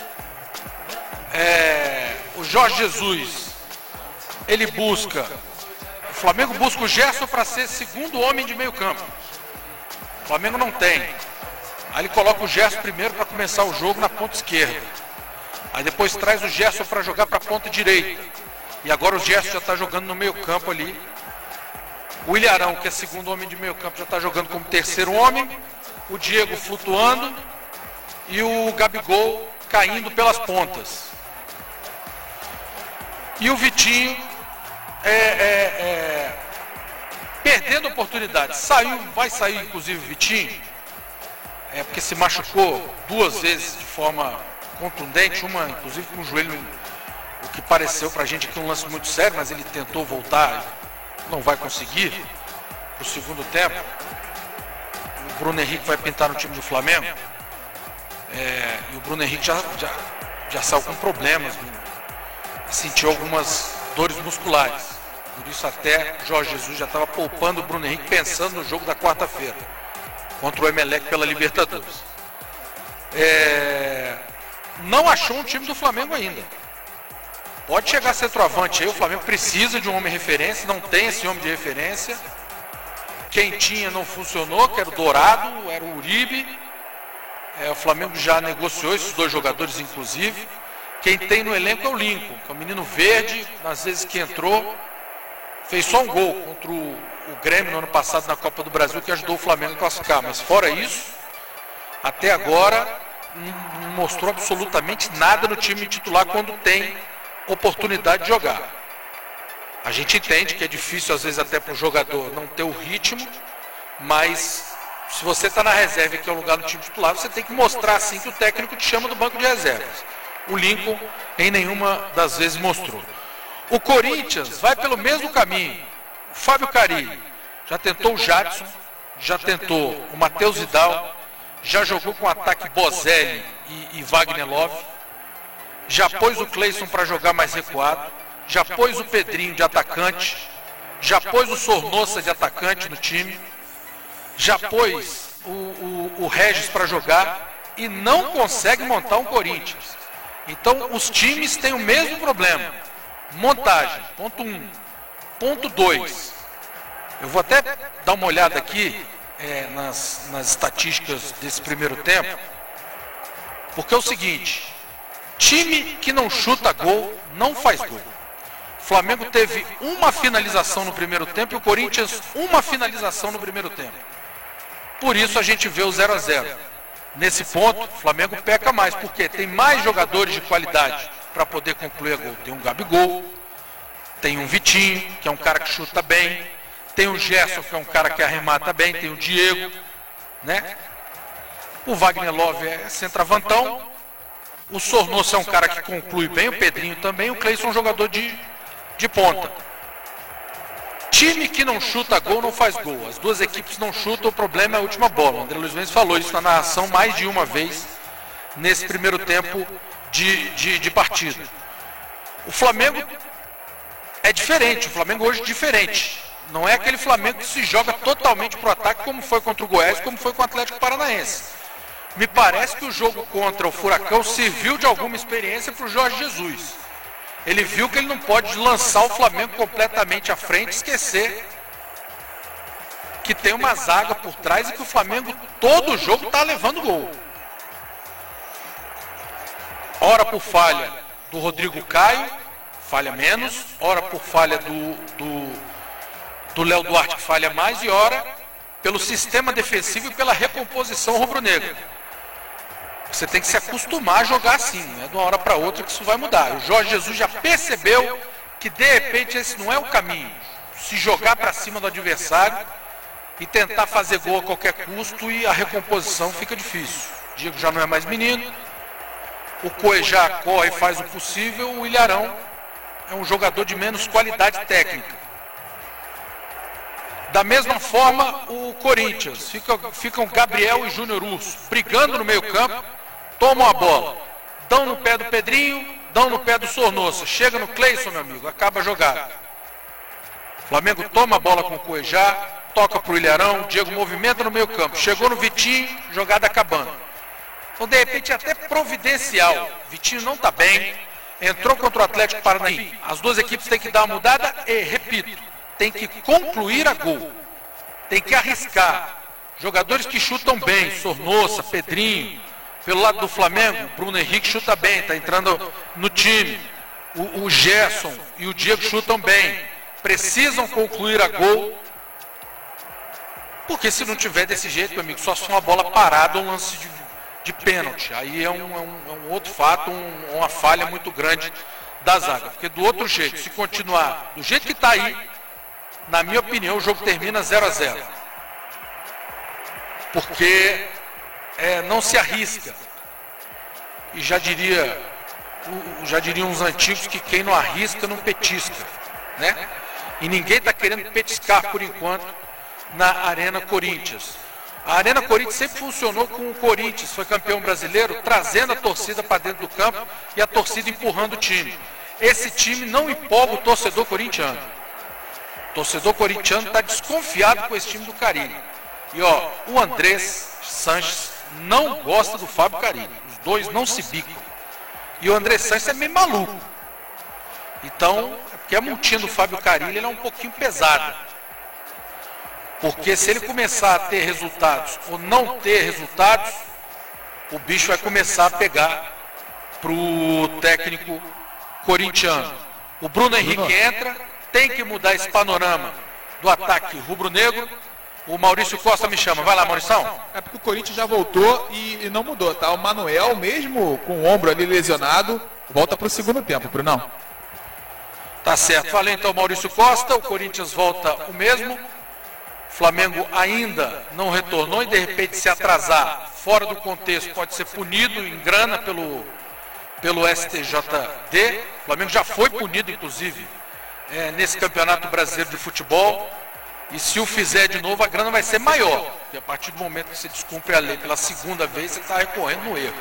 é, o Jorge Jesus, ele busca, o Flamengo busca o Gerson para ser segundo homem de meio campo. O Flamengo não tem. Aí ele coloca o Gerson primeiro para começar o jogo na ponta esquerda. Aí depois traz o Gerson para jogar para a ponta direita. E agora o Gerson já está jogando no meio campo ali. O Ilharão, que é segundo homem de meio campo, já está jogando como terceiro homem. O Diego flutuando. E o Gabigol caindo pelas pontas. E o Vitinho é, é, é, perdendo oportunidade. Saiu, vai sair inclusive o Vitinho, é, porque se machucou duas vezes de forma contundente, uma inclusive com o joelho, o que pareceu pra gente aqui um lance muito sério, mas ele tentou voltar, não vai conseguir pro segundo tempo. O Bruno Henrique vai pintar no time do Flamengo, é, e o Bruno Henrique já, já, já saiu com problemas, sentiu algumas dores musculares. Por isso até Jorge Jesus já estava poupando o Bruno Henrique, pensando no jogo da quarta-feira contra o Emelec pela Libertadores. É... Não achou um time do Flamengo ainda. Pode chegar centroavante aí, o Flamengo precisa de um homem de referência, não tem esse homem de referência. Quem tinha não funcionou, que era o Dourado, era o Uribe. É, o Flamengo já negociou esses dois jogadores, inclusive. Quem tem no elenco é o Lincoln, que é um menino verde, nas vezes que entrou, fez só um gol contra o, o Grêmio no ano passado na Copa do Brasil, que ajudou o Flamengo a classificar. Mas fora isso, até agora, não mostrou absolutamente nada no time titular quando tem oportunidade de jogar. A gente entende que é difícil, às vezes, até para o jogador não ter o ritmo, mas Se você está na reserva e quer um lugar no time titular, você tem que mostrar assim que o técnico te chama do banco de reservas. O Lincoln em nenhuma das vezes mostrou. O Corinthians vai pelo mesmo caminho. O Fábio Carilli já tentou o Jadson, já tentou o Matheus Vidal, já jogou com o ataque Bozelli e, e Wagner Love, já pôs o Cleison para jogar mais recuado, já pôs o Pedrinho de atacante, já pôs o Sornosa de atacante no time, já pôs o, o, o Regis para jogar e não consegue montar um Corinthians. Então os times têm o mesmo problema. Montagem, ponto um. Ponto dois. Eu vou até dar uma olhada aqui é, nas, nas estatísticas desse primeiro tempo, porque é o seguinte: time que não chuta gol não faz gol. O Flamengo teve uma finalização no primeiro tempo e o Corinthians uma finalização no primeiro tempo. Por isso a gente vê o zero a zero. Nesse ponto, o Flamengo peca mais, porque tem mais jogadores de qualidade para poder concluir a gol. Tem um Gabigol, tem um Vitinho, que é um cara que chuta bem, tem o Gerson, que é um cara que arremata bem, tem o Diego, né? O Wagner Love é centroavantão, o Sornosa é um cara que conclui bem, o Pedrinho também, o Cleison é um jogador de, de ponta. Time que não chuta gol não faz gol. As duas equipes não chutam, o problema é a última bola. O André Luiz Mendes falou isso na narração mais de uma vez nesse primeiro tempo de, de, de partida. O Flamengo é diferente, o Flamengo hoje é diferente. Não é aquele Flamengo que se joga totalmente para o ataque como foi contra o Goiás, como foi com o Atlético Paranaense. Me parece que o jogo contra o Furacão serviu de alguma experiência para o Jorge Jesus. Ele viu que ele não pode lançar o Flamengo completamente à frente e esquecer que tem uma zaga por trás e que o Flamengo todo o jogo está levando gol. Ora por falha do Rodrigo Caio, falha menos. Ora por falha do, do, do Léo Duarte, que falha mais. E ora pelo sistema defensivo e pela recomposição rubro-negra. Você tem que se acostumar a jogar assim, não é de uma hora para outra que isso vai mudar. O Jorge Jesus já percebeu que de repente esse não é o caminho. Se jogar para cima do adversário e tentar fazer gol a qualquer custo, e a recomposição fica difícil. O Diego já não é mais menino, o Cuejá corre e faz o possível, o Ilharão é um jogador de menos qualidade técnica. Da mesma forma, o Corinthians, fica, ficam Gabriel e Júnior Urso brigando no meio campo, tomam a bola, dão no pé do Pedrinho, dão no pé do Sornosa, chega no Cleison, meu amigo, acaba a jogada. O Flamengo toma a bola com o Cuejá, toca para o Ilharão, o Diego movimenta no meio campo, chegou no Vitinho, jogada acabando. Então, de repente, é até providencial. Vitinho não está bem, entrou contra o Atlético Paranaense. As duas equipes têm que dar uma mudada e, repito, tem que concluir a gol, tem que arriscar. Jogadores que chutam bem, Sornosa, Pedrinho. Pelo lado do Flamengo, Bruno Henrique chuta bem, está entrando no time. O, o Gerson e o Diego chutam bem. Precisam concluir a gol, porque se não tiver desse jeito, meu amigo, só se for uma bola parada ou um lance de, de pênalti. Aí é um, é um, é um outro fato, um, uma falha muito grande da zaga. Porque do outro jeito, se continuar do jeito que está aí, na minha opinião, o jogo termina zero a zero. Porque é, não se arrisca. E já diria, já diriam os antigos que quem não arrisca não petisca, né? E ninguém está querendo petiscar por enquanto na Arena Corinthians. A Arena Corinthians sempre funcionou com o Corinthians, foi campeão brasileiro, trazendo a torcida para dentro do campo e a torcida empurrando o time. Esse time não empolga o torcedor corintiano. O torcedor corintiano está desconfiado com esse time do Carilli. E ó, o Andrés Sanches não gosta do Fábio Carilli. Os dois não se bicam. E o Andrés Sanches é meio maluco. Então, é porque a multinha do Fábio Carilli ele é um pouquinho pesada. Porque se ele começar a ter resultados ou não ter resultados, o bicho vai começar a pegar para o técnico corintiano. O Bruno Henrique entra, tem que mudar esse panorama do ataque rubro-negro. O Maurício Costa me chama. Vai lá, Maurição. É porque o Corinthians já voltou e, e não mudou, tá? O Manuel, mesmo com o ombro ali lesionado, volta para o segundo tempo, Brunão. Tá certo. Falei então, Maurício Costa. O Corinthians volta o mesmo. Flamengo ainda não retornou e de repente se atrasar fora do contexto pode ser punido em grana pelo, pelo S T J D. O Flamengo já foi punido, inclusive, é, nesse Campeonato Brasileiro de Futebol. E se o fizer de novo, a grana vai ser maior. Porque a partir do momento que você descumpre a lei pela segunda vez, você está recorrendo no erro.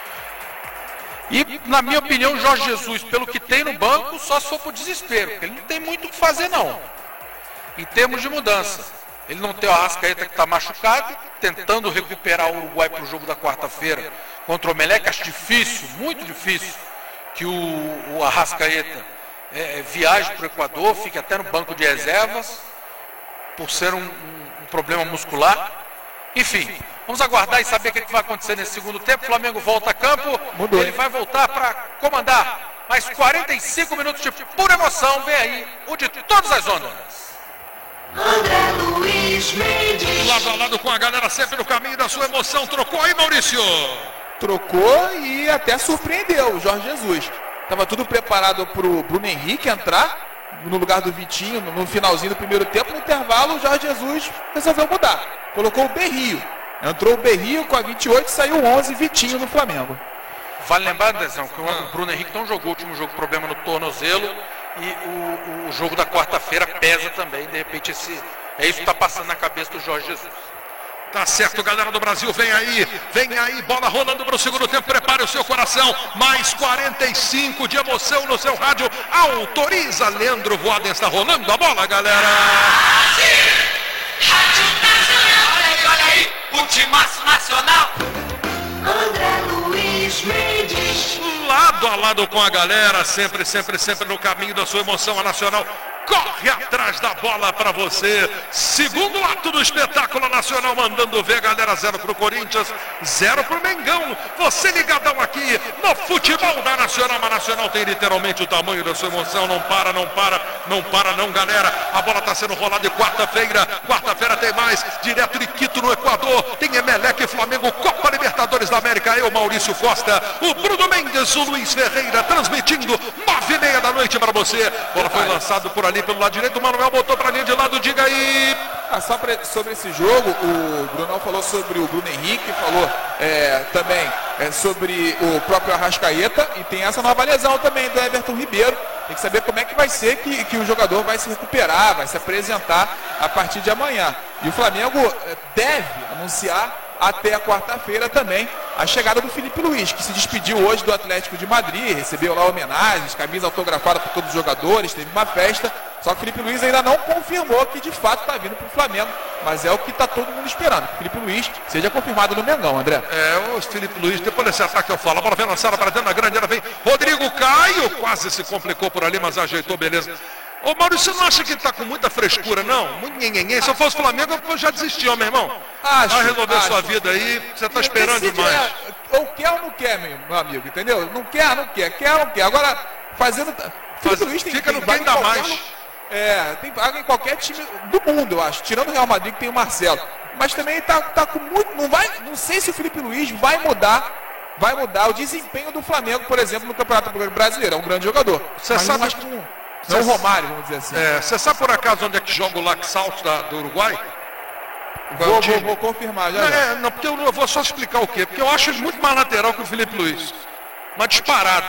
E, na minha opinião, o Jorge Jesus, pelo que tem no banco, só se for por desespero. Porque ele não tem muito o que fazer, não. Em termos de mudança. Ele não tem o Arrascaeta que está machucado, tentando recuperar o Uruguai para o jogo da quarta-feira contra o Emelec. Acho difícil, muito difícil, que o, o Arrascaeta é, viaje para o Equador, fique até no banco de reservas, por ser um, um, um problema muscular. Enfim, vamos aguardar e saber o que, que vai acontecer nesse segundo tempo. O Flamengo volta a campo, Mudou. Ele vai voltar para comandar mais quarenta e cinco minutos de pura emoção. Vem aí o de todas as ondas. André Luiz Mendes. Lado a lado com a galera, sempre no caminho da sua emoção. Trocou aí, Maurício? Trocou e até surpreendeu o Jorge Jesus. Estava tudo preparado para o Bruno Henrique entrar no lugar do Vitinho no finalzinho do primeiro tempo. No intervalo, o Jorge Jesus resolveu mudar. Colocou o Berrio. Entrou o Berrio com a vinte e oito, saiu o onze, Vitinho no Flamengo. Vale lembrar, Andrezão, que o Bruno Henrique não jogou o último jogo, problema no tornozelo. E o, o jogo da quarta-feira pesa também. De repente, esse, é isso que está passando na cabeça do Jorge Jesus. Tá certo, galera do Brasil, vem aí, vem aí, bola rolando para o segundo tempo, prepare o seu coração, mais quarenta e cinco de emoção no seu rádio, autoriza, Leandro Voaden, está rolando a bola, galera. Rádio Nacional, olha aí, olha aí, o timaço nacional. André Luiz Mendes. Lado a lado com a galera, sempre, sempre, sempre no caminho da sua emoção, a Nacional corre atrás da bola para você. Segundo ato do espetáculo nacional, mandando ver, galera. Zero pro Corinthians, zero pro Mengão. Você ligadão aqui no futebol da Nacional. A Nacional tem literalmente o tamanho da sua emoção. Não para, não para, não para não, galera. A bola tá sendo rolada de quarta-feira. Quarta-feira tem mais, direto de Quito no Equador. Tem Emelec, Flamengo, Copa Libertadores da América. Eu, Maurício Costa, o Bruno Mendes, o Luiz Ferreira, transmitindo nove e meia da noite para você. A bola foi lançada por ali pelo lado direito, o Manuel botou para a linha de lado, diga aí. Ah, só pra, sobre esse jogo, o Brunão falou sobre o Bruno Henrique, falou é, também é, sobre o próprio Arrascaeta, e tem essa nova lesão também do Everton Ribeiro. Tem que saber como é que vai ser que, que o jogador vai se recuperar, vai se apresentar a partir de amanhã. E o Flamengo deve anunciar até a quarta-feira também a chegada do Felipe Luiz, que se despediu hoje do Atlético de Madrid, recebeu lá homenagens, camisa autografada por todos os jogadores, teve uma festa. Só que o Felipe Luiz ainda não confirmou que de fato está vindo para o Flamengo, mas é o que está todo mundo esperando, que o Felipe Luiz seja confirmado no Mengão, André. É, o Felipe Luiz, depois desse ataque eu falo, a bola vem lançada para dentro da grande área, vem Rodrigo Caio, quase se complicou por ali, mas ajeitou, beleza. Ô Maurício, você não acha que ele está com muita frescura, não? Muito nhenhenhen. Se eu fosse Flamengo, eu já desistia, meu irmão. Acho, Vai resolver acho. sua vida aí, você está esperando Decide, demais. É, ou quer ou não quer, meu, meu amigo, entendeu? Não quer, não quer, quer ou não quer. Agora, fazendo... Faz, Luiz tem, fica tem no quem dá qualquer, mais. É, tem vaga em qualquer time do mundo, eu acho. Tirando o Real Madrid, que tem o Marcelo. Mas também tá, tá com muito... Não, vai, não sei se o Felipe Luiz vai mudar... Vai mudar o desempenho do Flamengo, por exemplo, no Campeonato Brasileiro. É um grande jogador. Você mas sabe não, acho que não, não é o Romário, vamos dizer assim. É, você sabe por acaso onde é que joga o Laxalt do Uruguai? Vou, vou, vou confirmar já. Não, já. é, não, porque eu, eu vou só explicar o quê? Porque eu acho ele muito mais lateral que o Felipe Luiz. Mas disparado.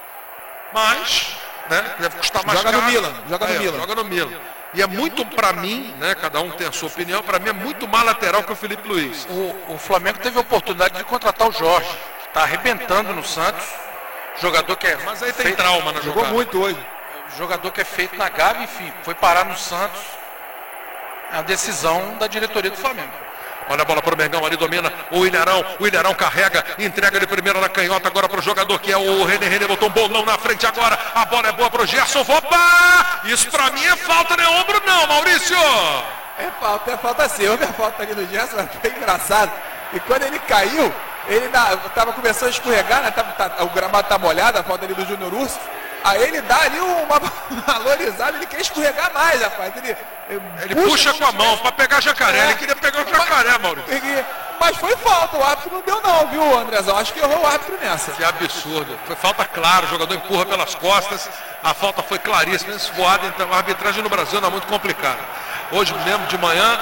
Mas, né, deve custar mais Joga caro. no Milan, joga no é, Milan. Joga no Milan. E é muito, pra mim, né, cada um tem a sua opinião, pra mim é muito mais lateral que o Felipe Luiz. O, o Flamengo teve a oportunidade de contratar o Jorge. Está arrebentando no Santos. Jogador que é. Mas aí tem feito, trauma na Jogou jogada. muito hoje. Jogador que é feito na Gávea, enfim, foi parar no Santos. É a decisão da diretoria do Flamengo. Olha a bola para o Mengão, ali domina o Ilharão, o Ilharão carrega, entrega de primeira na canhota agora para o jogador que é o René, René botou um bolão na frente agora, a bola é boa para o Gerson, opa! Isso para mim é falta, não é ombro não, Maurício! É falta, é falta sim, houve a falta ali do Gerson, foi engraçado. E quando ele caiu, ele estava começando a escorregar, né? Tava, tá, o gramado tá molhado, a falta ali do Júnior Urso. Aí ele dá ali uma valorizada, ele quer escorregar mais, rapaz. Ele, ele puxa, puxa com a mão para pegar jacaré, é. Ele queria pegar o jacaré, Maurício. Mas foi falta, o árbitro não deu não, viu, Andrezão? Acho que errou o árbitro nessa. Que absurdo. Foi falta clara, o jogador empurra pelas costas, a falta foi claríssima. Esse voado, então, a arbitragem no Brasil não é muito complicada. Hoje mesmo de manhã,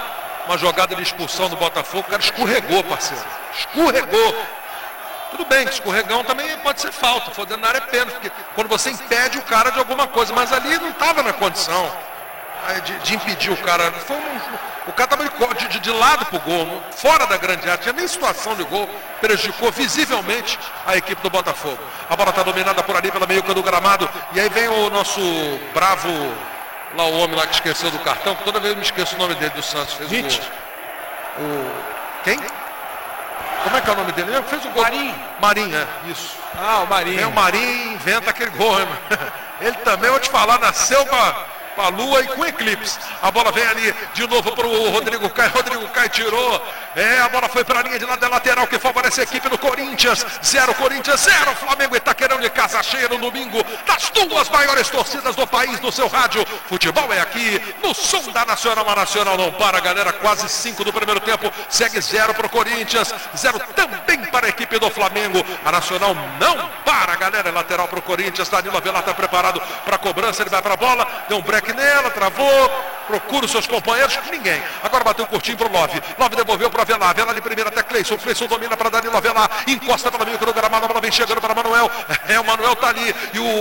uma jogada de expulsão do Botafogo, o cara escorregou, parceiro. Escorregou. Tudo bem, escorregão também pode ser falta, for dentro da área é pênalti, porque quando você impede o cara de alguma coisa, mas ali não estava na condição de, de impedir o cara. Foi um, o cara estava de, de, de lado pro gol, fora da grande área, tinha nem situação de gol, prejudicou visivelmente a equipe do Botafogo. A bola está dominada por ali pela meiuca do gramado, e aí vem o nosso bravo, lá o homem lá que esqueceu do cartão, que toda vez eu me esqueço o nome dele, do Santos, fez o gol. O... Quem? Como é que é o nome dele? Ele fez o gol. Marinho. Marinho, é, isso. Ah, o Marinho. É o Marinho, inventa aquele gol, hein, ele também, vou te falar, nasceu pra, pra lua e com eclipse. A bola vem ali de novo pro Rodrigo Caio. Rodrigo Caio tirou. É, a bola foi para a linha de lado da lateral que favorece a equipe do Corinthians. Zero Corinthians, zero Flamengo. Itaquerão de casa cheia no domingo, das duas maiores torcidas do país, no seu rádio. Futebol é aqui, no som da Nacional. A Nacional não para, galera. Quase cinco do primeiro tempo. Segue zero para o Corinthians, zero também para a equipe do Flamengo. A Nacional não para, galera. É lateral para o Corinthians. Danilo Avelar está preparado para a cobrança. Ele vai para a bola, deu um break nela, travou. Procura os seus companheiros, ninguém. Agora bateu curtinho pro Love. Love devolveu para Avelar. Avelar de primeira até Cleison. Cleison domina para Danilo Avelar. Encosta pela meio do gramado. A bola vem chegando para Manuel. É, o Manuel tá ali. E o,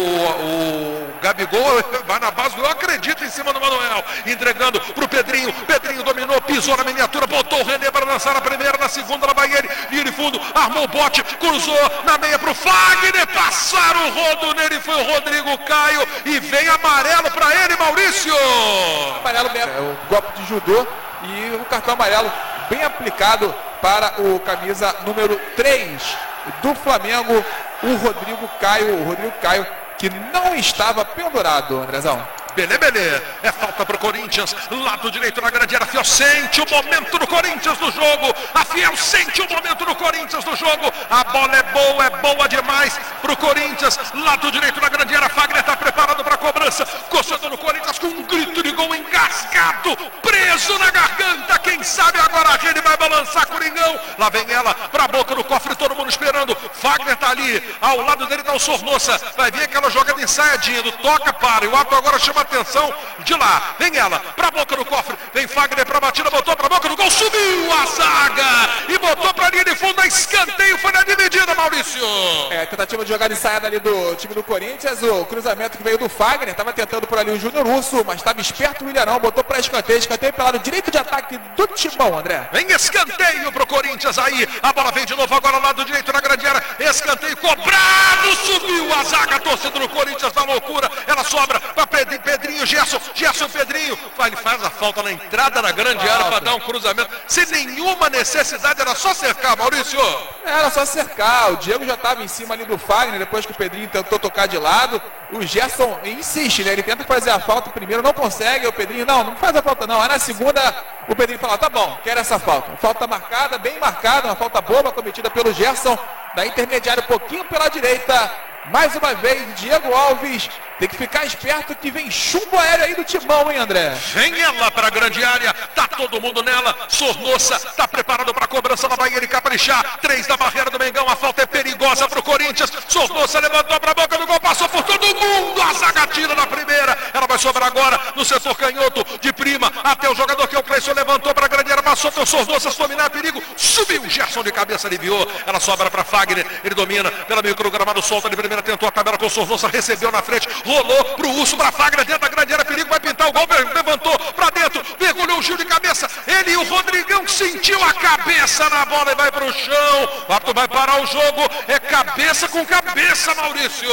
o, o Gabigol vai na base. Eu acredito em cima do Manuel. Entregando pro Pedrinho. Pedrinho dominou, pisou na miniatura. Botou o René para lançar na primeira. Na segunda, lá vai ele. Linha de fundo. Armou o bote. Cruzou na meia pro Fagner. Passaram o rodo nele. Foi o Rodrigo Caio. E vem amarelo para ele, Maurício. Amarelo mesmo, é o golpe de judô e o cartão amarelo bem aplicado para o camisa número três do Flamengo, o Rodrigo Caio, o Rodrigo Caio que não estava pendurado, Andrezão. Belê, belê. É falta pro Corinthians. Lado direito na grande área. Fiel sente o momento do Corinthians no jogo. A Fiel sente o momento do Corinthians no jogo. A bola é boa, é boa demais pro Corinthians. Lado direito na grande área. Fagner está preparado para a cobrança. Coçando no Corinthians com um grito de gol engasgado. Preso na garganta. Quem sabe agora a rede vai balançar Coringão. Lá vem ela para a boca do cofre. Todo mundo esperando. Fagner tá ali. Ao lado dele tá o Sornosa. Vai vir aquela jogada ensaiadinha do toca para. E o ato agora chama atenção de lá, vem ela pra boca do cofre, vem Fagner pra batida, botou pra boca do gol, subiu a zaga e botou pra linha de fundo, a escanteio, foi na dividida, Maurício. É, tentativa de jogada ensaiada ali do time do Corinthians, o cruzamento que veio do Fagner, tava tentando por ali o Júnior Urso, mas tava esperto o Ilharão, botou pra escanteio, escanteio pelo lado direito de ataque do Timão, André. Vem escanteio pro Corinthians aí, a bola vem de novo agora lado direito na grande área, escanteio cobrado, subiu a zaga, a torcida do Corinthians na loucura, ela sobra pra Pedrinho. Pedrinho, Gerson, Gerson Pedrinho, ele faz a falta na entrada da grande falta. área para dar um cruzamento, sem nenhuma necessidade, era só cercar, Maurício. Era só cercar, o Diego já estava em cima ali do Fagner, depois que o Pedrinho tentou tocar de lado, o Gerson insiste, né, ele tenta fazer a falta primeiro, não consegue, o Pedrinho, não, não faz a falta não, aí na segunda o Pedrinho fala, tá bom, quero essa falta, falta marcada, bem marcada, uma falta boba cometida pelo Gerson, da intermediária um pouquinho pela direita. Mais uma vez, Diego Alves tem que ficar esperto que vem chumbo aéreo aí do Timão, hein, André? Vem ela para a grande área, tá todo mundo nela, Sornosa tá preparado para a cobrança, lá vai ele caprichar, três da barreira do Mengão, a falta é perigosa pro Corinthians, Sornosa levantou para a boca do gol, passou por todo mundo, a zaga tira na primeira, ela vai sobrar agora no setor canhoto, de prima, até o jogador que é o Cleison, levantou para a grande área, passou pelo Sornosa, dominar perigo, subiu o Gerson de cabeça, aliviou, ela sobra para Fagner, ele domina pela meio cruz gramado, solta de primeira, tentou a tabela com o Sornosa, recebeu na frente, rolou pro Urso, pra Fagner, dentro da grande área, perigo, vai pintar o gol, levantou pra dentro, mergulhou o Gil de cabeça, ele e o Rodrigão sentiu a cabeça na bola e vai pro chão, o árbitro vai parar o jogo, é cabeça com cabeça, Maurício.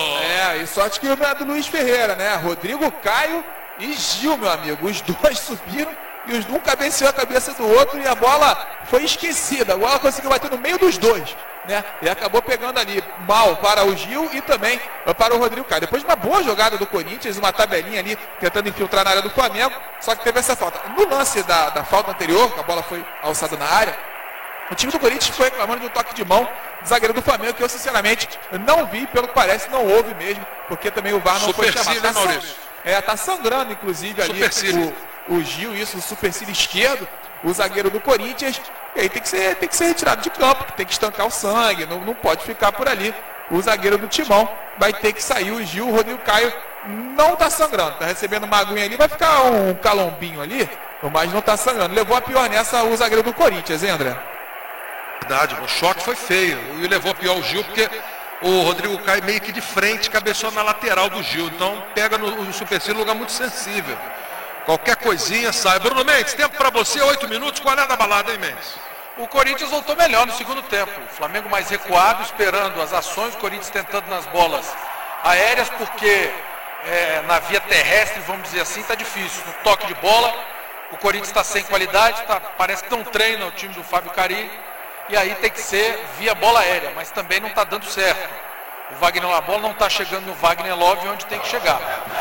É, e sorte que o do Luiz Ferreira, né, Rodrigo Caio e Gil, meu amigo, os dois subiram e os um cabeceou a cabeça do outro e a bola foi esquecida, a bola conseguiu bater no meio dos dois, né? E acabou pegando ali mal para o Gil e também para o Rodrigo Caio. Depois de uma boa jogada do Corinthians, uma tabelinha ali tentando infiltrar na área do Flamengo, só que teve essa falta. No lance da, da falta anterior, que a bola foi alçada na área, o time do Corinthians foi reclamando de um toque de mão do zagueiro do Flamengo, que eu sinceramente não vi, pelo que parece não houve mesmo, porque também o V A R não foi chamado. Tá, Maurício? É, tá sangrando inclusive ali o, o Gil, isso, o supercílio esquerdo, o zagueiro do Corinthians, e aí tem que ser, tem que ser retirado de campo, tem que estancar o sangue, não, não pode ficar por ali. O zagueiro do Timão vai ter que sair, o Gil, o Rodrigo Caio não tá sangrando, tá recebendo uma aguinha ali, vai ficar um calombinho ali, Mas não tá sangrando. Levou a pior nessa o zagueiro do Corinthians, hein, André? Verdade, o choque foi feio. E levou a pior o Gil, porque o Rodrigo cai meio que de frente, cabeçou na lateral do Gil. Então pega no, no supercílio, um lugar muito sensível. Qualquer coisinha sai. Bruno Mendes, tempo para você, oito minutos. Qual é a da balada, hein, Mendes? O Corinthians voltou melhor no segundo tempo. O Flamengo mais recuado, esperando as ações. O Corinthians tentando nas bolas aéreas, porque é, na via terrestre, vamos dizer assim, está difícil. No toque de bola, o Corinthians está sem qualidade. Tá, parece que não treina o time do Fábio Carilli. E aí tem que ser via bola aérea, mas também não está dando certo. O Wagner, a bola não está chegando no Wagner Love onde tem que chegar.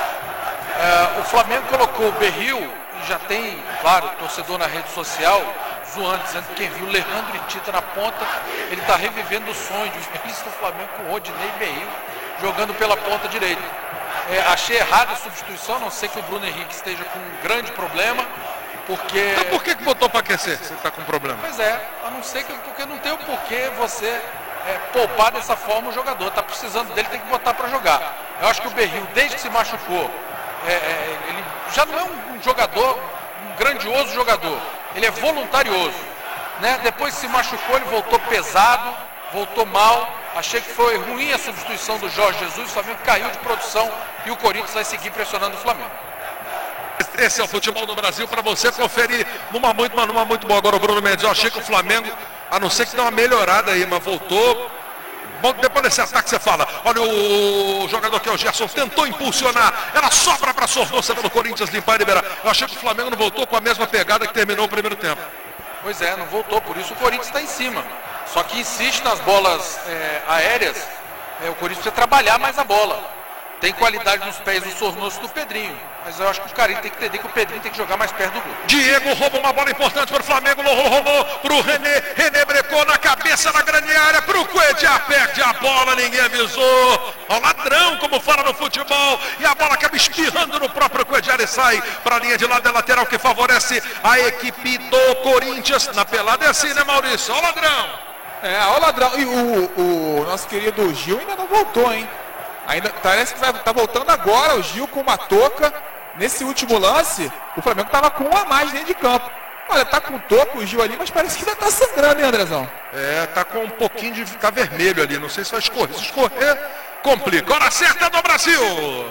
É, o Flamengo colocou o Berril, e já tem, claro, torcedor na rede social, zoando, dizendo que quem viu o Leandro e Tita na ponta, ele está revivendo o sonho de vice do Flamengo com o Rodinei e Berril jogando pela ponta direita. É, achei errada a substituição, não sei que o Bruno Henrique esteja com um grande problema, porque... Então por que que botou para aquecer se está com problema? Pois é, a não ser que porque não tem o porquê você é, poupar dessa forma o jogador. Está precisando dele, tem que botar para jogar. Eu acho que o Berril, desde que se machucou, é, é, ele já não é um, um jogador, um grandioso jogador. Ele é voluntarioso. Né? Depois que se machucou, ele voltou pesado, voltou mal. Achei que foi ruim a substituição do Jorge Jesus. O Flamengo caiu de produção e o Corinthians vai seguir pressionando o Flamengo. Esse é o futebol do Brasil para você conferir numa muito, numa muito boa. Agora o Bruno Mendes, eu achei que o Flamengo, a não ser que dê uma melhorada aí, mas voltou. Bom, depois desse ataque você fala, olha o jogador que é o Gerson, tentou impulsionar, ela sobra para a Sornosa do Corinthians limpar e liberar. Eu achei que o Flamengo não voltou com a mesma pegada que terminou o primeiro tempo. Pois é, não voltou, por isso o Corinthians está em cima. Só que insiste nas bolas é, aéreas, é, o Corinthians precisa trabalhar mais a bola. Tem qualidade nos pés do Sornoso e do Pedrinho. Mas eu acho que o Carinho tem que entender que o Pedrinho tem que jogar mais perto do gol. Diego rouba uma bola importante para o Flamengo. Rolou para o René. René brecou na cabeça na grande área. Para o Cuejá. Perde a bola. Ninguém avisou. Ó, ladrão, como fala no futebol. E a bola acaba espirrando no próprio Cuejá. E sai para a linha de lado da lateral, que favorece a equipe do Corinthians. Na pelada é assim, né, Maurício? Ó, ladrão. É, ó, ladrão. E o, o nosso querido Gil ainda não voltou, hein? Ainda parece que vai estar tá voltando agora o Gil com uma touca. Nesse último lance, o Flamengo estava com um a mais dentro de campo. Olha, tá com touca o Gil ali, mas parece que ainda tá sangrando, hein, Andrezão? É, tá com um pouquinho de ficar vermelho ali. Não sei se vai escorrer. Se escorrer, complica. Hora certa do Brasil.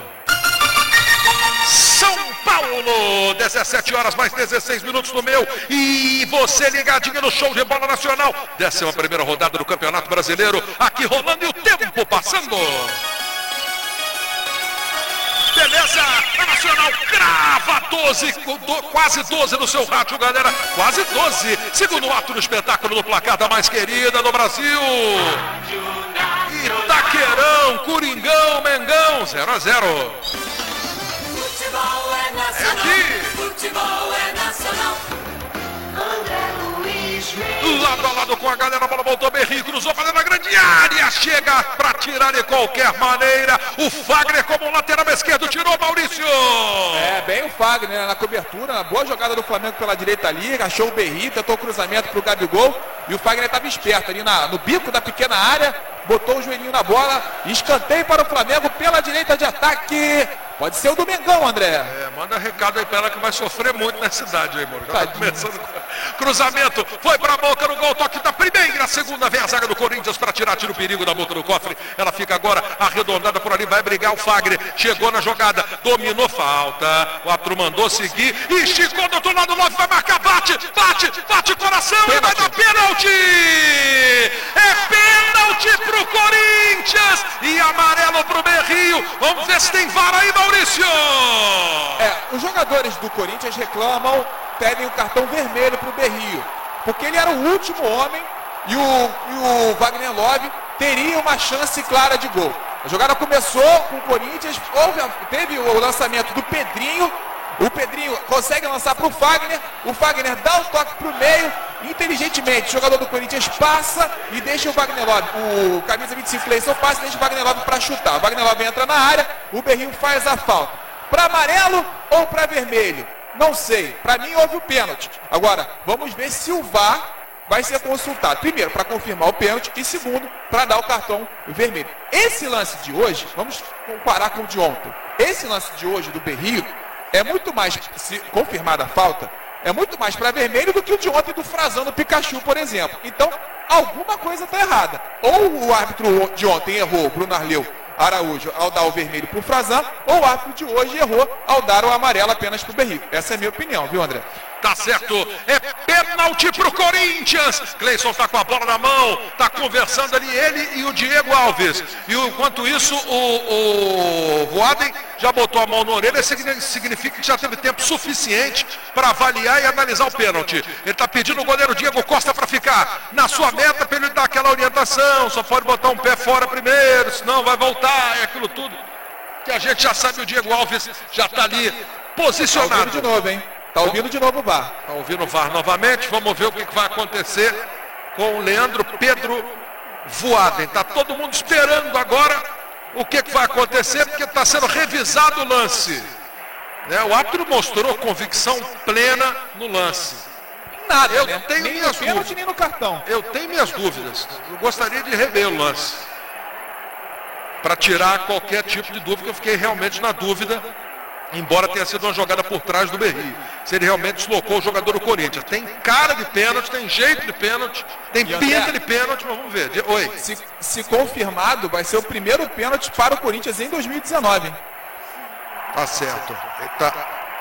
São Paulo, dezessete horas mais dezesseis minutos no meu. E você ligadinho no show de bola nacional. Décima primeira rodada do Campeonato Brasileiro. Aqui rolando e o tempo passando. Beleza, a Nacional crava doze, quase doze no seu rádio, galera. Quase doze. Segundo ato do espetáculo do placar da mais querida do Brasil. Itaquerão, Coringão, Mengão, zero a zero. Futebol é nacional. É aqui. Futebol é nacional. André Luiz Mendes. Lado a lado com a galera, a bola voltou, Berri, cruzou para a grande área, chega para tirar de qualquer maneira. O Fagner como um lateral esquerdo, tirou Maurício. É, bem o Fagner, né, na cobertura, na boa jogada do Flamengo pela direita ali, achou o Berri, tentou o cruzamento para o Gabigol, e o Fagner estava esperto ali na, no bico da pequena área, botou o joelhinho na bola, escanteio para o Flamengo pela direita de ataque. Pode ser o do Mengão, André. É, manda recado aí pra ela que vai sofrer muito nessa cidade aí, mano. Já tá começando. Cruzamento, foi pra boca no gol, toque da primeira, segunda vem a zaga do Corinthians pra tirar, tira o perigo da boca do cofre. Ela fica agora arredondada por ali, vai brigar o Fagner. Chegou na jogada, dominou, falta. O árbitro mandou seguir, esticou do outro lado, Love vai marcar, bate, bate, bate coração e vai dar pênalti. É pênalti pro Corinthians e amarelo pro Berrio. Vamos ver se tem vara aí, Maurício. É, os jogadores do Corinthians reclamam, pedem o cartão vermelho pro Berrio, porque ele era o último homem e o, e o Wagner Love teria uma chance clara de gol. A jogada começou com o Corinthians, houve, teve o lançamento do Pedrinho, o Pedrinho consegue lançar para o Fagner, o Fagner dá um toque para o meio, inteligentemente o jogador do Corinthians passa e deixa o Wagner Love, o camisa vinte e cinco Cleison passa e deixa o Wagner Love para chutar. O Wagner Love entra na área, o Berrinho faz a falta. Para amarelo ou para vermelho? Não sei, para mim houve o pênalti. Agora, vamos ver se o V A R vai ser consultado. Primeiro, para confirmar o pênalti e segundo, para dar o cartão vermelho. Esse lance de hoje, vamos comparar com o de ontem. Esse lance de hoje do Berrio é muito mais, se confirmada a falta, É muito mais para vermelho do que o de ontem do Frazão no Pikachu, por exemplo. Então, alguma coisa está errada. Ou o árbitro de ontem errou, Bruno Arleu Araújo, ao dar o vermelho para o Frazão, ou o árbitro de hoje errou ao dar o amarelo apenas para o Berrico. Essa é a minha opinião, viu, André? Tá certo, é pênalti pro Corinthians. Cleison tá com a bola na mão, tá conversando ali ele e o Diego Alves. E enquanto isso, o, o Voaden já botou a mão na orelha, significa que já teve tempo suficiente para avaliar e analisar o pênalti. Ele tá pedindo o goleiro Diego Costa para ficar na sua meta, para ele dar aquela orientação, só pode botar um pé fora primeiro, senão vai voltar, é aquilo tudo que a gente já sabe. O Diego Alves já tá ali posicionado. Tá ouvindo de novo, hein? Tá ouvindo de novo o V A R. Tá ouvindo o V A R novamente. Vamos ver o que vai acontecer com o Leandro Pedro Voaden. Tá todo mundo esperando agora o que vai acontecer, porque está sendo revisado o lance. Né? O árbitro mostrou convicção plena no lance. Nada, eu né? tenho nem minhas no pênalti, dúvidas. nem no cartão. Eu tenho minhas dúvidas. Eu gostaria de rever o lance para tirar qualquer tipo de dúvida. Eu fiquei realmente na dúvida, embora tenha sido uma jogada por trás do Berri. Se ele realmente deslocou o jogador do Corinthians. Tem cara de pênalti, tem jeito de pênalti, tem E pinta André, de pênalti, mas vamos ver. Oi. Se, se confirmado, vai ser o primeiro pênalti para o Corinthians em dois mil e dezenove. Tá certo. Ele tá,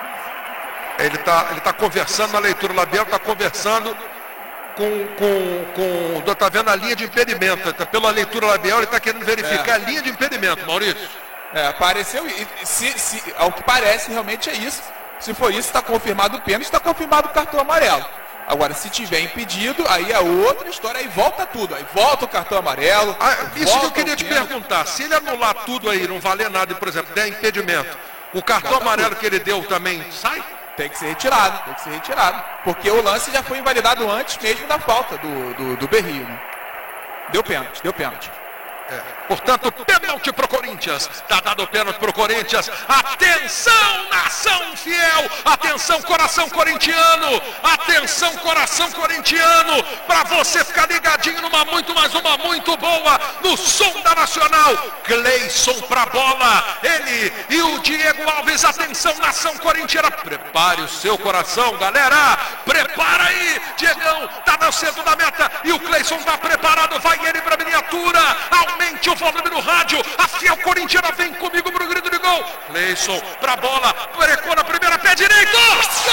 ele tá, ele tá conversando na leitura labial, tá conversando com, com, com, tá vendo a linha de impedimento. Tá, pela leitura labial, ele tá querendo verificar É. a linha de impedimento, Maurício. É, apareceu, e se, se, ao que parece, realmente é isso. Se for isso, está confirmado o pênalti, está confirmado o cartão amarelo. Agora, se tiver impedido, aí é outra história, aí volta tudo. Aí volta o cartão amarelo. Ah, isso que eu volta queria o te pênalti. perguntar. Se ele anular tudo aí, não valer nada, e, por exemplo, der impedimento, o cartão Volta amarelo tudo. que ele deu também sai? Tem que ser retirado, tem que ser retirado. Porque o lance já foi invalidado antes mesmo da falta do, do, do Berrio, né? Deu pênalti, deu pênalti. É. Portanto, pênalti pro Corinthians. Tá dado o pênalti pro Corinthians. Atenção, nação fiel. Atenção, coração corintiano. Atenção, coração corintiano. Pra você ficar ligadinho numa muito, mais uma muito boa. No som da Nacional. Cleison pra bola. Ele e o Diego Alves. Atenção, nação corintiana. Prepare o seu coração, galera. Prepara aí. Diegão tá no centro da meta. E o Cleison tá preparado. Vai ele pra miniatura. Aumente o volume no rádio. A fiel corintiana vem comigo pro grito de gol. Cleison pra bola. Brecou na primeira, pé direito. Gol!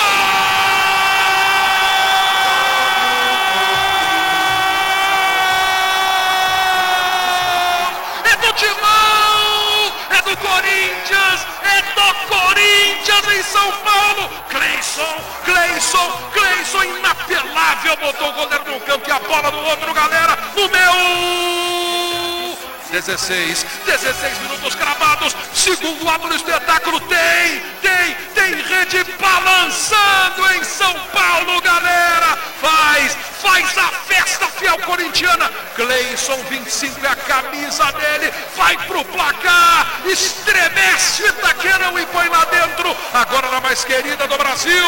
É do Timão! É do Corinthians! É do Corinthians em São Paulo! Cleison, Cleison, Cleison inapelável, botou o goleiro no canto e a bola no outro, galera, no meu! dezesseis, dezesseis minutos cravados, segundo ato do espetáculo, tem, tem, tem rede balançando em São Paulo, galera, faz, faz a festa fiel corintiana, Cleison vinte e cinco é a camisa dele, vai pro placar, estremece o Itaquerão e põe lá dentro, agora na mais querida do Brasil,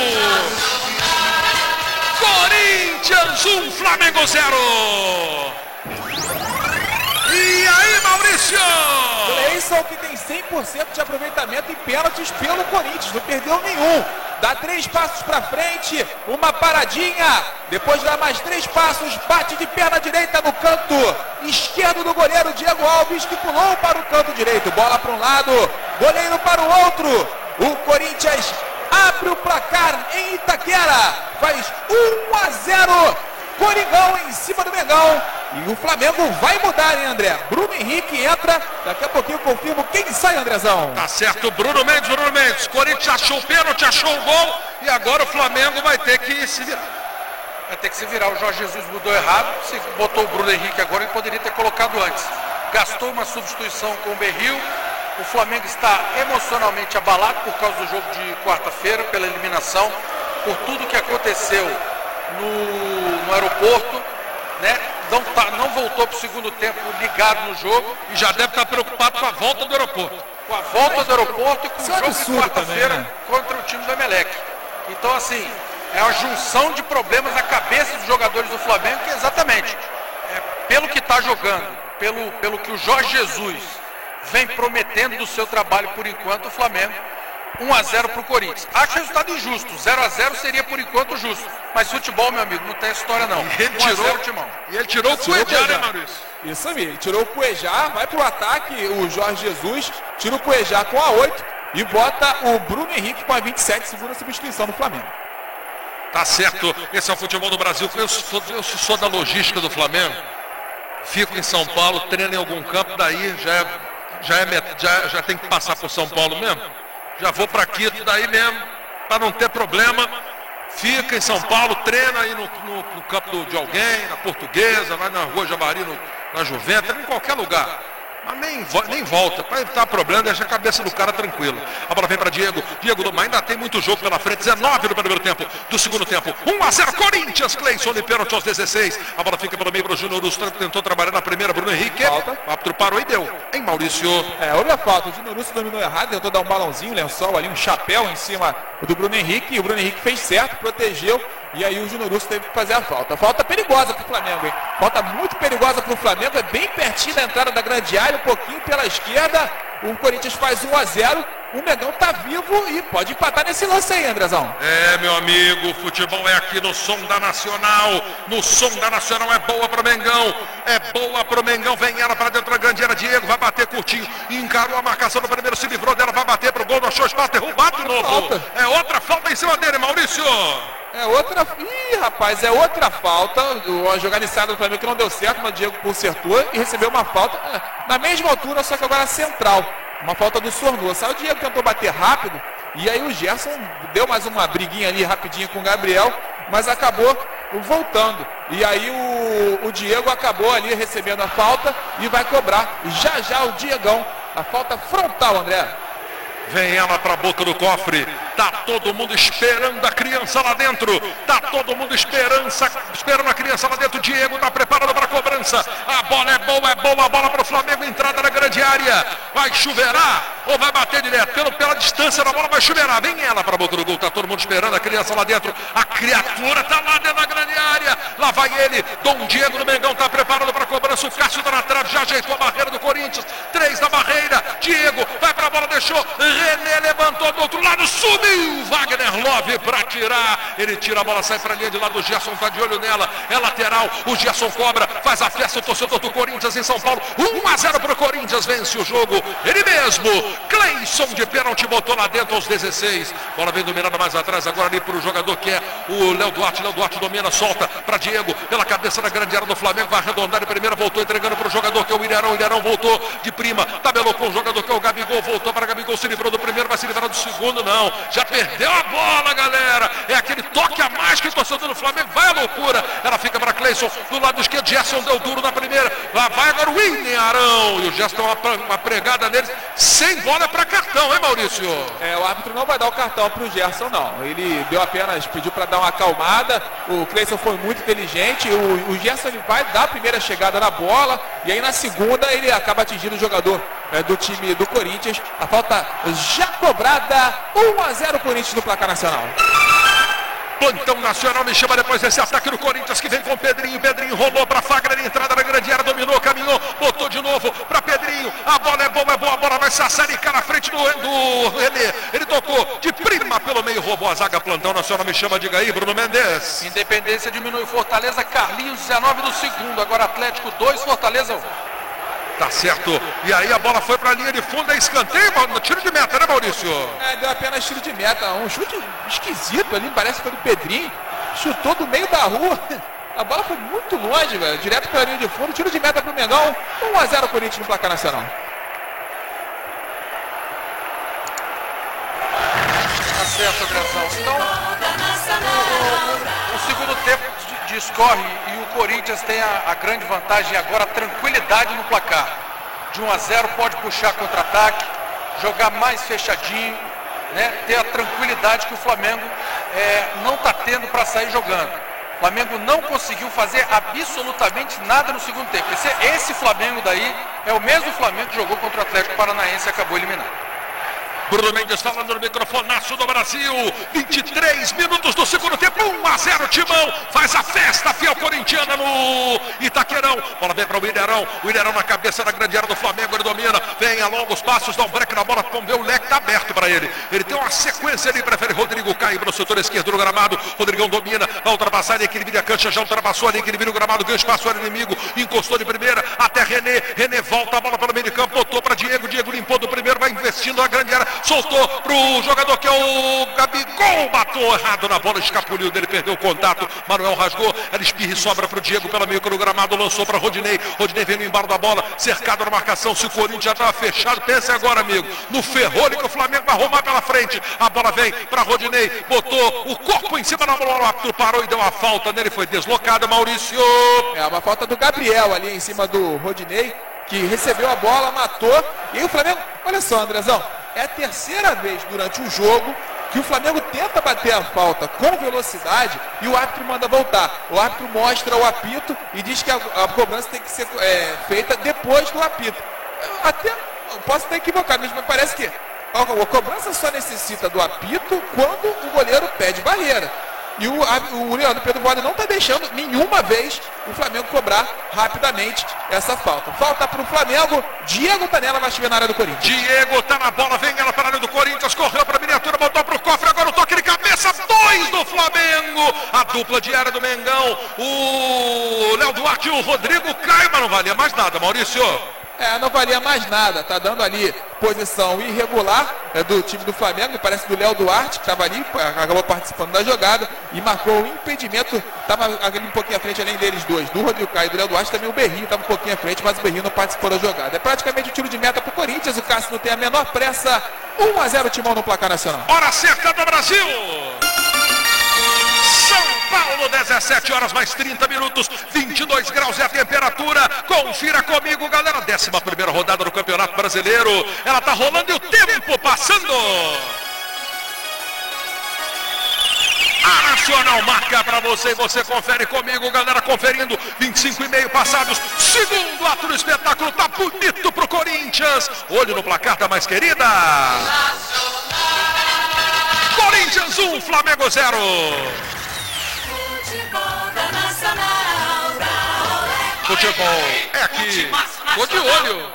Corinthians um, Flamengo zero. E aí, Maurício? Cleison que tem cem por cento de aproveitamento em pênaltis pelo Corinthians, não perdeu nenhum. Dá três passos pra frente, uma paradinha, depois dá mais três passos, bate de perna direita no canto esquerdo do goleiro Diego Alves, que pulou para o canto direito. Bola para um lado, goleiro para o outro. O Corinthians abre o placar em Itaquera, faz um a zero. Coringão em cima do Mengão. E o Flamengo vai mudar, hein, André? Bruno Henrique entra. Daqui a pouquinho eu confirmo quem sai, Andrezão. Tá certo, Bruno Mendes, Bruno Mendes. Corinthians achou o pênalti, achou o gol. E agora o Flamengo vai ter que se virar. Vai ter que se virar. O Jorge Jesus mudou errado. Se botou o Bruno Henrique agora, ele poderia ter colocado antes. Gastou uma substituição com o Berril. O Flamengo está emocionalmente abalado por causa do jogo de quarta-feira, pela eliminação, por tudo que aconteceu no, no aeroporto, né? Não, tá, não voltou para o segundo tempo ligado no jogo. E já deve estar preocupado com a volta do aeroporto. Com a volta do aeroporto e com o Isso é jogo absurdo de quarta-feira também, né? contra o time do Emelec. Então, assim, é uma junção de problemas na cabeça dos jogadores do Flamengo, que exatamente, é, pelo que está jogando, pelo, pelo que o Jorge Jesus vem prometendo do seu trabalho por enquanto, o Flamengo um a zero para o Corinthians. Acho resultado injusto. zero a zero seria por enquanto justo. Mas futebol, meu amigo, não tem essa história não. E ele tirou, Timão. E ele tirou o Cuejá, né, Maurício? Isso aí, ele tirou o Cuejá, vai pro ataque o Jorge Jesus, tira o Cuejá com a oito e bota o Bruno Henrique com a vinte e sete, segunda substituição do Flamengo. Tá certo, esse é o futebol do Brasil. Eu sou, eu sou da logística do Flamengo. Fico em São Paulo, treino em algum campo, daí já, é, já, é, já, já tem que passar por São Paulo mesmo. Já vou para Quito daí mesmo, para não ter problema. Fica em São Paulo, treina aí no, no, no campo do, de alguém, na Portuguesa, vai na Rua Javari, no, na Juventus, em qualquer lugar. Mas nem, nem volta, para evitar problema, deixa a cabeça do cara tranquila. A bola vem para Diego, Diego, mas ainda tem muito jogo pela frente, dezenove no primeiro tempo, do segundo tempo, um a zero Corinthians, Cleison de pênalti aos dezesseis. A bola fica pelo meio para o Júnior Russo, tentou trabalhar na primeira, Bruno Henrique, falta. O árbitro parou e deu, hein, Maurício? É, houve a falta, o Júnior Russo dominou errado, tentou dar um balãozinho, um lençol ali, um chapéu em cima do Bruno Henrique, e o Bruno Henrique fez certo, protegeu, e aí o Júnior Russo teve que fazer a falta. Falta perigosa pro Flamengo, hein? Falta muito perigosa pro Flamengo, é bem pertinho da entrada da grande área, um pouquinho pela esquerda. O Corinthians faz um a zero, o Mengão tá vivo e pode empatar nesse lance aí, Andrezão. É, meu amigo, o futebol é aqui no som da Nacional. No som da Nacional é boa pro Mengão. É boa pro Mengão, vem ela para dentro da grande área. Diego vai bater curtinho, encarou a marcação do primeiro, se livrou dela, vai bater pro gol, não achou espaço, derrubado de novo. Falta. É outra falta em cima dele, Maurício. É outra. Ih, rapaz, é outra falta. A jogada iniciada do Flamengo que não deu certo, mas o Diego consertou e recebeu uma falta na mesma altura, só que agora central. Uma falta do Sornosa. O Diego tentou bater rápido e aí o Gerson deu mais uma briguinha ali rapidinho com o Gabriel, mas acabou voltando. E aí o, o Diego acabou ali recebendo a falta e vai cobrar já já o Diegão. A falta frontal, André. Vem ela para a boca do cofre. Tá todo mundo esperando a criança lá dentro. Tá todo mundo esperança, esperando a criança lá dentro. Diego tá preparado para a cobrança. A bola é boa, é boa a bola para o Flamengo. Entrada na grande área. Vai chuveirar ou vai bater direto? Pelo, pela distância da bola vai chuveirar. Vem ela para a boca do gol. Tá todo mundo esperando a criança lá dentro. A criatura tá lá dentro da grande área. Lá vai ele. Dom Diego do Mengão tá preparado para a cobrança. O Cássio tá na trave. Já ajeitou a barreira do Corinthians. Três na barreira. Diego vai para a bola, deixou. René levantou do outro lado, subiu Wagner Love para tirar, ele tira a bola, sai para a linha de lado, o Gerson está de olho nela, é lateral, o Gerson cobra, faz a festa, o torcedor do Corinthians em São Paulo, um a zero para o Corinthians, vence o jogo, ele mesmo, Cleison de pênalti, botou lá dentro aos dezesseis, bola vem dominada mais atrás, agora ali para o jogador que é o Léo Duarte, Léo Duarte domina, solta para Diego, pela cabeça da grande área do Flamengo, vai arredondar de primeira, voltou entregando para o jogador que é o Ilharão, o Ilharão voltou de prima, tabelou com o jogador que é o Gabigol, voltou para Gabigol, se livrou do primeiro, vai se livrar do segundo, não, já perdeu a bola, galera, é aquele toque a mais que o torcedor do Flamengo, vai à loucura, ela fica para Cleison, do lado esquerdo, Gerson deu duro na primeira, lá vai agora o Ilharão, e o Gerson tem uma, uma pregada neles, sem bola para cartão, hein, Maurício? É, o árbitro não vai dar o cartão para o Gerson, não, ele deu apenas, pediu para dar uma acalmada, o Cleison foi muito inteligente, o, o Gerson ele vai dar a primeira chegada na bola, e aí na segunda ele acaba atingindo o jogador é, do time do Corinthians, a falta já cobrada, um a zero Corinthians no placar nacional. Plantão Nacional me chama depois desse ataque do Corinthians que vem com o Pedrinho, Pedrinho rolou para Fagner, entrada na grande área, dominou, caminhou, botou de novo para Pedrinho, a bola é boa, é boa, a bola vai sassaricar na frente do, do René, ele tocou de prima pelo meio, roubou a zaga. Plantão Nacional me chama, diga aí, Bruno Mendes. Independência diminui, Fortaleza, Carlinhos, dezenove do segundo, agora Atlético dois, Fortaleza um. Tá certo. E aí a bola foi para a linha de fundo, é escanteio, no tiro de meta, né, Maurício? É, deu apenas tiro de meta. Um chute esquisito ali, parece que foi do Pedrinho. Chutou do meio da rua. A bola foi muito longe, velho. Direto para a linha de fundo. Tiro de meta pro Mengão. um a zero Corinthians no placar nacional. Tá certo, Andrezão. Então, o, o segundo tempo discorre e o Corinthians tem a, a grande vantagem agora, a tranquilidade no placar. De um a zero pode puxar contra-ataque, jogar mais fechadinho, né? Ter a tranquilidade que o Flamengo é, não está tendo para sair jogando. O Flamengo não conseguiu fazer absolutamente nada no segundo tempo. Esse, esse Flamengo daí é o mesmo Flamengo que jogou contra o Atlético Paranaense e acabou eliminado. Bruno Mendes falando no microfonaço do Brasil. vinte e três minutos do segundo tempo. um a zero, Timão. Faz a festa fiel corintiana no Itaquerão. Bola vem para o Ilharão. O Ilharão na cabeça da grande área do Flamengo. Ele domina. Vem a longos passos. Dá um break na bola. Vamos ver, o leque tá aberto para ele. Ele tem uma sequência ali. Prefere Rodrigo cair para o setor esquerdo do gramado. Rodrigão domina. Vai ultrapassar ali. Equilibra a cancha. Já ultrapassou ali. Equilibra o gramado. Ganha espaço ao inimigo. Encostou de primeira. Até René. René volta a bola para o meio de campo. Botou para Diego. Diego limpou do primeiro. Vai investindo a grande área. Soltou pro jogador que é o Gabigol. Bateu errado na bola. Escapuliu dele. Perdeu o contato. Manuel rasgou. Ela espirra e sobra pro Diego pela meio do gramado. Lançou para Rodinei. Rodinei vem no embalo da bola. Cercado na marcação. Se o Corinthians já estava fechado. Pense agora, amigo. No ferrolho que o Flamengo vai arrumar pela frente. A bola vem para Rodinei. Botou o corpo em cima da bola. O árbitro parou e deu uma falta nele. Foi deslocado, Maurício. É uma falta do Gabriel ali em cima do Rodinei, que recebeu a bola, matou. E aí o Flamengo, olha só, Andrezão, é a terceira vez durante o jogo que o Flamengo tenta bater a falta com velocidade e o árbitro manda voltar. O árbitro mostra o apito e diz que a, a cobrança tem que ser é, feita depois do apito. Eu até eu posso estar equivocado, mas parece que a, a cobrança só necessita do apito quando o goleiro pede barreira. E o, a, o Leandro Pedro Voada não está deixando nenhuma vez o Flamengo cobrar rapidamente essa falta. Falta para o Flamengo. Diego Tanella vai estiver na área do Corinthians. Diego tá na bola, vem ela para a área do Corinthians, correu para a miniatura, botou para o cofre, agora o toque de cabeça, dois do Flamengo. A dupla de área do Mengão, o Léo Duarte e o Rodrigo cai, mas não valia mais nada, Maurício. É, não valia mais nada, tá dando ali posição irregular é, do time do Flamengo, parece do Léo Duarte, que estava ali, acabou participando da jogada e marcou o impedimento, estava ali um pouquinho à frente, além deles dois, do Rodrigo Caio e do Léo Duarte, também o Berrinho estava um pouquinho à frente, mas o Berrinho não participou da jogada. É praticamente o tiro de meta para o Corinthians, o Cássio não tem a menor pressa, um a zero Timão no placar nacional. Hora certa do Brasil! Paulo, dezessete horas mais trinta minutos, vinte e dois graus é a temperatura. Confira comigo, galera. décima primeira rodada do Campeonato Brasileiro. Ela tá rolando e o tempo passando. A Nacional marca pra você e você confere comigo, galera, conferindo. vinte e cinco e meio passados. Segundo ato do espetáculo, tá bonito pro Corinthians. Olho no placar da mais querida. Corinthians um, Flamengo zero. Futebol é aqui, tô de olho.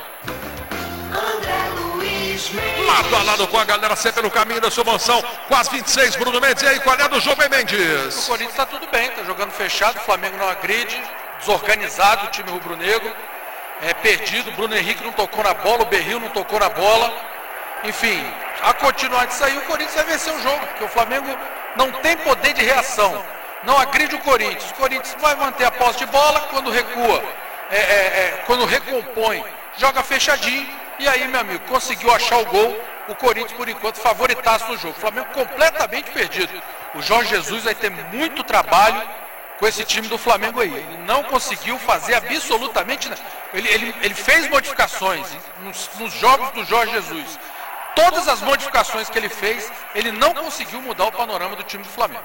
Lado a lado com a galera, sempre no caminho da sua mansão. Quase vinte e seis, Bruno Mendes. E aí, qual é do jogo, hein, Mendes? O Corinthians tá tudo bem, tá jogando fechado, o Flamengo não agride, desorganizado o time rubro-negro. É perdido, o Bruno Henrique não tocou na bola, o Berril não tocou na bola. Enfim, a continuar disso aí, o Corinthians vai vencer o jogo, porque o Flamengo não tem poder de reação. Não agride o Corinthians. O Corinthians vai manter a posse de bola, quando recua, é, é, é, quando recompõe, joga fechadinho. E aí, meu amigo, conseguiu achar o gol. O Corinthians, por enquanto, favoritaço no jogo. O Flamengo completamente perdido. O Jorge Jesus vai ter muito trabalho com esse time do Flamengo aí. Ele não conseguiu fazer absolutamente nada. Ele, ele, ele fez modificações nos, nos jogos do Jorge Jesus. Todas as modificações que ele fez, ele não conseguiu mudar o panorama do time do Flamengo.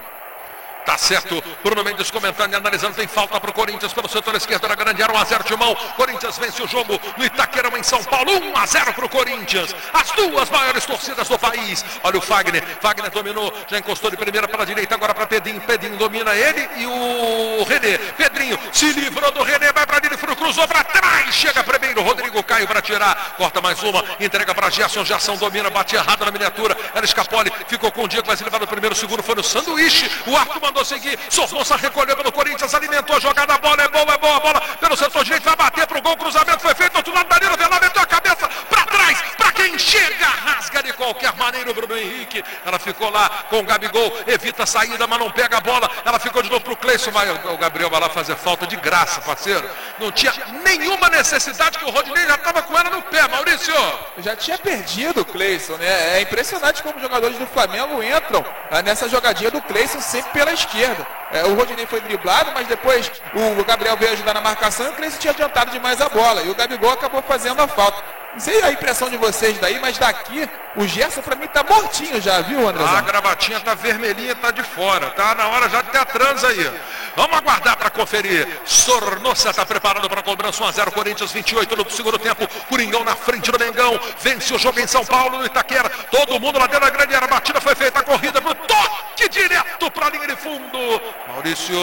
Tá certo, Bruno Mendes comentando e analisando, tem falta pro Corinthians pelo setor esquerdo da grande área, um a zero Timão. Corinthians vence o jogo no Itaquerão em São Paulo, um a zero pro Corinthians. As duas maiores torcidas do país. Olha o Fagner, Fagner dominou, já encostou de primeira para a direita, agora para Pedrinho, Pedrinho domina ele e o René. Pedrinho se livrou do René, vai para ele, cruzou para trás, chega primeiro, Rodrigo Caio para tirar, corta mais uma, entrega para Gerson, Gerson domina, bate errado na miniatura, era Escapoli, ficou com o Diego, vai se levar no primeiro, segundo foi no sanduíche, o arco mandou seguir, Sornosa recolheu pelo Corinthians, alimentou a jogada, a bola é boa, é boa, a bola pelo setor direito, vai bater pro gol, cruzamento foi feito, do outro lado, Danilo Velar meteu a cabeça para trás, para quem chega, rasga de qualquer maneira o Bruno Henrique, ela ficou lá com o Gabigol, evita a saída, mas não pega a bola, ela ficou de novo pro Cleison, mas o Gabriel vai lá fazer falta de graça, parceiro, não tinha nenhuma necessidade, que o Rodinei já estava com ela no pé, Maurício. Já tinha perdido o Cleison, né? É impressionante como os jogadores do Flamengo entram ah, nessa jogadinha do Cleison sempre pela esquerda. É, o Rodinei foi driblado, mas depois o Gabriel veio ajudar na marcação e o Cleison tinha adiantado demais a bola. E o Gabigol acabou fazendo a falta. Não sei a impressão de vocês daí, mas daqui o Gerson pra mim tá mortinho já, viu, Andrezão? A gravatinha tá vermelhinha, tá de fora, tá na hora já de ter a transa aí. Vamos aguardar para conferir. Sornosa está preparado para a cobrança. Um a zero, Corinthians, vinte e oito no segundo tempo. Coringão na frente do Mengão. Vence o jogo em São Paulo, no Itaquera. Todo mundo lá dentro da grande área. A batida foi feita, a corrida pro toque direto para a linha de fundo. Maurício.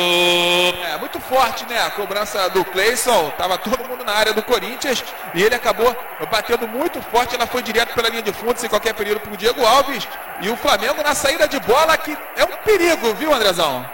É, muito forte, né? A cobrança do Cleison. Tava todo mundo na área do Corinthians e ele acabou batendo muito forte. Ela foi direto pela linha de fundo, sem qualquer perigo pro Diego Alves. E o Flamengo na saída de bola, que é um perigo, viu, Andrezão?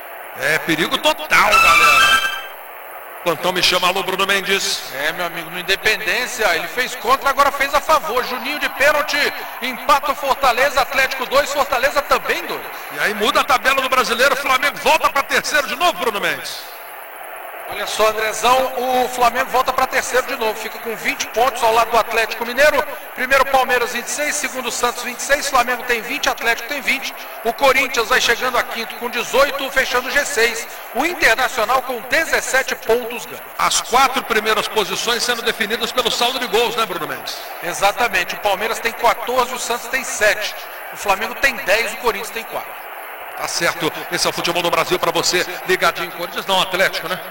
É perigo total, galera. Plantão me chama, alô, Bruno Mendes. É, meu amigo, no Independência, ele fez contra, agora fez a favor. Juninho de pênalti, empata o Fortaleza, Atlético dois, Fortaleza também dois. E aí muda a tabela do Brasileiro, Flamengo volta para terceiro de novo, Bruno Mendes. Olha só, Andrezão, o Flamengo volta para terceiro de novo, fica com vinte pontos ao lado do Atlético Mineiro. Primeiro Palmeiras vinte e seis, segundo Santos vinte e seis, Flamengo tem vinte, Atlético tem vinte. O Corinthians vai chegando a quinto com dezoito, fechando o G seis. O Internacional com dezessete pontos ganhos. As quatro primeiras posições sendo definidas pelo saldo de gols, né, Bruno Mendes? Exatamente, o Palmeiras tem quatorze, o Santos tem sete. O Flamengo tem dez, o Corinthians tem quatro. Tá certo, esse é o futebol do Brasil para você, ligadinho em Corinthians, não, Atlético, né?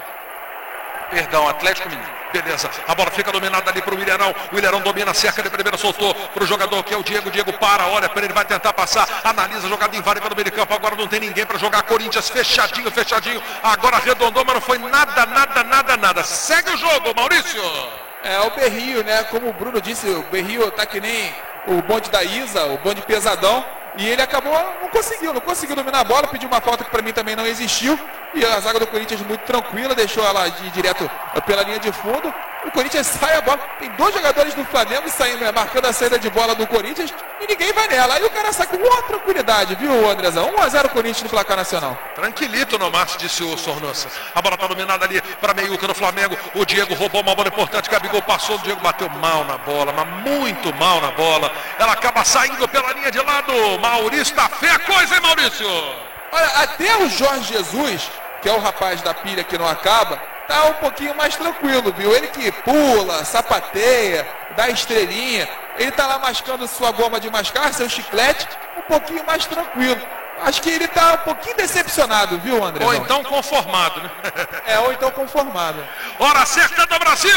Perdão, Atlético Mineiro. Beleza, a bola fica dominada ali para o Ilharão. O Ilharão domina a cerca de primeira, soltou para o jogador que é o Diego. Diego para, olha para ele, vai tentar passar. Analisa a jogada, invade pelo meio de campo. Agora não tem ninguém para jogar. Corinthians fechadinho, fechadinho. Agora arredondou, mas não foi nada, nada, nada, nada. Segue o jogo, Maurício. É, o Berrio, né? Como o Bruno disse, o Berrio tá que nem o bonde da Isa, o bonde pesadão. E ele acabou, não conseguiu, não conseguiu dominar a bola, pediu uma falta que para mim também não existiu. E a zaga do Corinthians muito tranquila, deixou ela de direto pela linha de fundo. O Corinthians sai a bola, tem dois jogadores do Flamengo saindo, né, marcando a saída de bola do Corinthians e ninguém vai nela. Aí o cara sai com uma tranquilidade, viu, Andrezão? um a zero Corinthians no placar nacional. Tranquilito no máximo, disse o Sornosa. A bola tá dominada ali para meiuca do Flamengo. O Diego roubou uma bola importante, Gabigol passou, o Diego bateu mal na bola, mas muito mal na bola. Ela acaba saindo pela linha de lado. Maurício, tá feia a coisa, hein, Maurício? Olha, até o Jorge Jesus, que é o rapaz da pilha que não acaba, tá um pouquinho mais tranquilo, viu? Ele que pula, sapateia, dá estrelinha, ele tá lá mascando sua goma de mascar, seu chiclete, um pouquinho mais tranquilo. Acho que ele tá um pouquinho decepcionado, viu, André? Ou então conformado, né? É, ou então conformado. Hora certa do Brasil!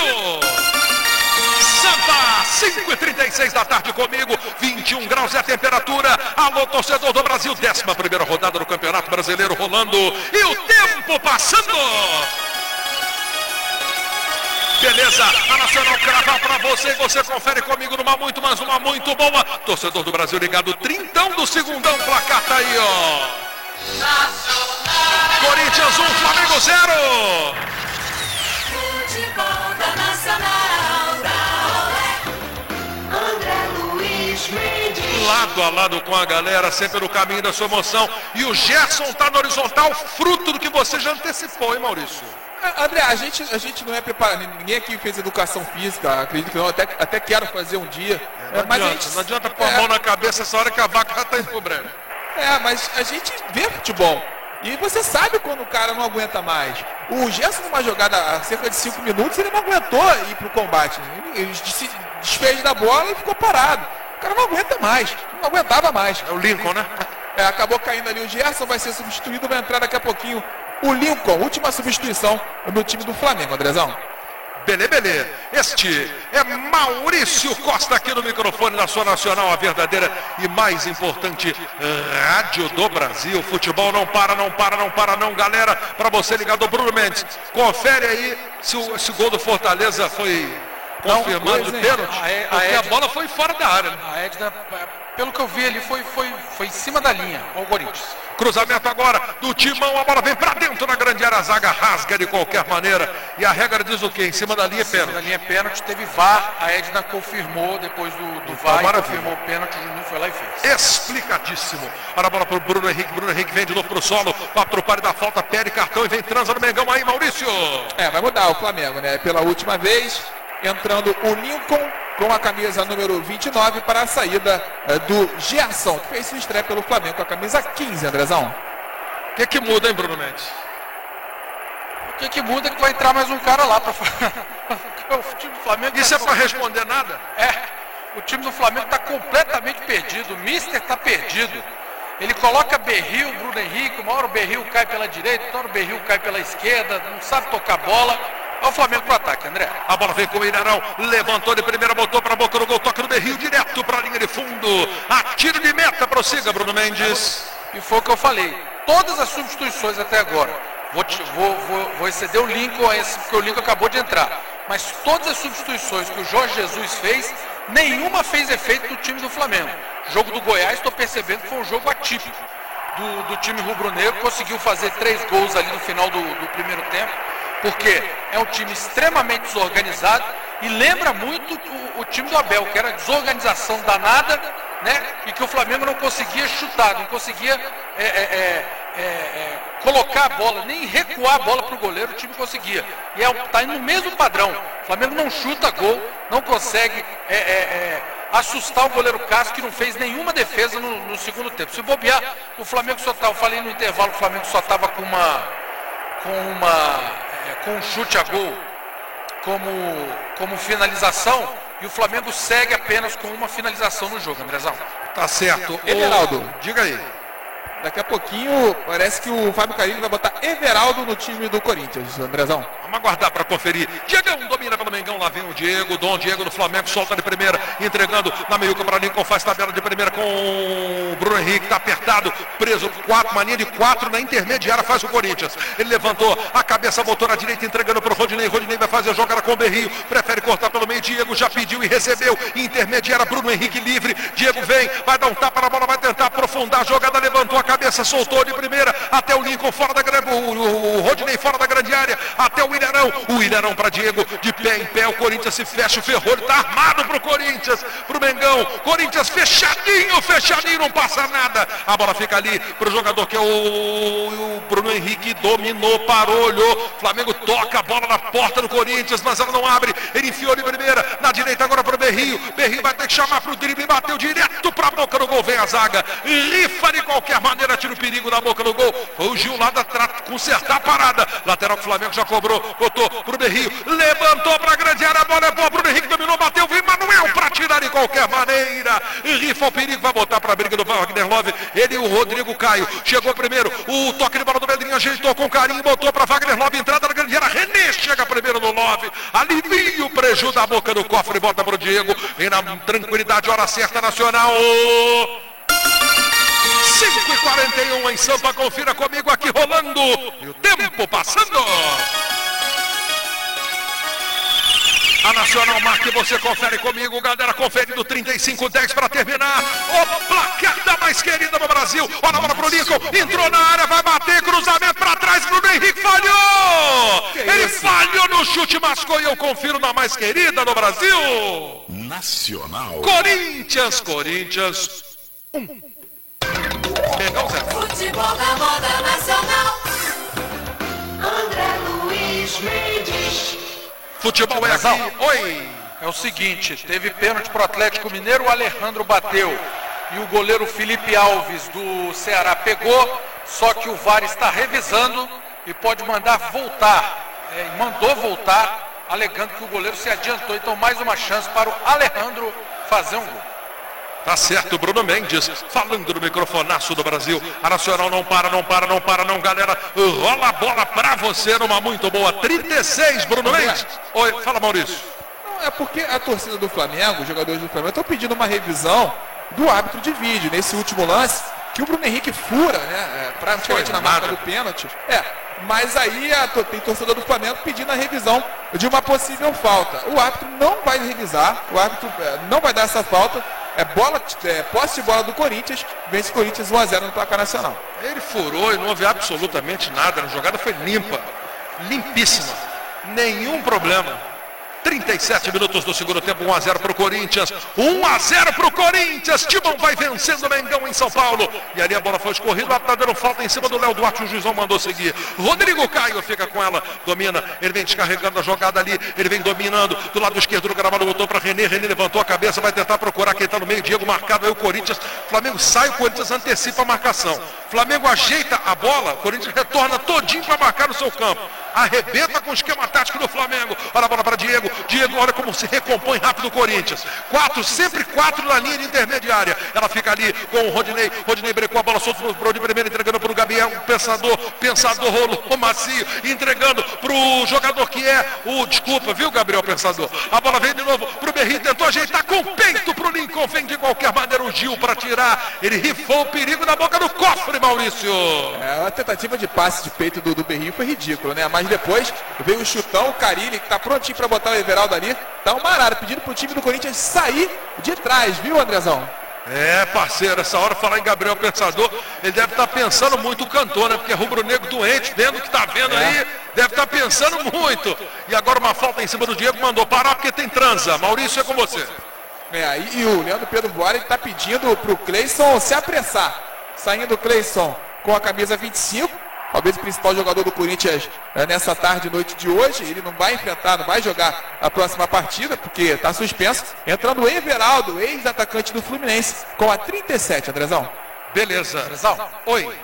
Santa, cinco e trinta e seis da tarde comigo, vinte e um graus é a temperatura. Alô, torcedor do Brasil, décima primeira rodada do Campeonato Brasileiro rolando e o tempo passando. Beleza, a Nacional crava pra você e você confere comigo numa muito, mas uma muito boa. Torcedor do Brasil ligado, trintão do segundão, placar tá aí, ó. Nacional. Corinthians um, Flamengo zero. Futebol da Nacional, da Olé, André Luiz Mendes. Lado a lado com a galera, sempre no caminho da sua emoção. E o Gerson tá no horizontal, fruto do que você já antecipou, hein, Maurício? André, a gente, a gente não é preparado, ninguém aqui fez educação física, acredito que não, até, até quero fazer um dia. É, não, mas adianta, gente, não adianta pôr a é, mão na cabeça essa hora que a vaca já tá indo pro breve. É, mas a gente vê futebol. E você sabe quando o cara não aguenta mais. O Gerson, numa jogada há cerca de cinco minutos, ele não aguentou ir pro combate. Ele se desfez da bola e ficou parado. O cara não aguenta mais, não aguentava mais. É o Lincoln, né? É, acabou caindo ali o Gerson, vai ser substituído, vai entrar daqui a pouquinho o Lincoln, última substituição no time do Flamengo, Andrezão. Belê, belê. Este é Maurício Costa aqui no microfone da sua Nacional, a verdadeira e mais importante rádio do Brasil. Futebol não para, não para, não para não, galera. Para você ligado, Bruno Mendes, confere aí se o esse gol do Fortaleza foi confirmado de pênalti, a, a porque Edna, a bola foi fora da área. Né? A Edna, pelo que eu vi ali, foi, foi, foi em cima da linha, com o Corinthians. Cruzamento agora do Timão, a bola vem pra dentro na grande área, a zaga rasga de qualquer maneira. E a regra diz o quê? Em cima da linha é pênalti. Em cima da linha é pênalti, teve V A R, a Edna confirmou depois do, do V A R, confirmou o pênalti, o Juninho foi lá e fez. Explicadíssimo. Olha a bola pro Bruno Henrique, Bruno Henrique vem de novo pro solo, quatro pares da falta, pede cartão e vem transa no Mengão aí, Maurício. É, vai mudar o Flamengo, né? Pela última vez, entrando o Lincoln com a camisa número vinte e nove para a saída é, do Gerson, que fez sua estreia pelo Flamengo com a camisa quinze, Andrezão. O que que muda, hein, Bruno Mendes? O que que muda é que vai entrar mais um cara lá para o time do Flamengo. Isso tá é para responder nada? É, o time do Flamengo está completamente perdido, o Mister está perdido. Ele coloca Berril, Bruno Henrique, uma hora o Berril cai pela direita, outra hora o Berril cai pela esquerda, não sabe tocar bola. É o Flamengo pro ataque, André. A bola vem com o Ilharão, levantou de primeira, botou para a boca do gol, toca no Berril, direto para a linha de fundo. Atiro de meta, prossiga, Bruno Mendes. E foi o que eu falei. Todas as substituições até agora. Vou, te, vou, vou, vou exceder o Lincoln a esse, porque o Lincoln acabou de entrar. Mas todas as substituições que o Jorge Jesus fez, nenhuma fez efeito no time do Flamengo. O jogo do Goiás, estou percebendo que foi um jogo atípico do, do time rubro-negro. Conseguiu fazer três gols ali no final do, do primeiro tempo. Porque é um time extremamente desorganizado e lembra muito o, o time do Abel, que era desorganização danada, né? E que o Flamengo não conseguia chutar, não conseguia é, é, é, é, é, colocar a bola, nem recuar a bola para o goleiro, o time conseguia. E está é, tá indo no mesmo padrão. O Flamengo não chuta gol, não consegue é, é, é, assustar o goleiro Cássio, que não fez nenhuma defesa no, no segundo tempo. Se bobear, o Flamengo só estava, eu falei no intervalo, o Flamengo só estava com uma... com uma com um chute a gol como, como finalização, e o Flamengo segue apenas com uma finalização no jogo, Andrezão. Tá certo. Everaldo, o... diga aí. Daqui a pouquinho parece que o Fábio Carilli vai botar Everaldo no time do Corinthians, Andrezão. Vamos aguardar para conferir. Diegão domina pelo Mengão, lá vem o Diego, Dom Diego do Flamengo, solta de primeira, entregando na meiuca para Lincoln, faz tabela de primeira com o Bruno Henrique, tá apertado, preso, quatro, mania de quatro na intermediária, faz o Corinthians. Ele levantou a cabeça, botou na direita, entregando para o Rodinei, Rodinei vai fazer a jogada com o Berrio, prefere cortar pelo meio, Diego já pediu e recebeu, intermediária, Bruno Henrique livre, Diego vem, vai dar um tapa na bola, vai tentar aprofundar a jogada, levantou a cabeça, soltou de primeira, até o Lincoln fora da grande, o, o, o Rodinei fora da grande área, até o Ilharão, o Ilharão para Diego, de pé em pé, o Corinthians se fecha, o Ferrolho tá armado pro Corinthians, pro Mengão, Corinthians fechadinho, fechadinho, não passa nada, a bola fica ali pro jogador que é o, o Bruno Henrique, dominou, parou, olhou, Flamengo toca a bola na porta do Corinthians, mas ela não abre, ele enfiou de primeira, na direita agora pro Berrio, Berrio vai ter que chamar pro drible, bateu direto pra boca do gol, vem a zaga, rifa de qualquer maneira, tira o perigo na boca do gol, foi o Gil lá da trata, consertar a parada, lateral que o Flamengo já cobrou, botou pro Berrio, levantou pra grande área, a bola é boa, Bruno Henrique dominou, bateu, vem Manuel pra tirar de qualquer maneira, rifa o perigo, vai botar pra briga do Wagner Love, ele e o Rodrigo Caio, chegou primeiro, o toque de bola do Pedrinho, ajeitou com carinho, botou pra Wagner Love, entrada na grande área, René chega primeiro no Love, alivia o prejuízo da boca do cofre, bota pro Diego, e na tranquilidade, hora certa, Nacional, cinco e quarenta e um em Sampa, confira comigo aqui rolando, e o tempo passando. A Nacional marca e você confere comigo, galera, conferindo trinta e cinco dez para terminar. O placar da mais querida no Brasil. Olha a bola pro Lincoln, entrou na área, vai bater, cruzamento para trás, Bruno Henrique falhou! Que Ele isso? falhou no chute, mascou e eu confiro na mais querida no Brasil. Nacional. Corinthians, Corinthians, um. Pegão, Zé. Futebol da moda nacional. André Luiz Mendes. Futebol é assim. Oi. É o seguinte, teve pênalti pro Atlético Mineiro, o Alejandro bateu. E o goleiro Felipe Alves do Ceará pegou, só que o V A R está revisando e pode mandar voltar. É, mandou voltar, alegando que o goleiro se adiantou. Então mais uma chance para o Alejandro fazer um gol. Tá certo, Bruno Mendes, falando no microfonaço do Brasil. A Nacional não para, não para, não para, não, galera. Rola a bola pra você numa muito boa. trinta e seis, Bruno Mendes. Oi, fala, Maurício. Não, é porque a torcida do Flamengo, os jogadores do Flamengo, estão pedindo uma revisão do árbitro de vídeo. Nesse último lance, que o Bruno Henrique fura, né? É, praticamente na marca do pênalti. É, mas aí a, tem torcedor do Flamengo pedindo a revisão de uma possível falta. O árbitro não vai revisar, o árbitro é, não vai dar essa falta. É bola, é, posse de bola do Corinthians, vence o Corinthians um a zero no placar nacional. Ele furou e não houve absolutamente nada, a jogada foi limpa, limpíssima, nenhum problema. trinta e sete minutos do segundo tempo, um a zero para o Corinthians, um a zero para o Corinthians, Timão vai vencendo o Mengão em São Paulo, e ali a bola foi escorrida, está dando falta em cima do Léo Duarte, o juizão mandou seguir, Rodrigo Caio fica com ela, domina, ele vem descarregando a jogada ali, ele vem dominando, do lado esquerdo do gramado, botou para René, René levantou a cabeça, vai tentar procurar quem está no meio, Diego marcado, aí o Corinthians, Flamengo sai, o Corinthians antecipa a marcação, Flamengo ajeita a bola, o Corinthians retorna todinho para marcar no seu campo, arrebenta com o esquema tático do Flamengo. Olha a bola para Diego. Diego, olha como se recompõe rápido o Corinthians. Quatro, sempre quatro na linha de intermediária. Ela fica ali com o Rodinei. Rodinei brecou a bola solta pro de primeiro, entregando para o Gabriel. Um pensador, pensador rolou macio, entregando para o jogador que é o, desculpa, viu, Gabriel Pensador? A bola vem de novo para o Berri, tentou ajeitar com o peito para o Lincoln. Vem de qualquer maneira o Gil para tirar. Ele rifou o perigo na boca do cofre, Maurício. É, a tentativa de passe de peito do, do Berri foi ridícula, né? Mas depois veio o chutão, o Carilli, que tá prontinho para botar o Everaldo ali. Tá um marado, pedindo pro time do Corinthians sair de trás, viu, Andrezão? É, parceiro, essa hora falar em Gabriel Pensador, ele deve estar pensando muito, o cantor, né? Porque é rubro-negro doente, vendo o que tá vendo é. aí, deve estar pensando muito. E agora uma falta em cima do Diego, mandou parar porque tem transa. Maurício, é com você. É, e, e o Leandro Pedro Voara está pedindo pro Cleison se apressar. Saindo o Cleison com a camisa vinte e cinco. Talvez o principal jogador do Corinthians é, nessa tarde e noite de hoje. Ele não vai enfrentar, não vai jogar a próxima partida, porque está suspenso. Entrando o Everaldo, ex-atacante do Fluminense, com a trinta e sete, Andrezão. Beleza. Andrezão, oi.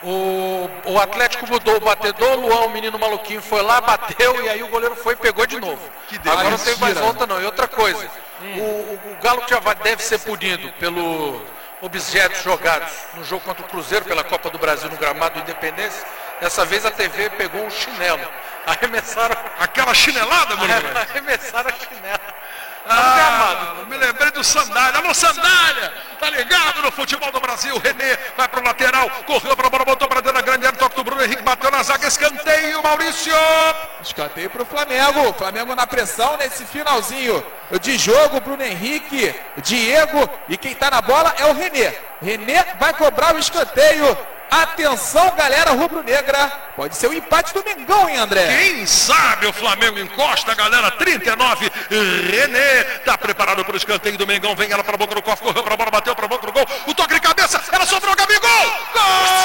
O, o Atlético mudou o batedor, o Luan, o menino maluquinho, foi lá, bateu, e aí o goleiro foi e pegou de novo. Que Agora não teve mais volta não. E outra coisa, hum. o, o, o Galo já vai, deve ser punido pelo... objetos jogados no jogo contra o Cruzeiro pela Copa do Brasil no gramado do Independência. Dessa vez a T V pegou um chinelo. Arremessaram aquela chinelada, mano. Arremessaram a chinela. Ah, me lembrei do Sandália. Alô, Sandália! Tá ligado no futebol do Brasil. René vai pro lateral, correu pra bola, botou pra dentro da grande área, toque do Bruno Henrique, bateu na zaga, escanteio, Maurício! Escanteio pro Flamengo. Flamengo na pressão nesse finalzinho de jogo. Bruno Henrique, Diego, e quem tá na bola é o René. René vai cobrar o escanteio. Atenção, galera rubro-negra. Pode ser o empate do Mengão, hein, André? Quem sabe o Flamengo encosta, galera. trinta e nove. René tá preparado para o escanteio do Mengão. Vem ela para a boca do cofre, correu para a bola, bateu para a boca do gol. O toque de cabeça, ela sobrou, Gabigol! Gol!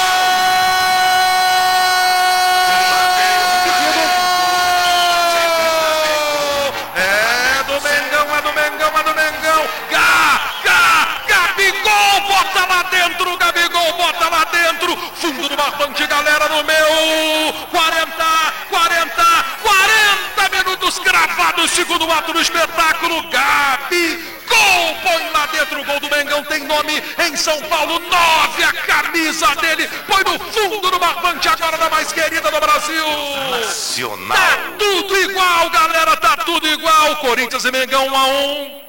É do Mengão, é do Mengão, é do Mengão. Gá, Gá, Gabigol, bota lá dentro, Gabigol, bota lá dentro. Fundo do barbante, galera, no meu quarenta, quarenta, quarenta minutos gravados, segundo ato do espetáculo. Gabigol põe lá dentro, o gol do Mengão tem nome em São Paulo, nove, a camisa dele, põe no fundo do barbante, agora da mais querida do Brasil. Nacional. Tá tudo igual, galera, tá tudo igual. Corinthians e Mengão um a um.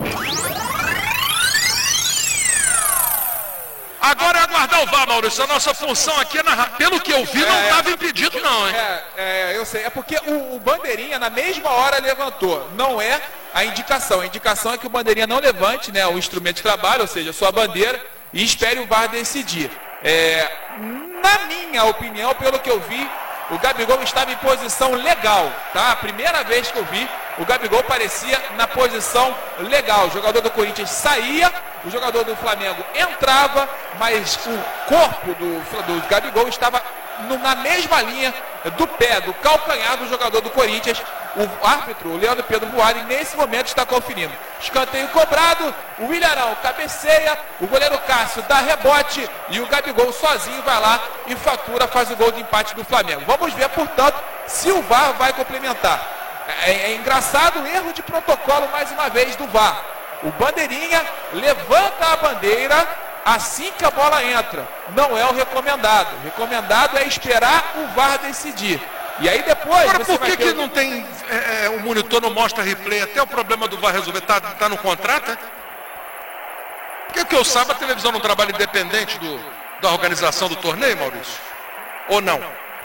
Agora é aguardar o V A R, Maurício. A nossa função aqui é narrar. Pelo que eu vi, não estava é, impedido, não, hein? É, é, eu sei. É porque o, o Bandeirinha, na mesma hora, levantou. Não é a indicação. A indicação é que o Bandeirinha não levante, né, o instrumento de trabalho, ou seja, a sua bandeira, e espere o V A R decidir. É, na minha opinião, pelo que eu vi, o Gabigol estava em posição legal, tá? A primeira vez que eu vi, o Gabigol parecia na posição legal. O jogador do Corinthians saía, o jogador do Flamengo entrava, mas o corpo do, do Gabigol estava no, na mesma linha do pé, do calcanhar do jogador do Corinthians. O árbitro, o Leandro Pedro Voara, nesse momento está conferindo. Escanteio cobrado, o Ilharão cabeceia, o goleiro Cássio dá rebote e o Gabigol sozinho vai lá e fatura, faz o gol de empate do Flamengo. Vamos ver, portanto, se o V A R vai complementar. É, é engraçado o erro de protocolo mais uma vez do V A R. O Bandeirinha levanta a bandeira assim que a bola entra. Não é o recomendado. O recomendado é esperar o V A R decidir. E aí depois... Agora, você por que, vai ter... que não tem... É, o monitor não mostra replay? Até o problema do V A R resolver tá, tá no contrato, é? Porque que eu saiba, a televisão não trabalha independente do, da organização do torneio, Maurício? Ou não?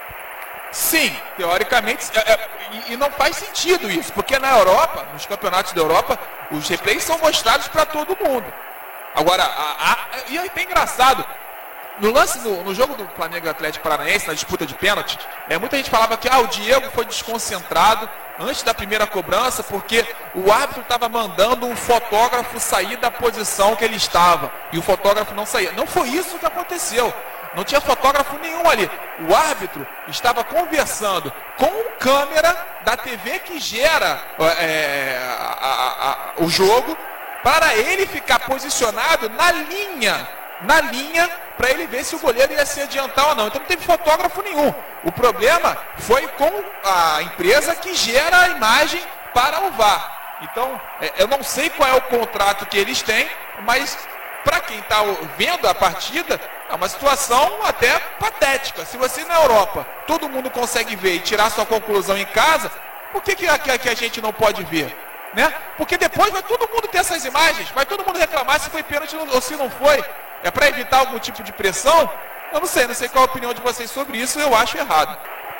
Sim, teoricamente, é, é, e, e não faz sentido isso, porque na Europa, nos campeonatos da Europa, os replays são mostrados para todo mundo. Agora, a, a, e é até engraçado, no lance, no, no jogo do Flamengo e Atlético Paranaense, na disputa de pênalti, é, muita gente falava que ah, o Diego foi desconcentrado antes da primeira cobrança, porque o árbitro estava mandando um fotógrafo sair da posição que ele estava, e o fotógrafo não saía. Não foi isso que aconteceu. Não tinha fotógrafo nenhum ali. O árbitro estava conversando com o câmera da T V que gera é, a, a, a, o jogo, para ele ficar posicionado na linha, na linha para ele ver se o goleiro ia se adiantar ou não. Então não teve fotógrafo nenhum. O problema foi com a empresa que gera a imagem para o V A R. Então, eu não sei qual é o contrato que eles têm, mas para quem está vendo a partida, é uma situação até patética. Se você na Europa, todo mundo consegue ver e tirar sua conclusão em casa, por que, que, a, que a gente não pode ver? Né? Porque depois vai todo mundo ter essas imagens, vai todo mundo reclamar se foi pênalti ou se não foi. É para evitar algum tipo de pressão? Eu não sei, não sei qual a opinião de vocês sobre isso, eu acho errado.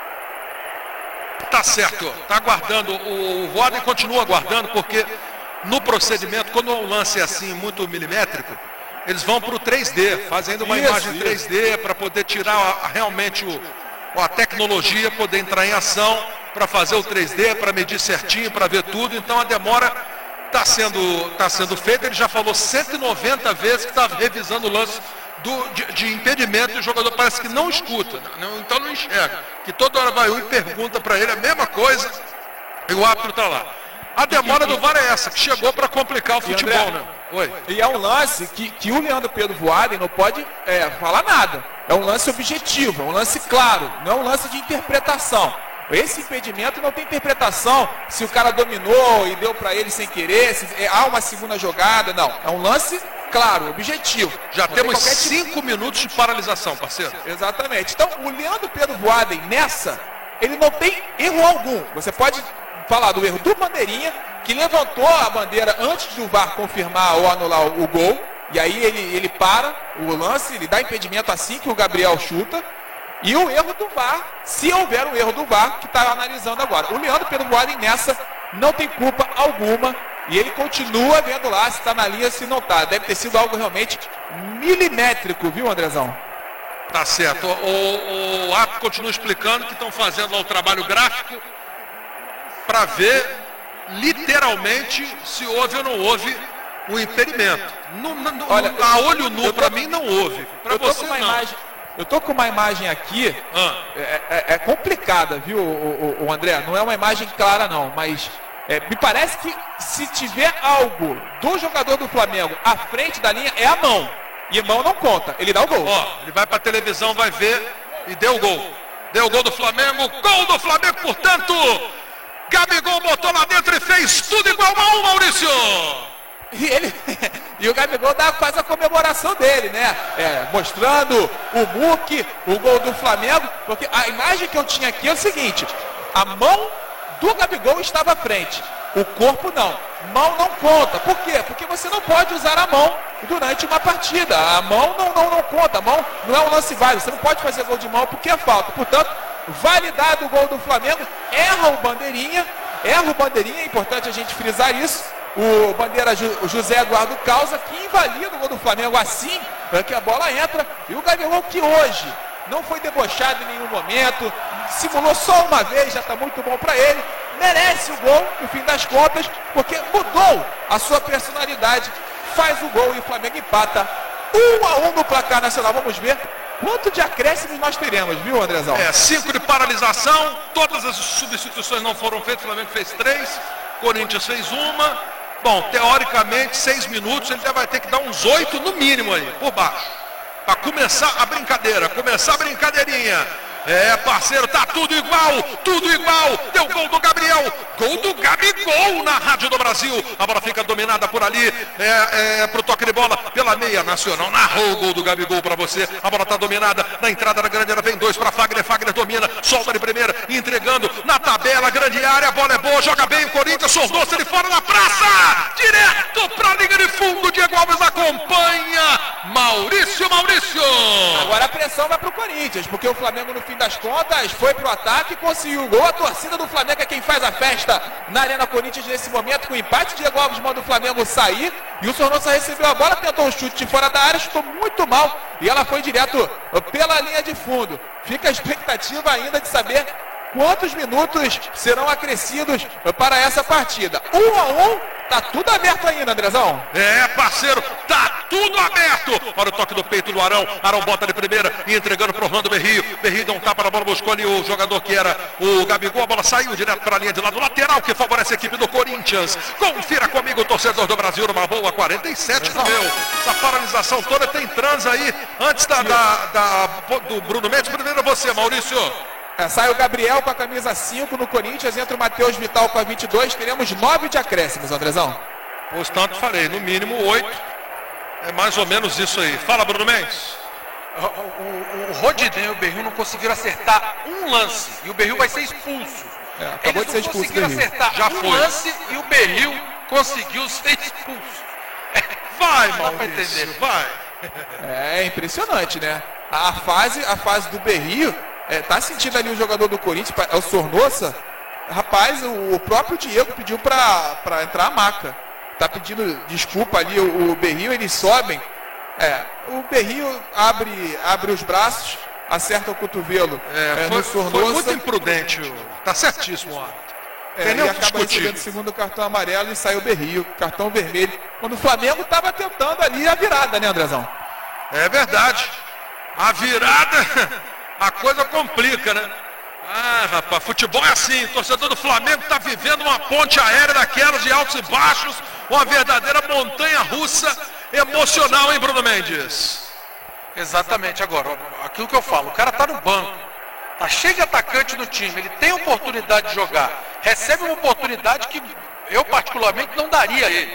Tá certo, tá aguardando, o Voaden continua aguardando, porque no procedimento, quando o lance é assim, muito milimétrico, eles vão para o três D, fazendo uma Isso, imagem isso. três D para poder tirar a- realmente o, a tecnologia, poder entrar em ação para fazer o três D, para medir certinho, para ver tudo. Então a demora está sendo, tá sendo feita. Ele já falou cento e noventa vezes que está revisando o lance do, de, de impedimento e o jogador parece que não escuta, né? Então não enxerga. Que toda hora vai um e pergunta para ele a mesma coisa e o árbitro está lá. A demora do V A R é essa, que chegou para complicar o futebol, André, né? Oi. E é um lance que, que o Leandro Pedro Voaden não pode é, falar nada. É um lance objetivo, é um lance claro, não é um lance de interpretação. Esse impedimento não tem interpretação se o cara dominou e deu para ele sem querer, se é, há uma segunda jogada, não. É um lance claro, objetivo. Já Não temos tem qualquer tipo- cinco minutos de paralisação, parceiro. Exatamente. Então, o Leandro Pedro Voaden nessa, ele não tem erro algum. Você pode falar do erro do Bandeirinha, que levantou a bandeira antes do V A R confirmar ou anular o gol. E aí ele, ele para o lance, ele dá impedimento assim que o Gabriel chuta. E o erro do V A R, se houver um erro do V A R, que está analisando agora. O Leandro Pedro Voaden nessa não tem culpa alguma. E ele continua vendo lá se está na linha ou se não está. Deve ter sido algo realmente milimétrico, viu, Andrezão? Tá certo. O, o árbitro continua explicando que estão fazendo lá o trabalho gráfico para ver literalmente se houve ou não houve o impedimento. No, no, Olha, a olho nu, eu tô- para mim, não houve. Para Eu tô você, com uma não. imagem. Eu tô com uma imagem aqui, Ah. é, é- é complicada, viu, o, o- o André? Não é uma imagem clara, não, mas é, me parece que se tiver algo do jogador do Flamengo à frente da linha, é a mão. E a mão não conta, ele dá o gol. Ó, ele vai para televisão, vai ver e deu o gol. Deu o gol do Flamengo, gol do Flamengo, portanto, Gabigol botou lá dentro e fez tudo igual a um, Maurício. E, ele, e o Gabigol dá quase a comemoração dele, né? É, mostrando o muque, o gol do Flamengo. Porque a imagem que eu tinha aqui é o seguinte: a mão do Gabigol estava à frente, o corpo não. Mão não conta. Por quê? Porque você não pode usar a mão durante uma partida. A mão não, não, não conta. A mão não é um lance válido. Você não pode fazer gol de mão porque é falta. Portanto, validado o gol do Flamengo, erra o Bandeirinha. Erra o Bandeirinha, é importante a gente frisar isso. O bandeira Ju- o José Eduardo Causa, que invalida o gol do Flamengo assim é que a bola entra. E o Gabigol, que hoje não foi debochado em nenhum momento, simulou só uma vez, já está muito bom para ele, merece o gol, no fim das contas, porque mudou a sua personalidade, faz o gol e o Flamengo empata um a um no placar nacional. Vamos ver quanto de acréscimos nós teremos, viu, Andrezão? É, cinco de paralisação, todas as substituições não foram feitas, o Flamengo fez três, Corinthians fez uma. Bom, teoricamente, seis minutos, ele já vai ter que dar uns oito no mínimo aí, por baixo. Para começar a brincadeira, começar a brincadeirinha. É, parceiro, tá tudo igual, tudo igual. Deu gol do Gabriel, gol do Gabigol na Rádio do Brasil. A bola fica dominada por ali, é, é, pro toque de bola pela meia nacional. Narrou o gol do Gabigol pra você. A bola tá dominada na entrada da grande área, vem dois pra Fagner. Fagner domina, solta de primeira, entregando na tabela, grande área. A bola é boa, joga bem o Corinthians, soldou-se ele fora na praça. Direto pra linha de fundo, Diego Alves acompanha. Maurício, Maurício. Agora a pressão vai pro Corinthians, porque o Flamengo no fim das contas foi pro ataque e conseguiu o gol. A torcida do Flamengo é quem faz a festa na Arena Corinthians nesse momento. Com o empate, Diego Alves manda o Flamengo sair e o Sornosa recebeu a bola, tentou um chute de fora da área, chutou muito mal e ela foi direto pela linha de fundo. Fica a expectativa ainda de saber quantos minutos serão acrescidos para essa partida. Um a um Tá tudo aberto ainda, Andrezão. É, parceiro, tá tudo aberto. Olha o toque do peito do Arão. Arão bota de primeira e entregando pro Orlando Berrio. Berrio dá um tapa na bola, buscou ali o jogador que era o Gabigol. A bola saiu direto para a linha de lado lateral, que favorece a equipe do Corinthians. Confira comigo, torcedor do Brasil, numa boa quarenta e sete do meu. Essa paralisação toda tem trans aí. Antes da, da, da, do Bruno Mendes, primeiro você, Maurício. É, sai o Gabriel com a camisa cinco no Corinthians, entra o Matheus Vital com a vinte e dois, teremos nove de acréscimos, Andrezão. Pois tanto falei, no mínimo oito. É mais ou menos isso aí. Fala, Bruno Mendes. O, o, o Rodinei e o Berrio não conseguiram acertar um lance e o Berrio vai ser expulso. É, acabou Eles de ser expulso. conseguiram acertar Já um foi. lance e o Berrio conseguiu ser expulso. Vai, Não dá pra Maurício, entender. vai. É impressionante, né? A fase, a fase do Berrio, é, tá sentindo ali o jogador do Corinthians, é o Sornosa. Rapaz, o, o próprio Diego pediu pra, pra entrar a maca. Tá pedindo desculpa ali, o, o Berrio, eles sobem. É, o Berrio abre, abre os braços, acerta o cotovelo É, é, foi, no Sornosa. foi muito imprudente. o- Tá certíssimo, ó. É, Tem e nem o que acaba discutir. recebendo o segundo cartão amarelo e sai o Berrio, cartão vermelho. Quando o Flamengo estava tentando ali a virada, né, Andrezão? É verdade. A virada, a coisa complica, né? Ah, rapaz, futebol é assim. O torcedor do Flamengo está vivendo uma ponte aérea daquelas de altos e baixos, uma verdadeira montanha russa emocional, hein, Bruno Mendes? Exatamente, agora, ó, aquilo que eu falo, o cara tá no banco, tá cheio de atacante no time, ele tem oportunidade de jogar, recebe uma oportunidade que eu particularmente não daria a ele.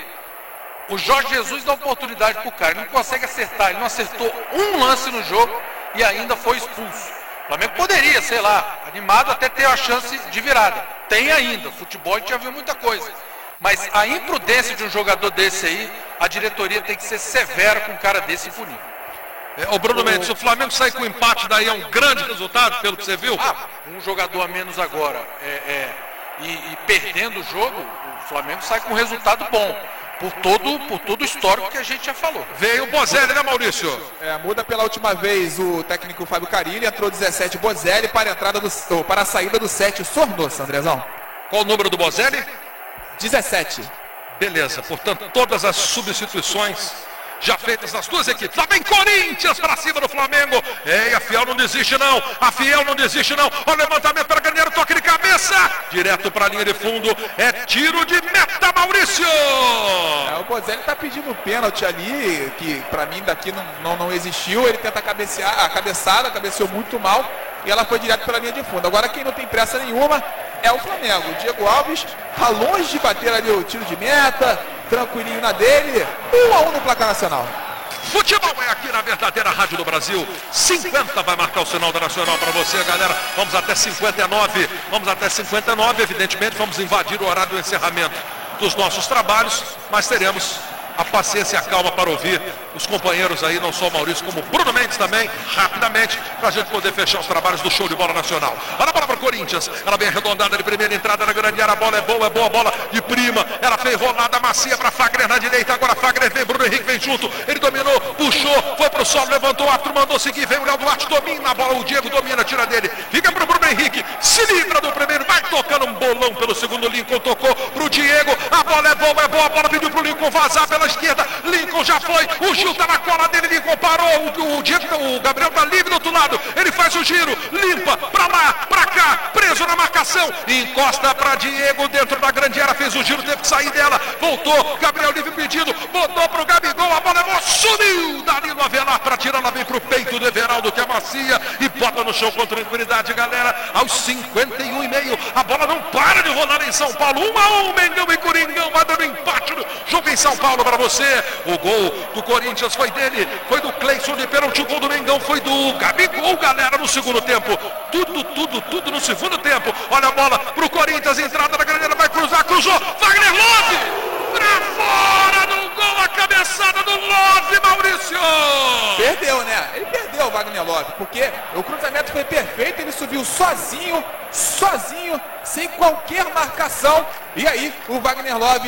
O Jorge Jesus dá oportunidade pro cara, ele não consegue acertar, ele não acertou um lance no jogo e ainda foi expulso. O Flamengo poderia, sei lá, animado até ter a chance de virada. Tem ainda, futebol a gente já viu muita coisa. Mas a imprudência de um jogador desse aí, a diretoria tem que ser severa com um cara desse e punir. É, ô Bruno Mendes, se o Flamengo sair com empate, daí é um grande resultado, pelo que você viu? Ah, um jogador a menos agora é, é, e, e perdendo o jogo, o Flamengo sai com um resultado bom. Por todo, por todo o histórico que a gente já falou. Veio o Bozelli, né, Maurício? É, muda pela última vez o técnico Fábio Carilli, entrou dezessete Bozelli para a, entrada do, ou, para a saída do sete Sornosa, Andrezão. Qual o número do Bozelli? dezessete. Beleza, portanto, todas as substituições já feitas nas duas equipes. Lá vem Corinthians para cima do Flamengo. Ei, a Fiel não desiste não. A Fiel não desiste não. Olha o levantamento para Garneiro, toque de cabeça. Direto para a linha de fundo. É tiro de meta, Maurício. É, o Bozelli tá pedindo um pênalti ali, que pra mim daqui não, não, não existiu. Ele tenta cabecear, a cabeçada, cabeceou muito mal e ela foi direto pela linha de fundo. Agora quem não tem pressa nenhuma é o Flamengo. O Diego Alves tá longe de bater ali o tiro de meta, tranquilinho na dele. um a um no placar nacional. Futebol é aqui na verdadeira Rádio do Brasil. cinquenta vai marcar o sinal da Nacional para você, galera. Vamos até cinquenta e nove. Vamos até cinquenta e nove. Evidentemente, vamos invadir o horário do encerramento dos nossos trabalhos, mas teremos a paciência e a calma para ouvir os companheiros aí, não só o Maurício, como o Bruno Mendes também, rapidamente, para a gente poder fechar os trabalhos do show de bola nacional. Olha a bola para o Corinthians, ela bem arredondada de primeira entrada na grande área, a bola é boa, é boa, bola de prima, ela fez rolada macia para Fagner na direita, agora Fagner vem, Bruno Henrique vem junto, ele dominou, puxou, foi pro solo, levantou o árbitro, mandou seguir, vem o Léo Duarte, domina a bola, o Diego domina, tira dele, fica pro Bruno Henrique, se livra do primeiro, vai tocando um bolão pelo segundo, Lincoln tocou pro Diego, a bola é boa, é boa, a bola pediu pro Lincoln vazar pela esquerda, Lincoln já foi, o Gil tá na cola dele, Lincoln parou, o, o, Diego, o Gabriel tá livre do outro lado, ele faz o giro, limpa, pra lá, pra cá, preso na marcação, encosta pra Diego dentro da grande área, fez o giro, teve que sair dela, voltou, Gabriel livre pedido, botou pro Gabigol, a bola é boa, sumiu, Danilo Avelar pra tirar, ela vem pro peito do Everaldo, que é macia, e bota no chão com tranquilidade, galera, aos cinquenta e um e meio, a bola não para de rolar em São Paulo, um a um, Mengão e Coringão, vai dando empate no jogo em São Paulo pra você, o gol do Corinthians foi dele, foi do Cleison de pênalti, o gol do Mengão foi do Gabigol, galera, no segundo tempo, tudo, tudo, tudo no segundo tempo, olha a bola pro Corinthians, entrada na grande, vai cruzar, cruzou, Wagner Love, pra fora do gol, a cabeçada do Love, Maurício! Perdeu, né? Ele perdeu o Wagner Love, porque o cruzamento foi perfeito, ele subiu sozinho, sozinho, sem qualquer marcação, e aí o Wagner Love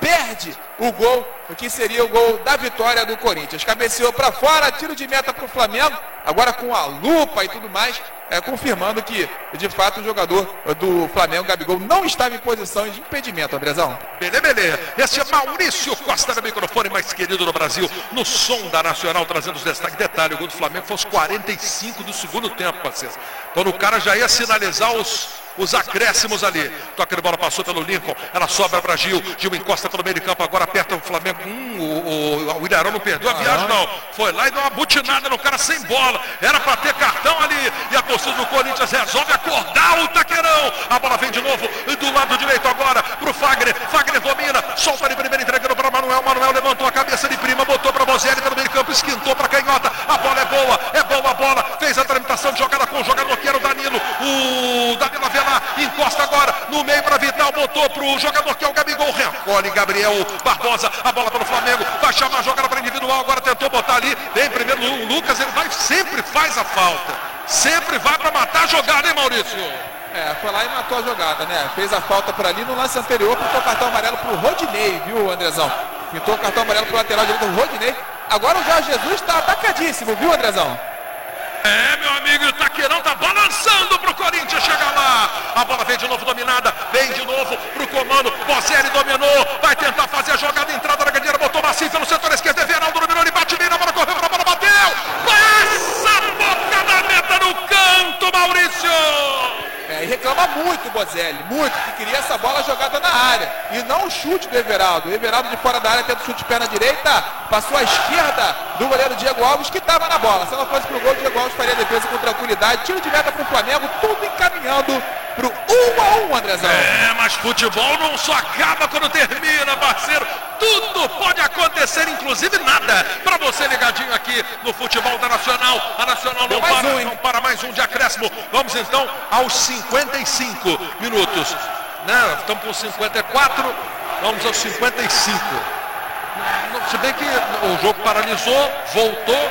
perde o gol, o que seria o gol da vitória do Corinthians. Cabeceou para fora, tiro de meta para o Flamengo, agora com a lupa e tudo mais, é, confirmando que, de fato, o jogador do Flamengo, Gabigol, não estava em posição de impedimento, Andrezão. Beleza, beleza. Esse é Maurício Costa, no microfone mais querido do Brasil, no som da Nacional, trazendo os destaques. Detalhe, o gol do Flamengo foi aos quarenta e cinco do segundo tempo, parceiro. Quando o cara já ia sinalizar os... os acréscimos ali. Toca de bola, passou pelo Lincoln. Ela sobra para Gil. Gil encosta pelo meio de campo. Agora aperta o Flamengo. Hum, o, o, o Ilharão não perdeu a viagem, não. Foi lá e deu uma butinada no cara sem bola. Era para ter cartão ali. E a torcida do Corinthians resolve acordar o Taquerão. A bola vem de novo do lado direito agora pro Fagner. Fagner domina. Solta de primeira, entregando para Manuel. Manuel levantou a cabeça de prima. Botou para Bozelli pelo meio de campo. Esquentou para canhota. A bola é boa. É boa a bola. Fez a tramitação de jogada com o jogador que era o Danilo. O Danilo Avelar. Encosta agora no meio para Vital, botou pro jogador que é o Gabigol, recolhe Gabriel Barbosa, a bola pelo Flamengo, vai chamar a jogada para individual, agora tentou botar ali, vem primeiro o Lucas, ele vai, sempre faz a falta, sempre vai para matar a jogada, hein, Maurício? É, foi lá e matou a jogada, né? Fez a falta por ali, no lance anterior pintou o cartão amarelo pro Rodinei, viu, Andrezão? Pintou o cartão amarelo pro lateral direito do Rodinei. Agora o Jorge Jesus está atacadíssimo, viu, Andrezão? É, meu amigo, o Taquerão tá balançando pro Corinthians chegar lá. A bola vem de novo dominada, vem de novo pro comando. Bozelli dominou, vai tentar fazer a jogada, entrada na gandeira, botou macio pelo setor esquerdo. Everaldo dominou, ele bate bem na bola, correu pra bola, bateu. Passa a boca da meta no canto, Maurício. É, e reclama muito o Bozelli, muito, que queria essa bola jogada na área. E não o chute do Everaldo. O Everaldo de fora da área tenta o chute de perna direita, passou à esquerda do goleiro Diego Alves, que estava na bola. Se não fosse pro gol, o Diego Alves faria a defesa com tranquilidade. Tiro de meta pro Flamengo, tudo encaminhando pro um a um, Andrezão. É, mas futebol não só acaba quando termina, parceiro. Tudo pode acontecer, inclusive nada. Para você ligadinho aqui no futebol da Nacional. A Nacional não para, um, não para mais um de acréscimo. Vamos então aos cinquenta e cinco minutos. Né? Estamos com cinquenta e quatro, vamos aos cinquenta e cinco. Se bem que o jogo paralisou, voltou.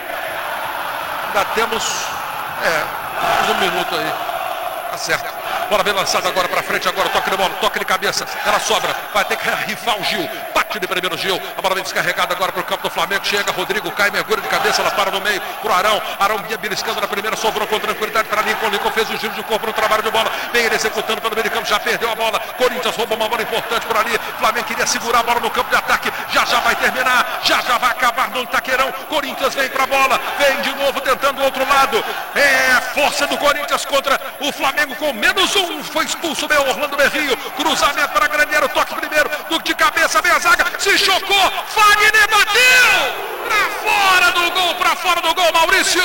Ainda temos é, mais um minuto aí. Tá certo. Bola bem lançada agora para frente, agora toque de bola, toque de cabeça, ela sobra, vai ter que rifar o Gil, bate de primeiro Gil, a bola vem descarregada agora para o campo do Flamengo, chega, Rodrigo cai, mergulha de cabeça, ela para no meio, pro Arão, Arão beliscando na primeira, sobrou com tranquilidade para Lincoln, Lincoln fez o giro de corpo no trabalho de bola, vem ele executando pelo meio de campo, já perdeu a bola, Corinthians roubou uma bola importante por ali, Flamengo queria segurar a bola no campo de ataque, já já vai terminar, já já vai acabar no Taquerão, Corinthians vem para a bola, vem de novo tentando o outro lado, é força do Corinthians contra o Flamengo com menos um. Foi expulso o Orlando Berrio. Cruzamento para Grandeiro. Toque primeiro. Duque de cabeça. Vem a zaga. Se chocou. Fagner bateu. Pra fora do gol. Pra fora do gol, Maurício.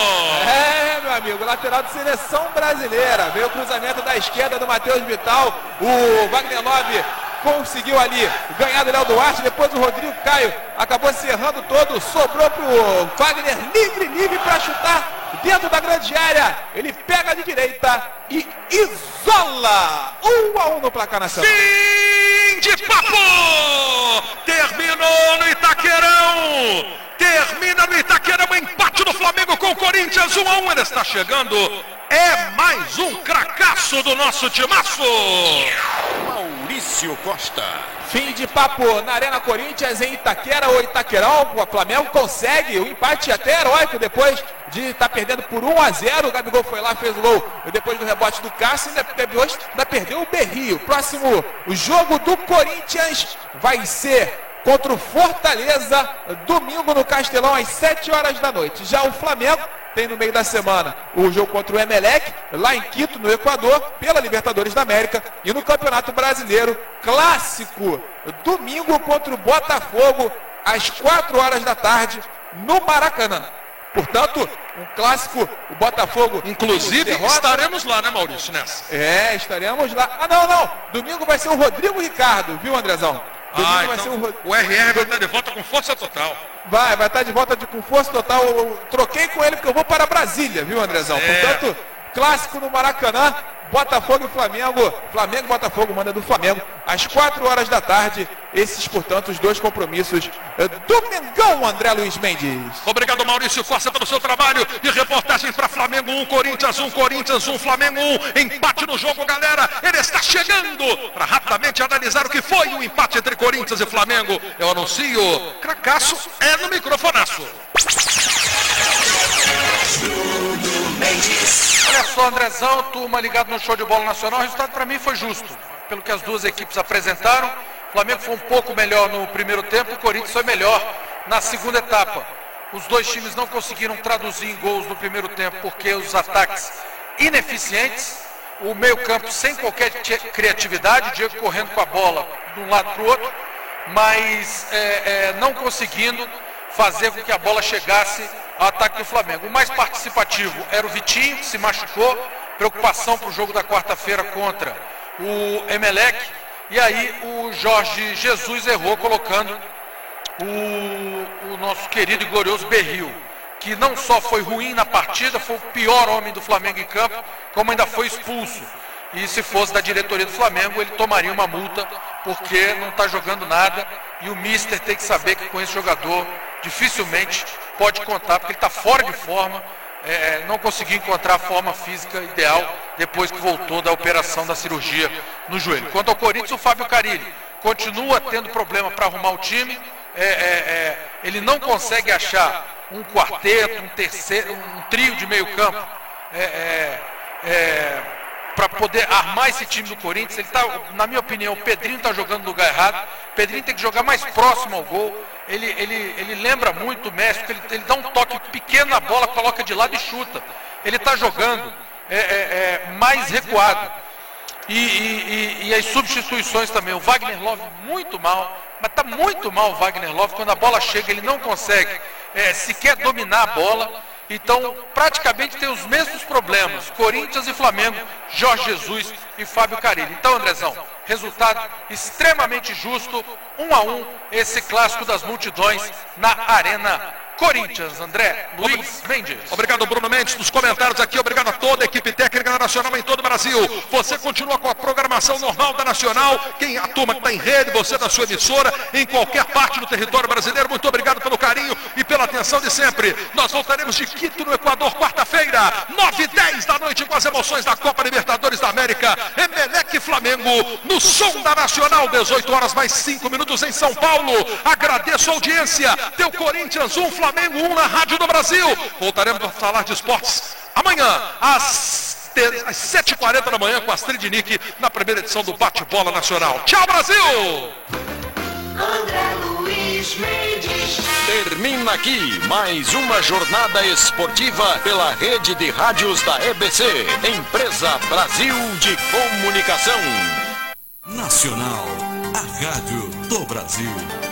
É, meu amigo. Lateral de seleção brasileira. Veio o cruzamento da esquerda do Matheus Vital. O Wagner Love conseguiu ali ganhar do Léo Duarte. Depois o Rodrigo Caio acabou se errando todo. Sobrou pro Wagner livre, livre para chutar dentro da grande área. Ele pega de direita e isola. Um a um no placar nacional. Fim de papo! Terminou no Itaquerão. Termina no Itaquerão. Empate do Flamengo com o Corinthians. Um a um. Ele está chegando. É mais um cracaço do nosso timaço. Maurício Costa. Fim de papo na Arena Corinthians em Itaquera ou Itaquerão. O Flamengo consegue o empate até heróico depois de estar perdendo por um a zero. O Gabigol foi lá, fez o gol depois do rebote do Cássio. Ainda, depois, ainda perdeu o Berrio. Próximo, o jogo do Corinthians vai ser contra o Fortaleza, domingo no Castelão, às sete horas da noite. Já o Flamengo tem no meio da semana o jogo contra o Emelec, lá em Quito, no Equador, pela Libertadores da América. E no Campeonato Brasileiro, clássico, domingo contra o Botafogo, às quatro horas da tarde, no Maracanã. Portanto, um clássico, o Botafogo... Inclusive, estaremos lá, né, Maurício, nessa? É, estaremos lá. Ah, não, não. Domingo vai ser o Rodrigo Ricardo, viu, Andrezão? Domingo ah, vai então, ser o... o R R vai estar de volta com força total. Vai, vai estar de volta de, com força total. Eu, eu troquei com ele porque eu vou para Brasília, viu, Andrezão? É. Portanto, clássico no Maracanã, Botafogo e Flamengo. Flamengo e Botafogo manda do Flamengo. Às quatro horas da tarde. Esses, portanto, os dois compromissos. Domingão, André Luiz Mendes. Obrigado, Maurício Costa, pelo seu trabalho de reportagem para Flamengo um, Corinthians um, Corinthians um, Flamengo um. Empate no jogo, galera. Ele está chegando para rapidamente analisar o que foi o empate entre Corinthians e Flamengo. Eu anuncio, cracaço é no microfonaço. Olha só, Andrezão, turma ligado no Show de Bola Nacional. O resultado para mim foi justo. Pelo que as duas equipes apresentaram, o Flamengo foi um pouco melhor no primeiro tempo, o Corinthians foi melhor na segunda etapa. Os dois times não conseguiram traduzir em gols no primeiro tempo porque os ataques ineficientes, o meio-campo sem qualquer criatividade, Diego correndo com a bola de um lado para o outro, mas é, é, não conseguindo fazer com que a bola chegasse ao ataque do Flamengo. O mais participativo era o Vitinho, que se machucou, preocupação para o jogo da quarta-feira contra o Emelec, e aí o Jorge Jesus errou colocando o, o nosso querido e glorioso Berril, que não só foi ruim na partida, foi o pior homem do Flamengo em campo, como ainda foi expulso. E se fosse da diretoria do Flamengo, ele tomaria uma multa, porque não está jogando nada, e o Mister tem que saber que com esse jogador dificilmente pode contar, porque ele está fora de forma, é, não conseguiu encontrar a forma física ideal depois que voltou da operação da cirurgia no joelho. Quanto ao Corinthians, o Fábio Carilli continua tendo problema para arrumar o time, é, é, é, ele não consegue achar um quarteto, um terceiro, um trio de meio campo é, é, é, para poder armar esse time do Corinthians. Ele tá, na minha opinião, o Pedrinho está jogando no lugar errado. O Pedrinho tem que jogar mais próximo ao gol. Ele, ele, ele lembra muito o Messi, ele, ele dá um toque pequeno na bola, coloca de lado e chuta. Ele está jogando é, é, é, mais recuado. E, e, e, e as substituições também. O Wagner Love muito mal, mas está muito mal o Wagner Love. Quando a bola chega, ele não consegue é, sequer dominar a bola. Então, praticamente tem os mesmos problemas. Corinthians e Flamengo, Jorge Jesus e Fábio Carilli. Então, Andrezão, resultado extremamente justo, um a um, esse clássico das multidões na Arena Corinthians. André Luiz Mendes. Obrigado, Bruno Mendes, dos comentários aqui. Obrigado a toda a equipe técnica da Nacional em todo o Brasil. Você continua com a programação normal da Nacional. Quem a turma que está em rede, você da sua emissora, em qualquer parte do território brasileiro. Muito obrigado pelo carinho e pela atenção de sempre. Nós voltaremos de Quito, no Equador, quarta-feira, nove e dez da noite, com as emoções da Copa Libertadores da América. Emelec e Flamengo, no som da Nacional, dezoito horas mais cinco minutos em São Paulo. Agradeço a audiência. Deu Corinthians um, Flamengo um na Rádio do Brasil. Voltaremos a falar de esportes amanhã, às, às sete e quarenta da manhã, com a Astrid Nick, na primeira edição do Bate-Bola Nacional. Tchau, Brasil! André Luiz Mendes. Termina aqui mais uma jornada esportiva pela rede de rádios da E B C, Empresa Brasil de Comunicação. Nacional, a rádio do Brasil.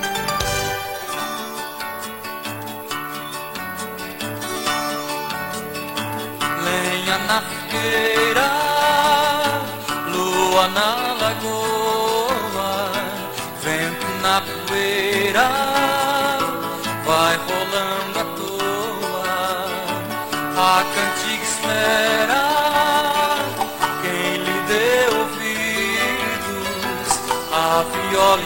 Lenha na fogueira, lua na lagoa, vento na poeira, vai rolando à toa. A cantiga espera quem lhe deu ouvidos, a viola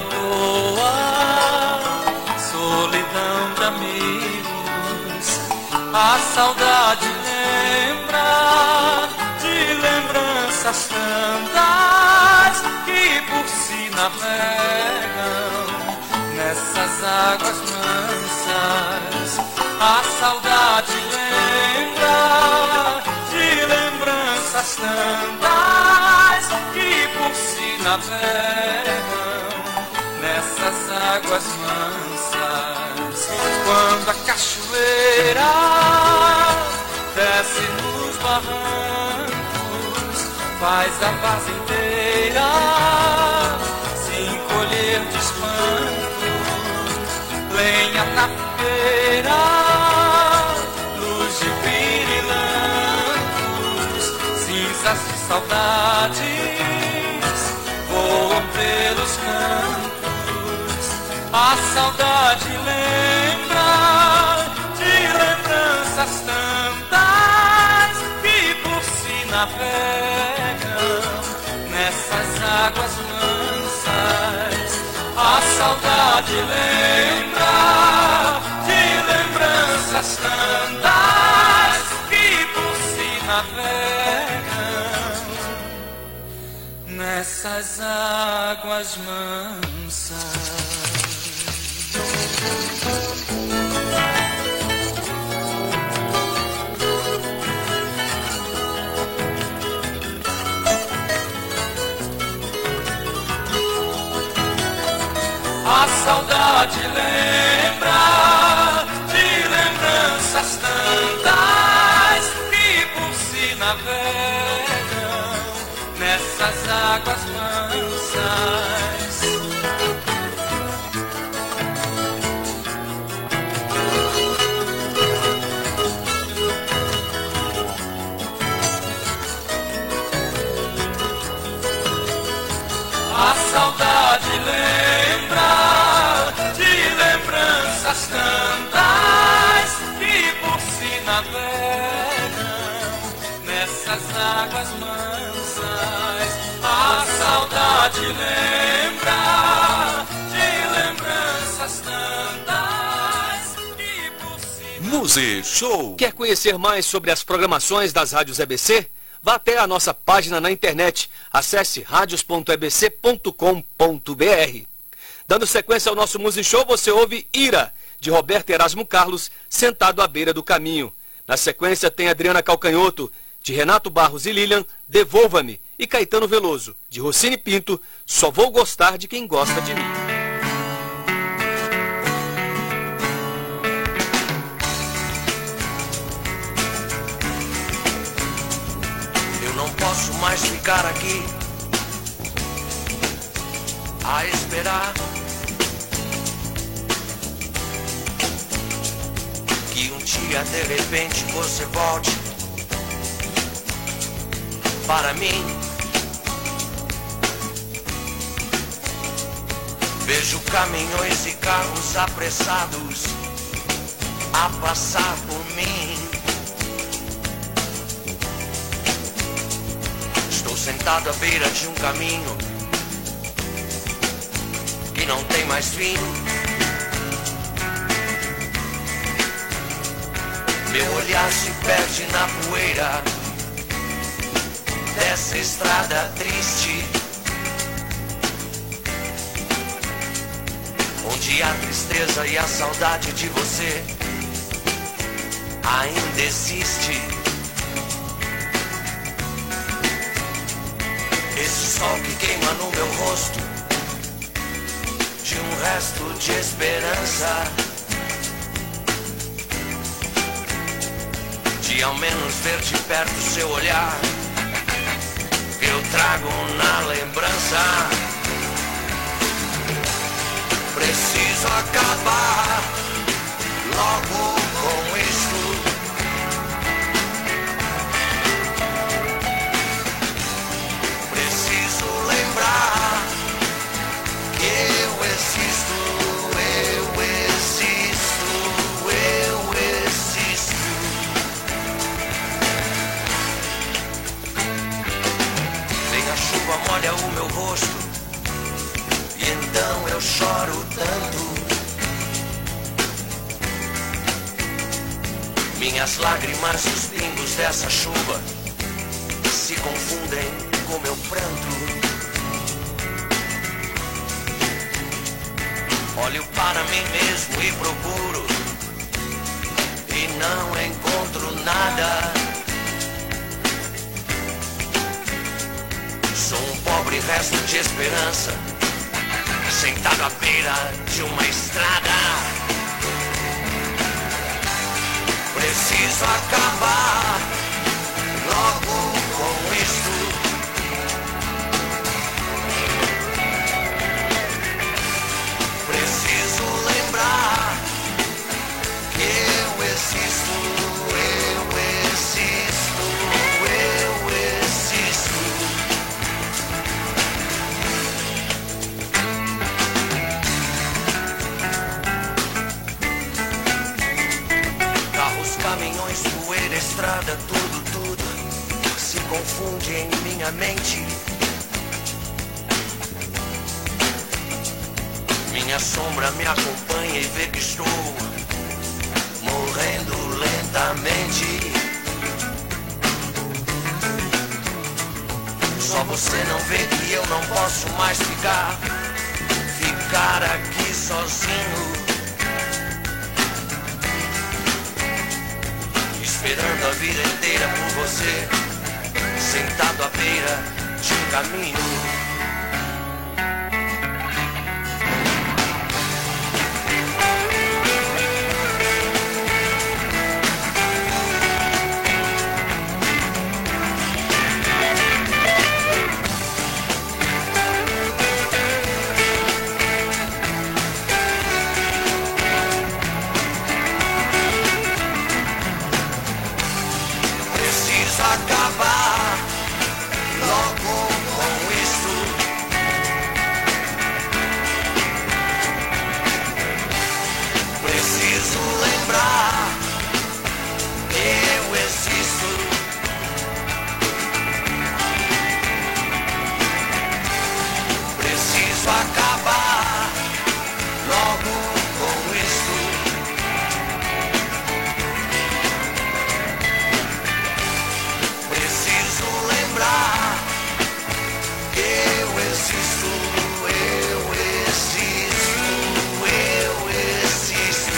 entoa, solidão de amigos, a saudade lembra de lembranças tantas que por si navegam nessas águas mansas. A saudade lembra de lembranças tantas que por si navegam nessas águas mansas. Quando a cachoeira desce nos barrancos, faz a paz inteira se encolher de espanto. Lenha na fogueira, luz de pirilampos, cinzas de saudades voam pelos campos. A saudade lembra de lembranças tantas que por si navegam águas mansas, a saudade lembra de lembranças tantas que por si navegam nessas águas mansas. A saudade lembra de lembranças tantas que por si navegam nessas águas mansas. A saudade lembra de lembranças tantas que por si navegam nessas águas mansas. A saudade lembra de lembranças tantas que por si Muse Show. Quer conhecer mais sobre as programações das rádios E B C? Vá até a nossa página na internet. Acesse radios ponto e b c ponto com ponto b r. Dando sequência ao nosso Music Show, você ouve Ira, de Roberto Erasmo Carlos, Sentado à Beira do Caminho. Na sequência tem Adriana Calcanhoto, de Renato Barros e Lilian, Devolva-me. E Caetano Veloso, de Rossini Pinto, Só Vou Gostar de Quem Gosta de Mim. Posso mais ficar aqui a esperar que um dia de repente você volte para mim. Vejo caminhões e carros apressados a passar por mim. Estou sentado à beira de um caminho que não tem mais fim. Meu olhar se perde na poeira dessa estrada triste, onde a tristeza e a saudade de você ainda existe. Esse sol que queima no meu rosto de um resto de esperança, de ao menos ver de perto seu olhar, eu trago na lembrança. Preciso acabar logo com isto. Molha o meu rosto e então eu choro tanto. Minhas lágrimas e os pingos dessa chuva se confundem com meu pranto. Olho para mim mesmo e procuro e não encontro nada. Sou um pobre resto de esperança, sentado à beira de uma estrada. Preciso acabar logo com isto. Preciso lembrar que eu existo, eu existo, eu existo. Caminhões, poeira, estrada, tudo, tudo se confunde em minha mente. minha sombra me acompanha e vê que estou morrendo lentamente. Só você não vê que eu não posso mais ficar, ficar aqui sozinho, esperando a vida inteira por você, sentado à beira de um caminho. Acabar logo com isso. Preciso lembrar que eu existo. Preciso acabar logo com isso. Que eu existo, eu existo, eu existo.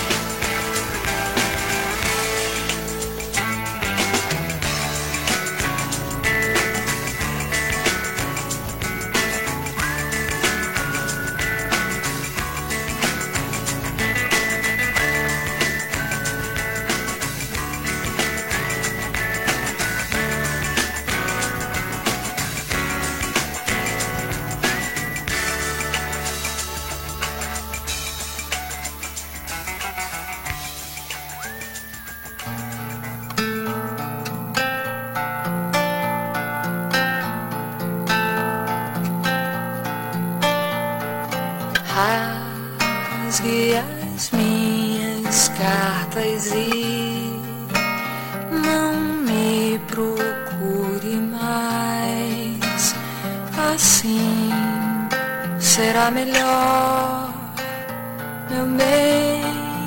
Rasgue as minhas cartas e não me procure mais. Assim será melhor, meu bem.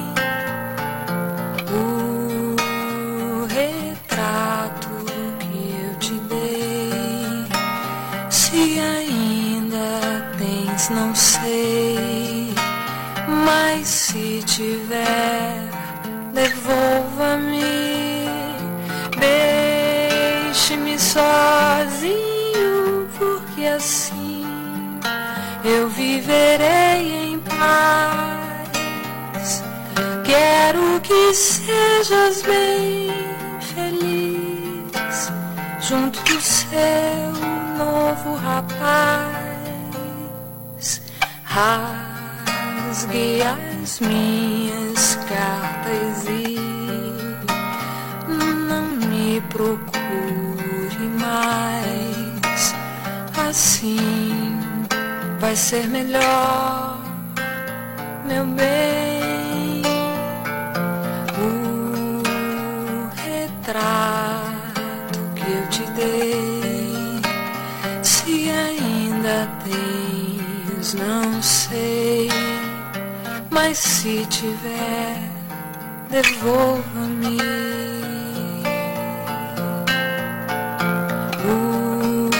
O retrato que eu te dei, se ainda tens, não sei. Mas se tiver, devolva-me. Deixe-me sozinho, porque assim eu viverei em paz. Quero que sejas bem feliz junto do seu novo rapaz. Rasgue as minhas cartas e não me procure mais. Assim vai ser melhor, meu bem. O retrato que eu te dei, se ainda tens, não sei. Mas se tiver, devolva-me. O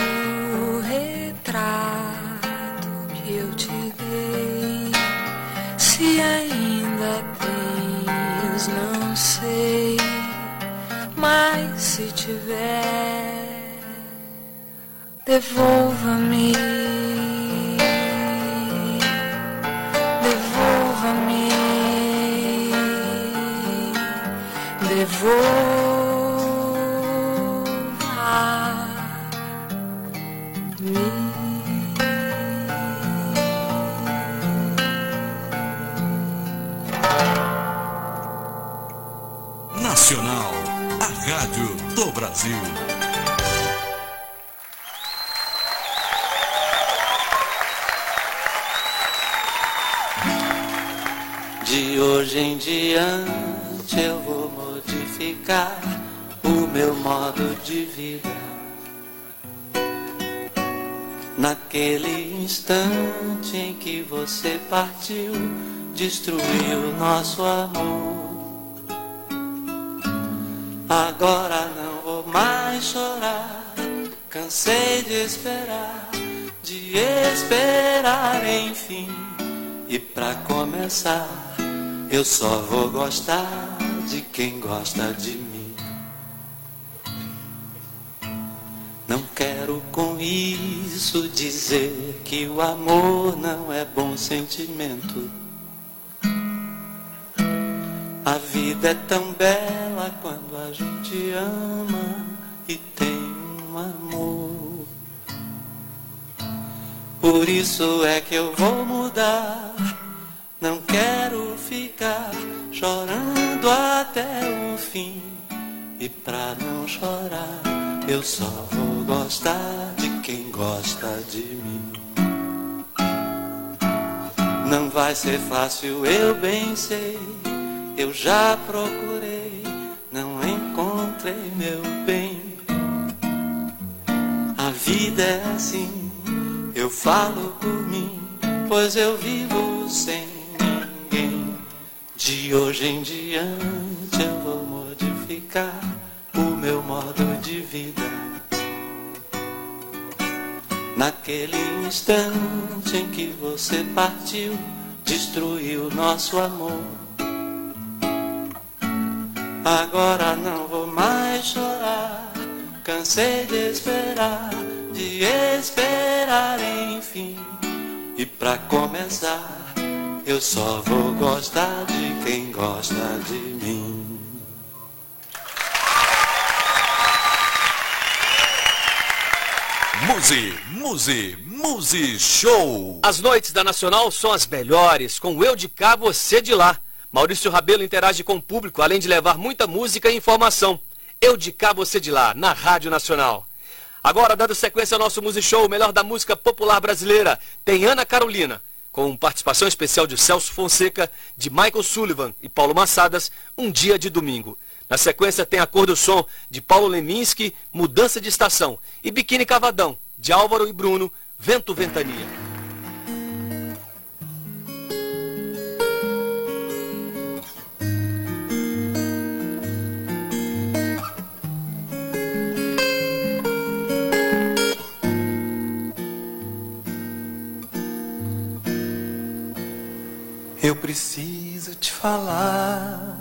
retrato que eu te dei, se ainda tens, não sei. Mas se tiver, devolva-me. Devolva-me. Nacional, a rádio do Brasil. De hoje em diante eu vou modificar o meu modo de vida. Naquele instante em que você partiu, destruiu nosso amor. Agora não vou mais chorar, cansei de esperar, de esperar enfim. E pra começar, eu só vou gostar de quem gosta de mim. Não quero com isso dizer que o amor não é bom sentimento. A vida é tão bela quando a gente ama e tem um amor. Por isso é que eu vou mudar. Não quero ficar chorando até o fim. E pra não chorar, eu só vou gostar de quem gosta de mim. Não vai ser fácil, eu bem sei. Eu já procurei, não encontrei meu bem. A vida é assim, eu falo por mim, pois eu vivo sem ninguém. De hoje em diante eu vou modificar o meu modo de vida. Naquele instante em que você partiu, destruiu nosso amor. Agora não vou mais chorar, cansei de esperar, de esperar enfim. E pra começar, eu só vou gostar de quem gosta de mim. Muzi, Muzi, Muzi Show. As noites da Nacional são as melhores, com Eu de Cá, Você de Lá. Maurício Rabelo interage com o público, além de levar muita música e informação. Eu de Cá, Você de Lá, na Rádio Nacional. Agora, dando sequência ao nosso Muzi Show, o melhor da música popular brasileira, tem Ana Carolina, com participação especial de Celso Fonseca, de Michael Sullivan e Paulo Massadas, Um Dia de Domingo. Na sequência tem A Cor do Som, de Paulo Leminski, Mudança de Estação, e Biquíni Cavadão, de Álvaro e Bruno, Vento Ventania. Eu preciso te falar,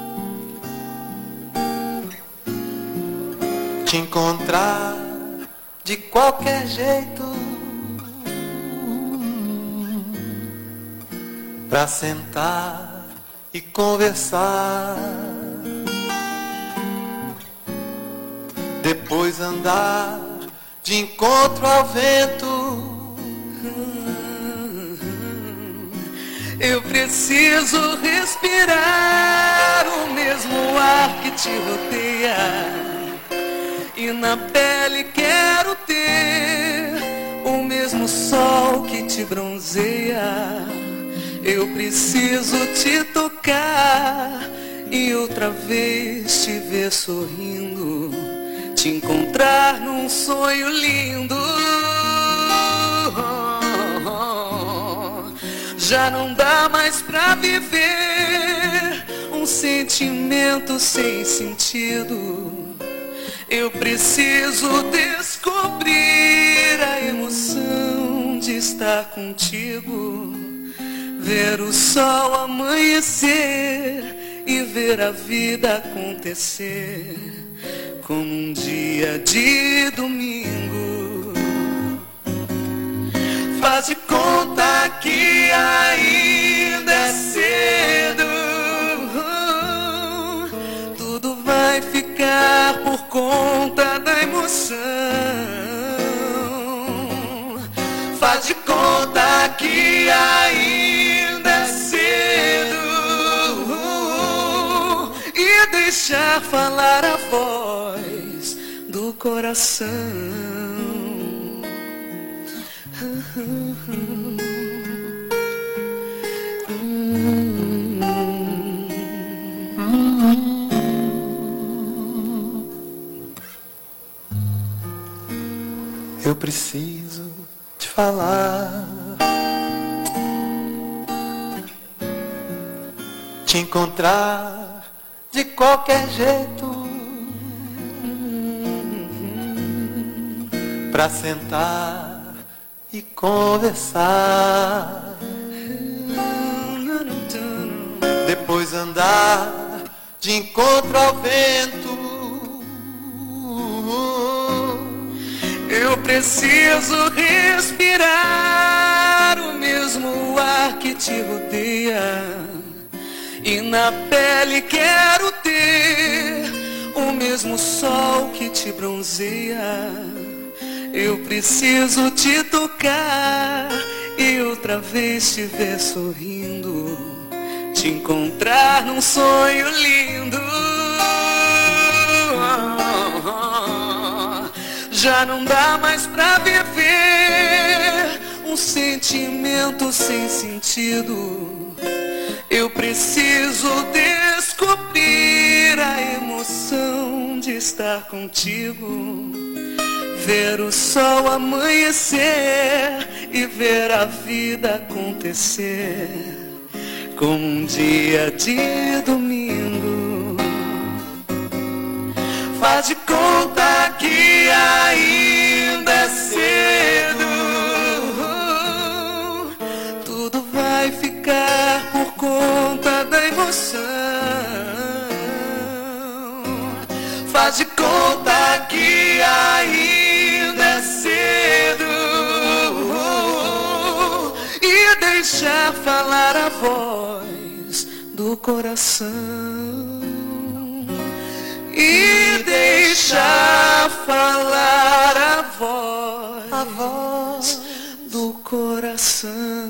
te encontrar de qualquer jeito, pra sentar e conversar, depois andar de encontro ao vento. Eu preciso respirar o mesmo ar que te rodeia, e na pele quero ter o mesmo sol que te bronzeia. Eu preciso te tocar e outra vez te ver sorrindo, te encontrar num sonho lindo. Já não dá mais pra viver um sentimento sem sentido. Eu preciso descobrir a emoção de estar contigo, ver o sol amanhecer e ver a vida acontecer como um dia de domingo. Faz de conta que ainda é cedo, tudo vai ficar por conta da emoção. Faz de conta que ainda é cedo e deixar falar a voz do coração. Eu preciso te falar, te encontrar de qualquer jeito, pra sentar e conversar, depois andar de encontro ao vento. Eu preciso respirar o mesmo ar que te rodeia, e na pele quero ter o mesmo sol que te bronzeia. Eu preciso te tocar e outra vez te ver sorrindo, te encontrar num sonho lindo. Já não dá mais pra viver um sentimento sem sentido. Eu preciso descobrir a emoção de estar contigo, ver o sol amanhecer e ver a vida acontecer como um dia de domingo. Faz de conta que ainda é cedo, tudo vai ficar por conta da emoção. Faz de conta que ainda é cedo e deixar falar a voz do coração. E deixar falar a voz, a voz do coração.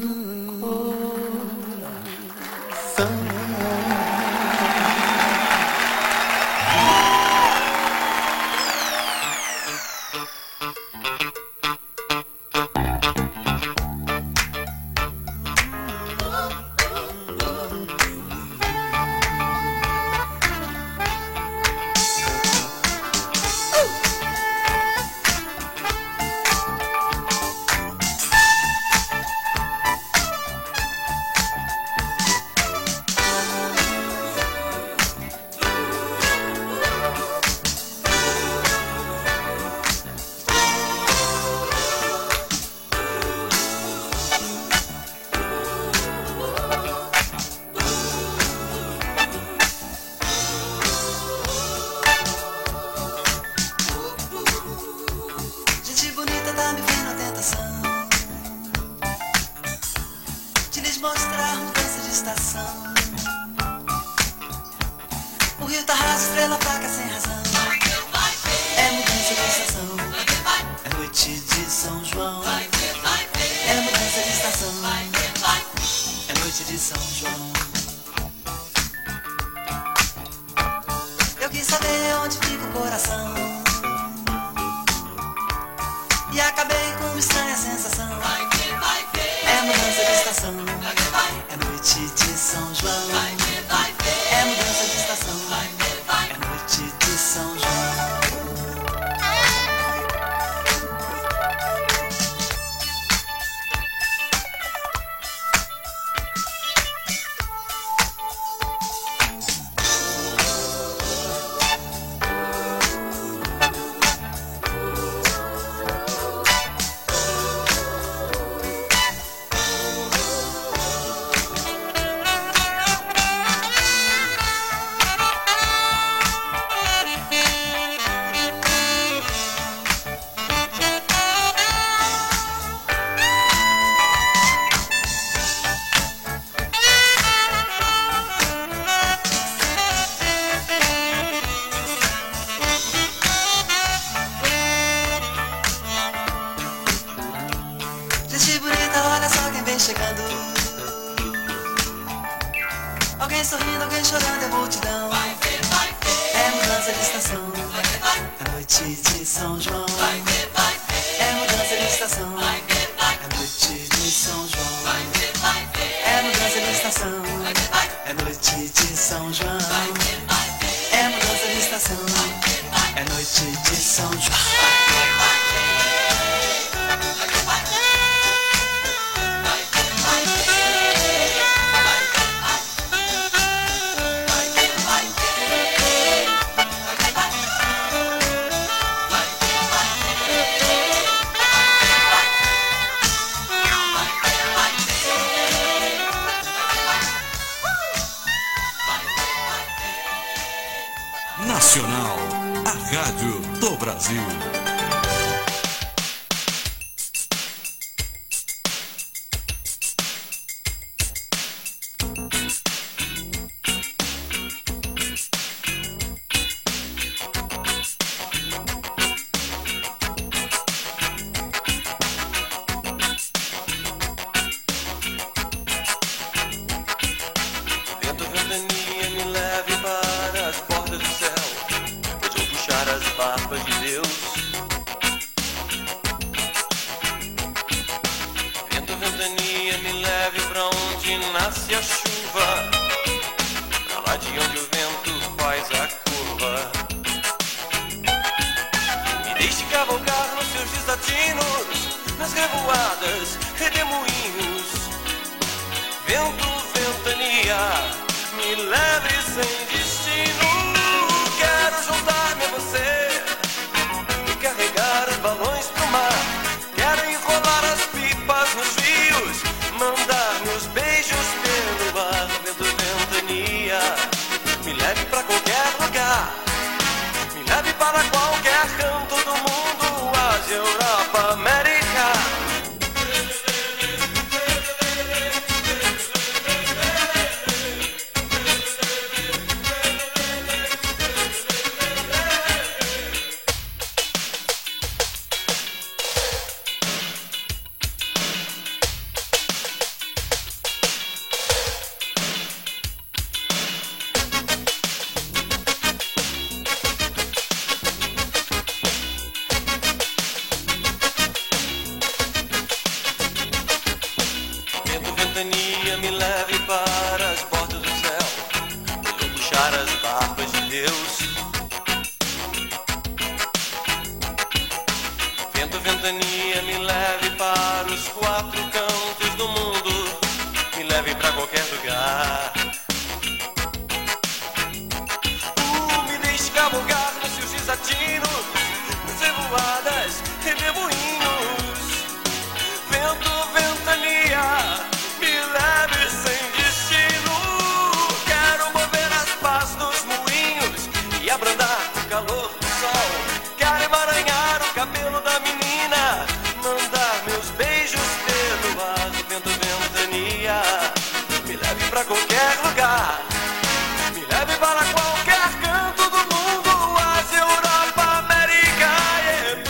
Alguém sorrindo, alguém chorando, é multidão. Vai ver, vai ver. É mudança de estação. Vai ver, vai ver. É noite de São João. Vai ver, vai ver. É mudança de estação. Vai ver, vai ver. É noite de São João. Vai ver, vai ver. É mudança de estação. Vai ver, vai ver. É noite de São João. Vai ver, vai ver. É mudança de estação. Vai ver, vai ver. É noite de São João. Vai ver, vai ver. Vai ver, vai ver. Nacional, a rádio do Brasil. Vento, ventania, me leve para as portas do céu, pois vou puxar as barbas de Deus. Vento, ventania, me leve pra onde nasce a chuva, pra lá de onde o vento faz a curva. Me deixe cavalgar nos seus desatinos, nas revoadas, redemoinhos. Vento, ventania, me leve sem destino. Quero juntar-me a você e carregar os balões pro mar. Quero enrolar as pipas nos rios, mandar meus beijos pelo ar. Vento, ventania, me leve pra qualquer lugar, me leve para qualquer canto do mundo, Ásia, Europa, América. Me leve para as portas do céu, eu vou puxar as barbas de Deus. Vento, ventania, me leve para os quatro cantos do mundo, me leve para qualquer lugar. Uh, me deixe cavalgar nos seus desatinos, nas revoadas, redemoinhos. Vento, ventania, me leve sem destino. Quero mover as pás dos moinhos e abrandar o calor do sol. Quero emaranhar o cabelo da menina, mandar meus beijos pelo ar. Vento, ventania, me leve pra qualquer lugar, me leve para qualquer canto do mundo, Ásia, Europa, América. Yeah.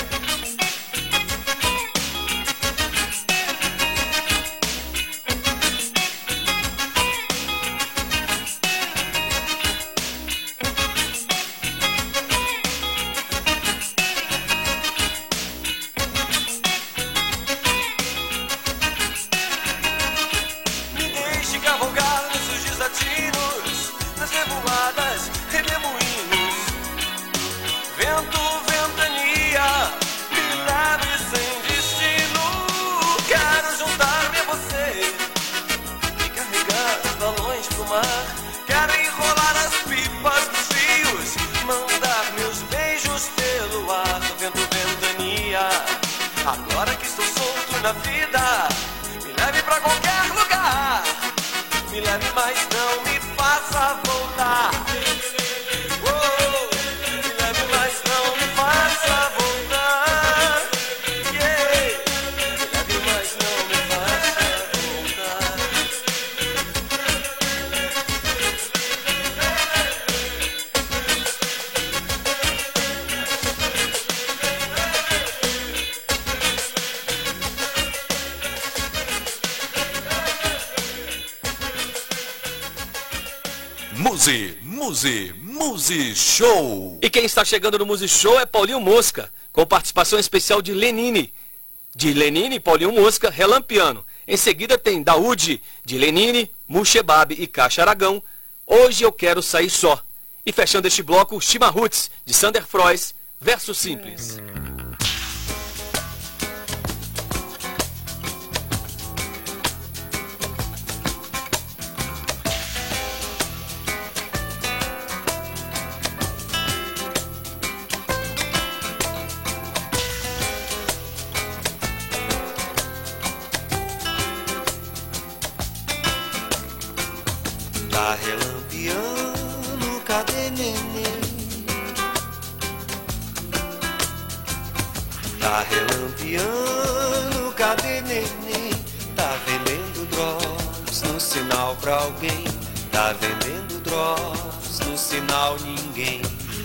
Cavalgar nos seus desatinos, nas revoadas, redemoinhos. Vento, ventania, me leve sem destino. Quero juntar-me a você e carregar os balões pro mar. Quero enrolar as pipas dos rios, mandar meus beijos pelo ar. Vento, ventania, agora que estou solto na vida, me leve pra qualquer lugar, me leve, mas não me faça voltar. Oh, me leve, mas não me faça voltar. Yeah. Me leve, mas não me faça voltar. Muzi, Muzi, Muzi Show. E quem está chegando no Muzi Show é Paulinho Mosca, com participação especial de Lenine. De Lenine, Paulinho Mosca, Relampiano. Em seguida tem Daúde, de Lenine, Mushebab e Caixa Aragão. Hoje eu quero sair só. E fechando este bloco, Chimarruts, de Sander Frois, Verso Simples. Tá relampiando, cadê neném? Tá relampeando, cadê neném? Tá vendendo drops no sinal pra alguém. Tá vendendo drops no sinal ninguém.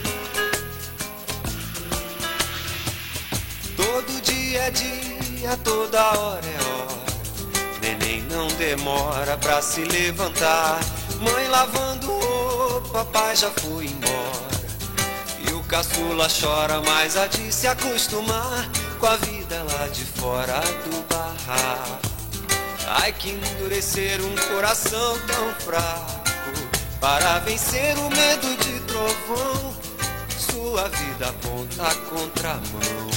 Todo dia é dia, toda hora é hora. Neném não demora pra se levantar. Mãe lavando roupa, papai já foi embora. E o caçula chora, mas há de se acostumar com a vida lá de fora do barraco. Ai, que endurecer um coração tão fraco para vencer o medo de trovão. Sua vida aponta a contramão.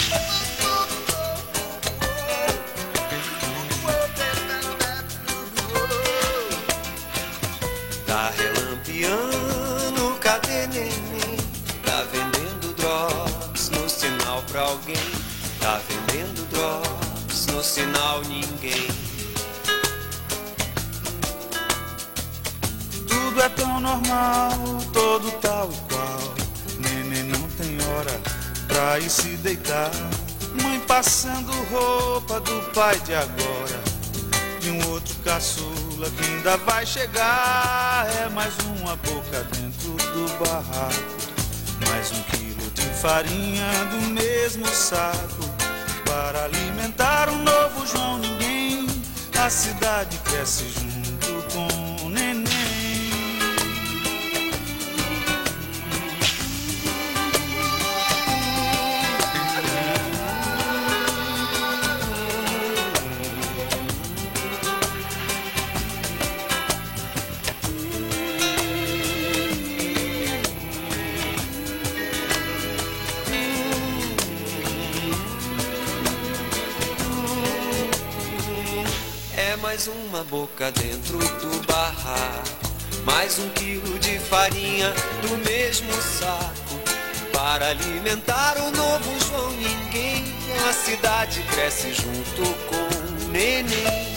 Tá relampeando, cadê neném? Tá vendendo drops no sinal pra alguém. Tá vendendo drops no sinal ninguém. Tudo é tão normal, todo tal e qual. Neném não tem hora pra ir se deitar. Mãe passando roupa do pai de agora. E um outro caçula que ainda vai chegar. É mais uma boca dentro do barraco. Mais um quilo de farinha do mesmo saco. Para alimentar um novo João Ninguém. A cidade cresce junto com o neném. Mais uma boca dentro do barraco. Mais um quilo de farinha do mesmo saco. Para alimentar o novo João Ninguém. A cidade cresce junto com o neném.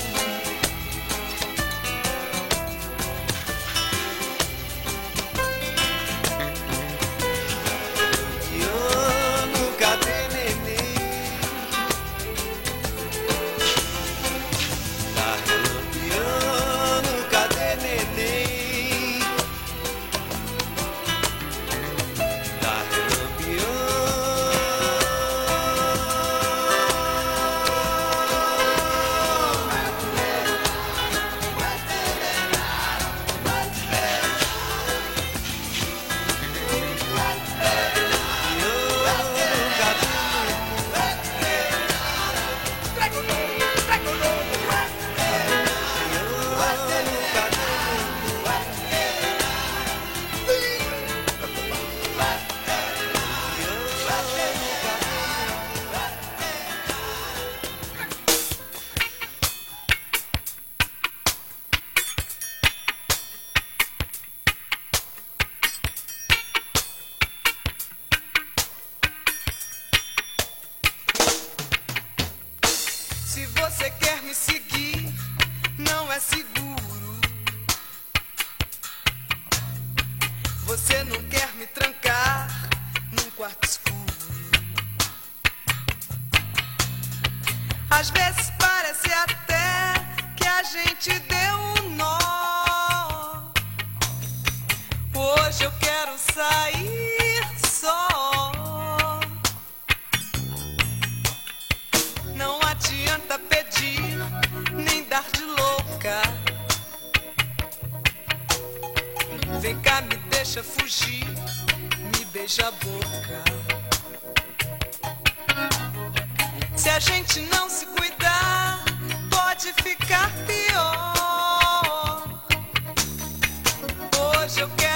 Piano, cadê neném? Se você quer me seguir, não é seguro. Você não quer me trancar num quarto escuro. Às vezes parece até que a gente deu um nó. Hoje eu quero sair só. Não adianta pedir, nem dar de louca. Vem cá, me deixa fugir, me beija a boca. Se a gente não se cuidar, pode ficar pior. Hoje eu quero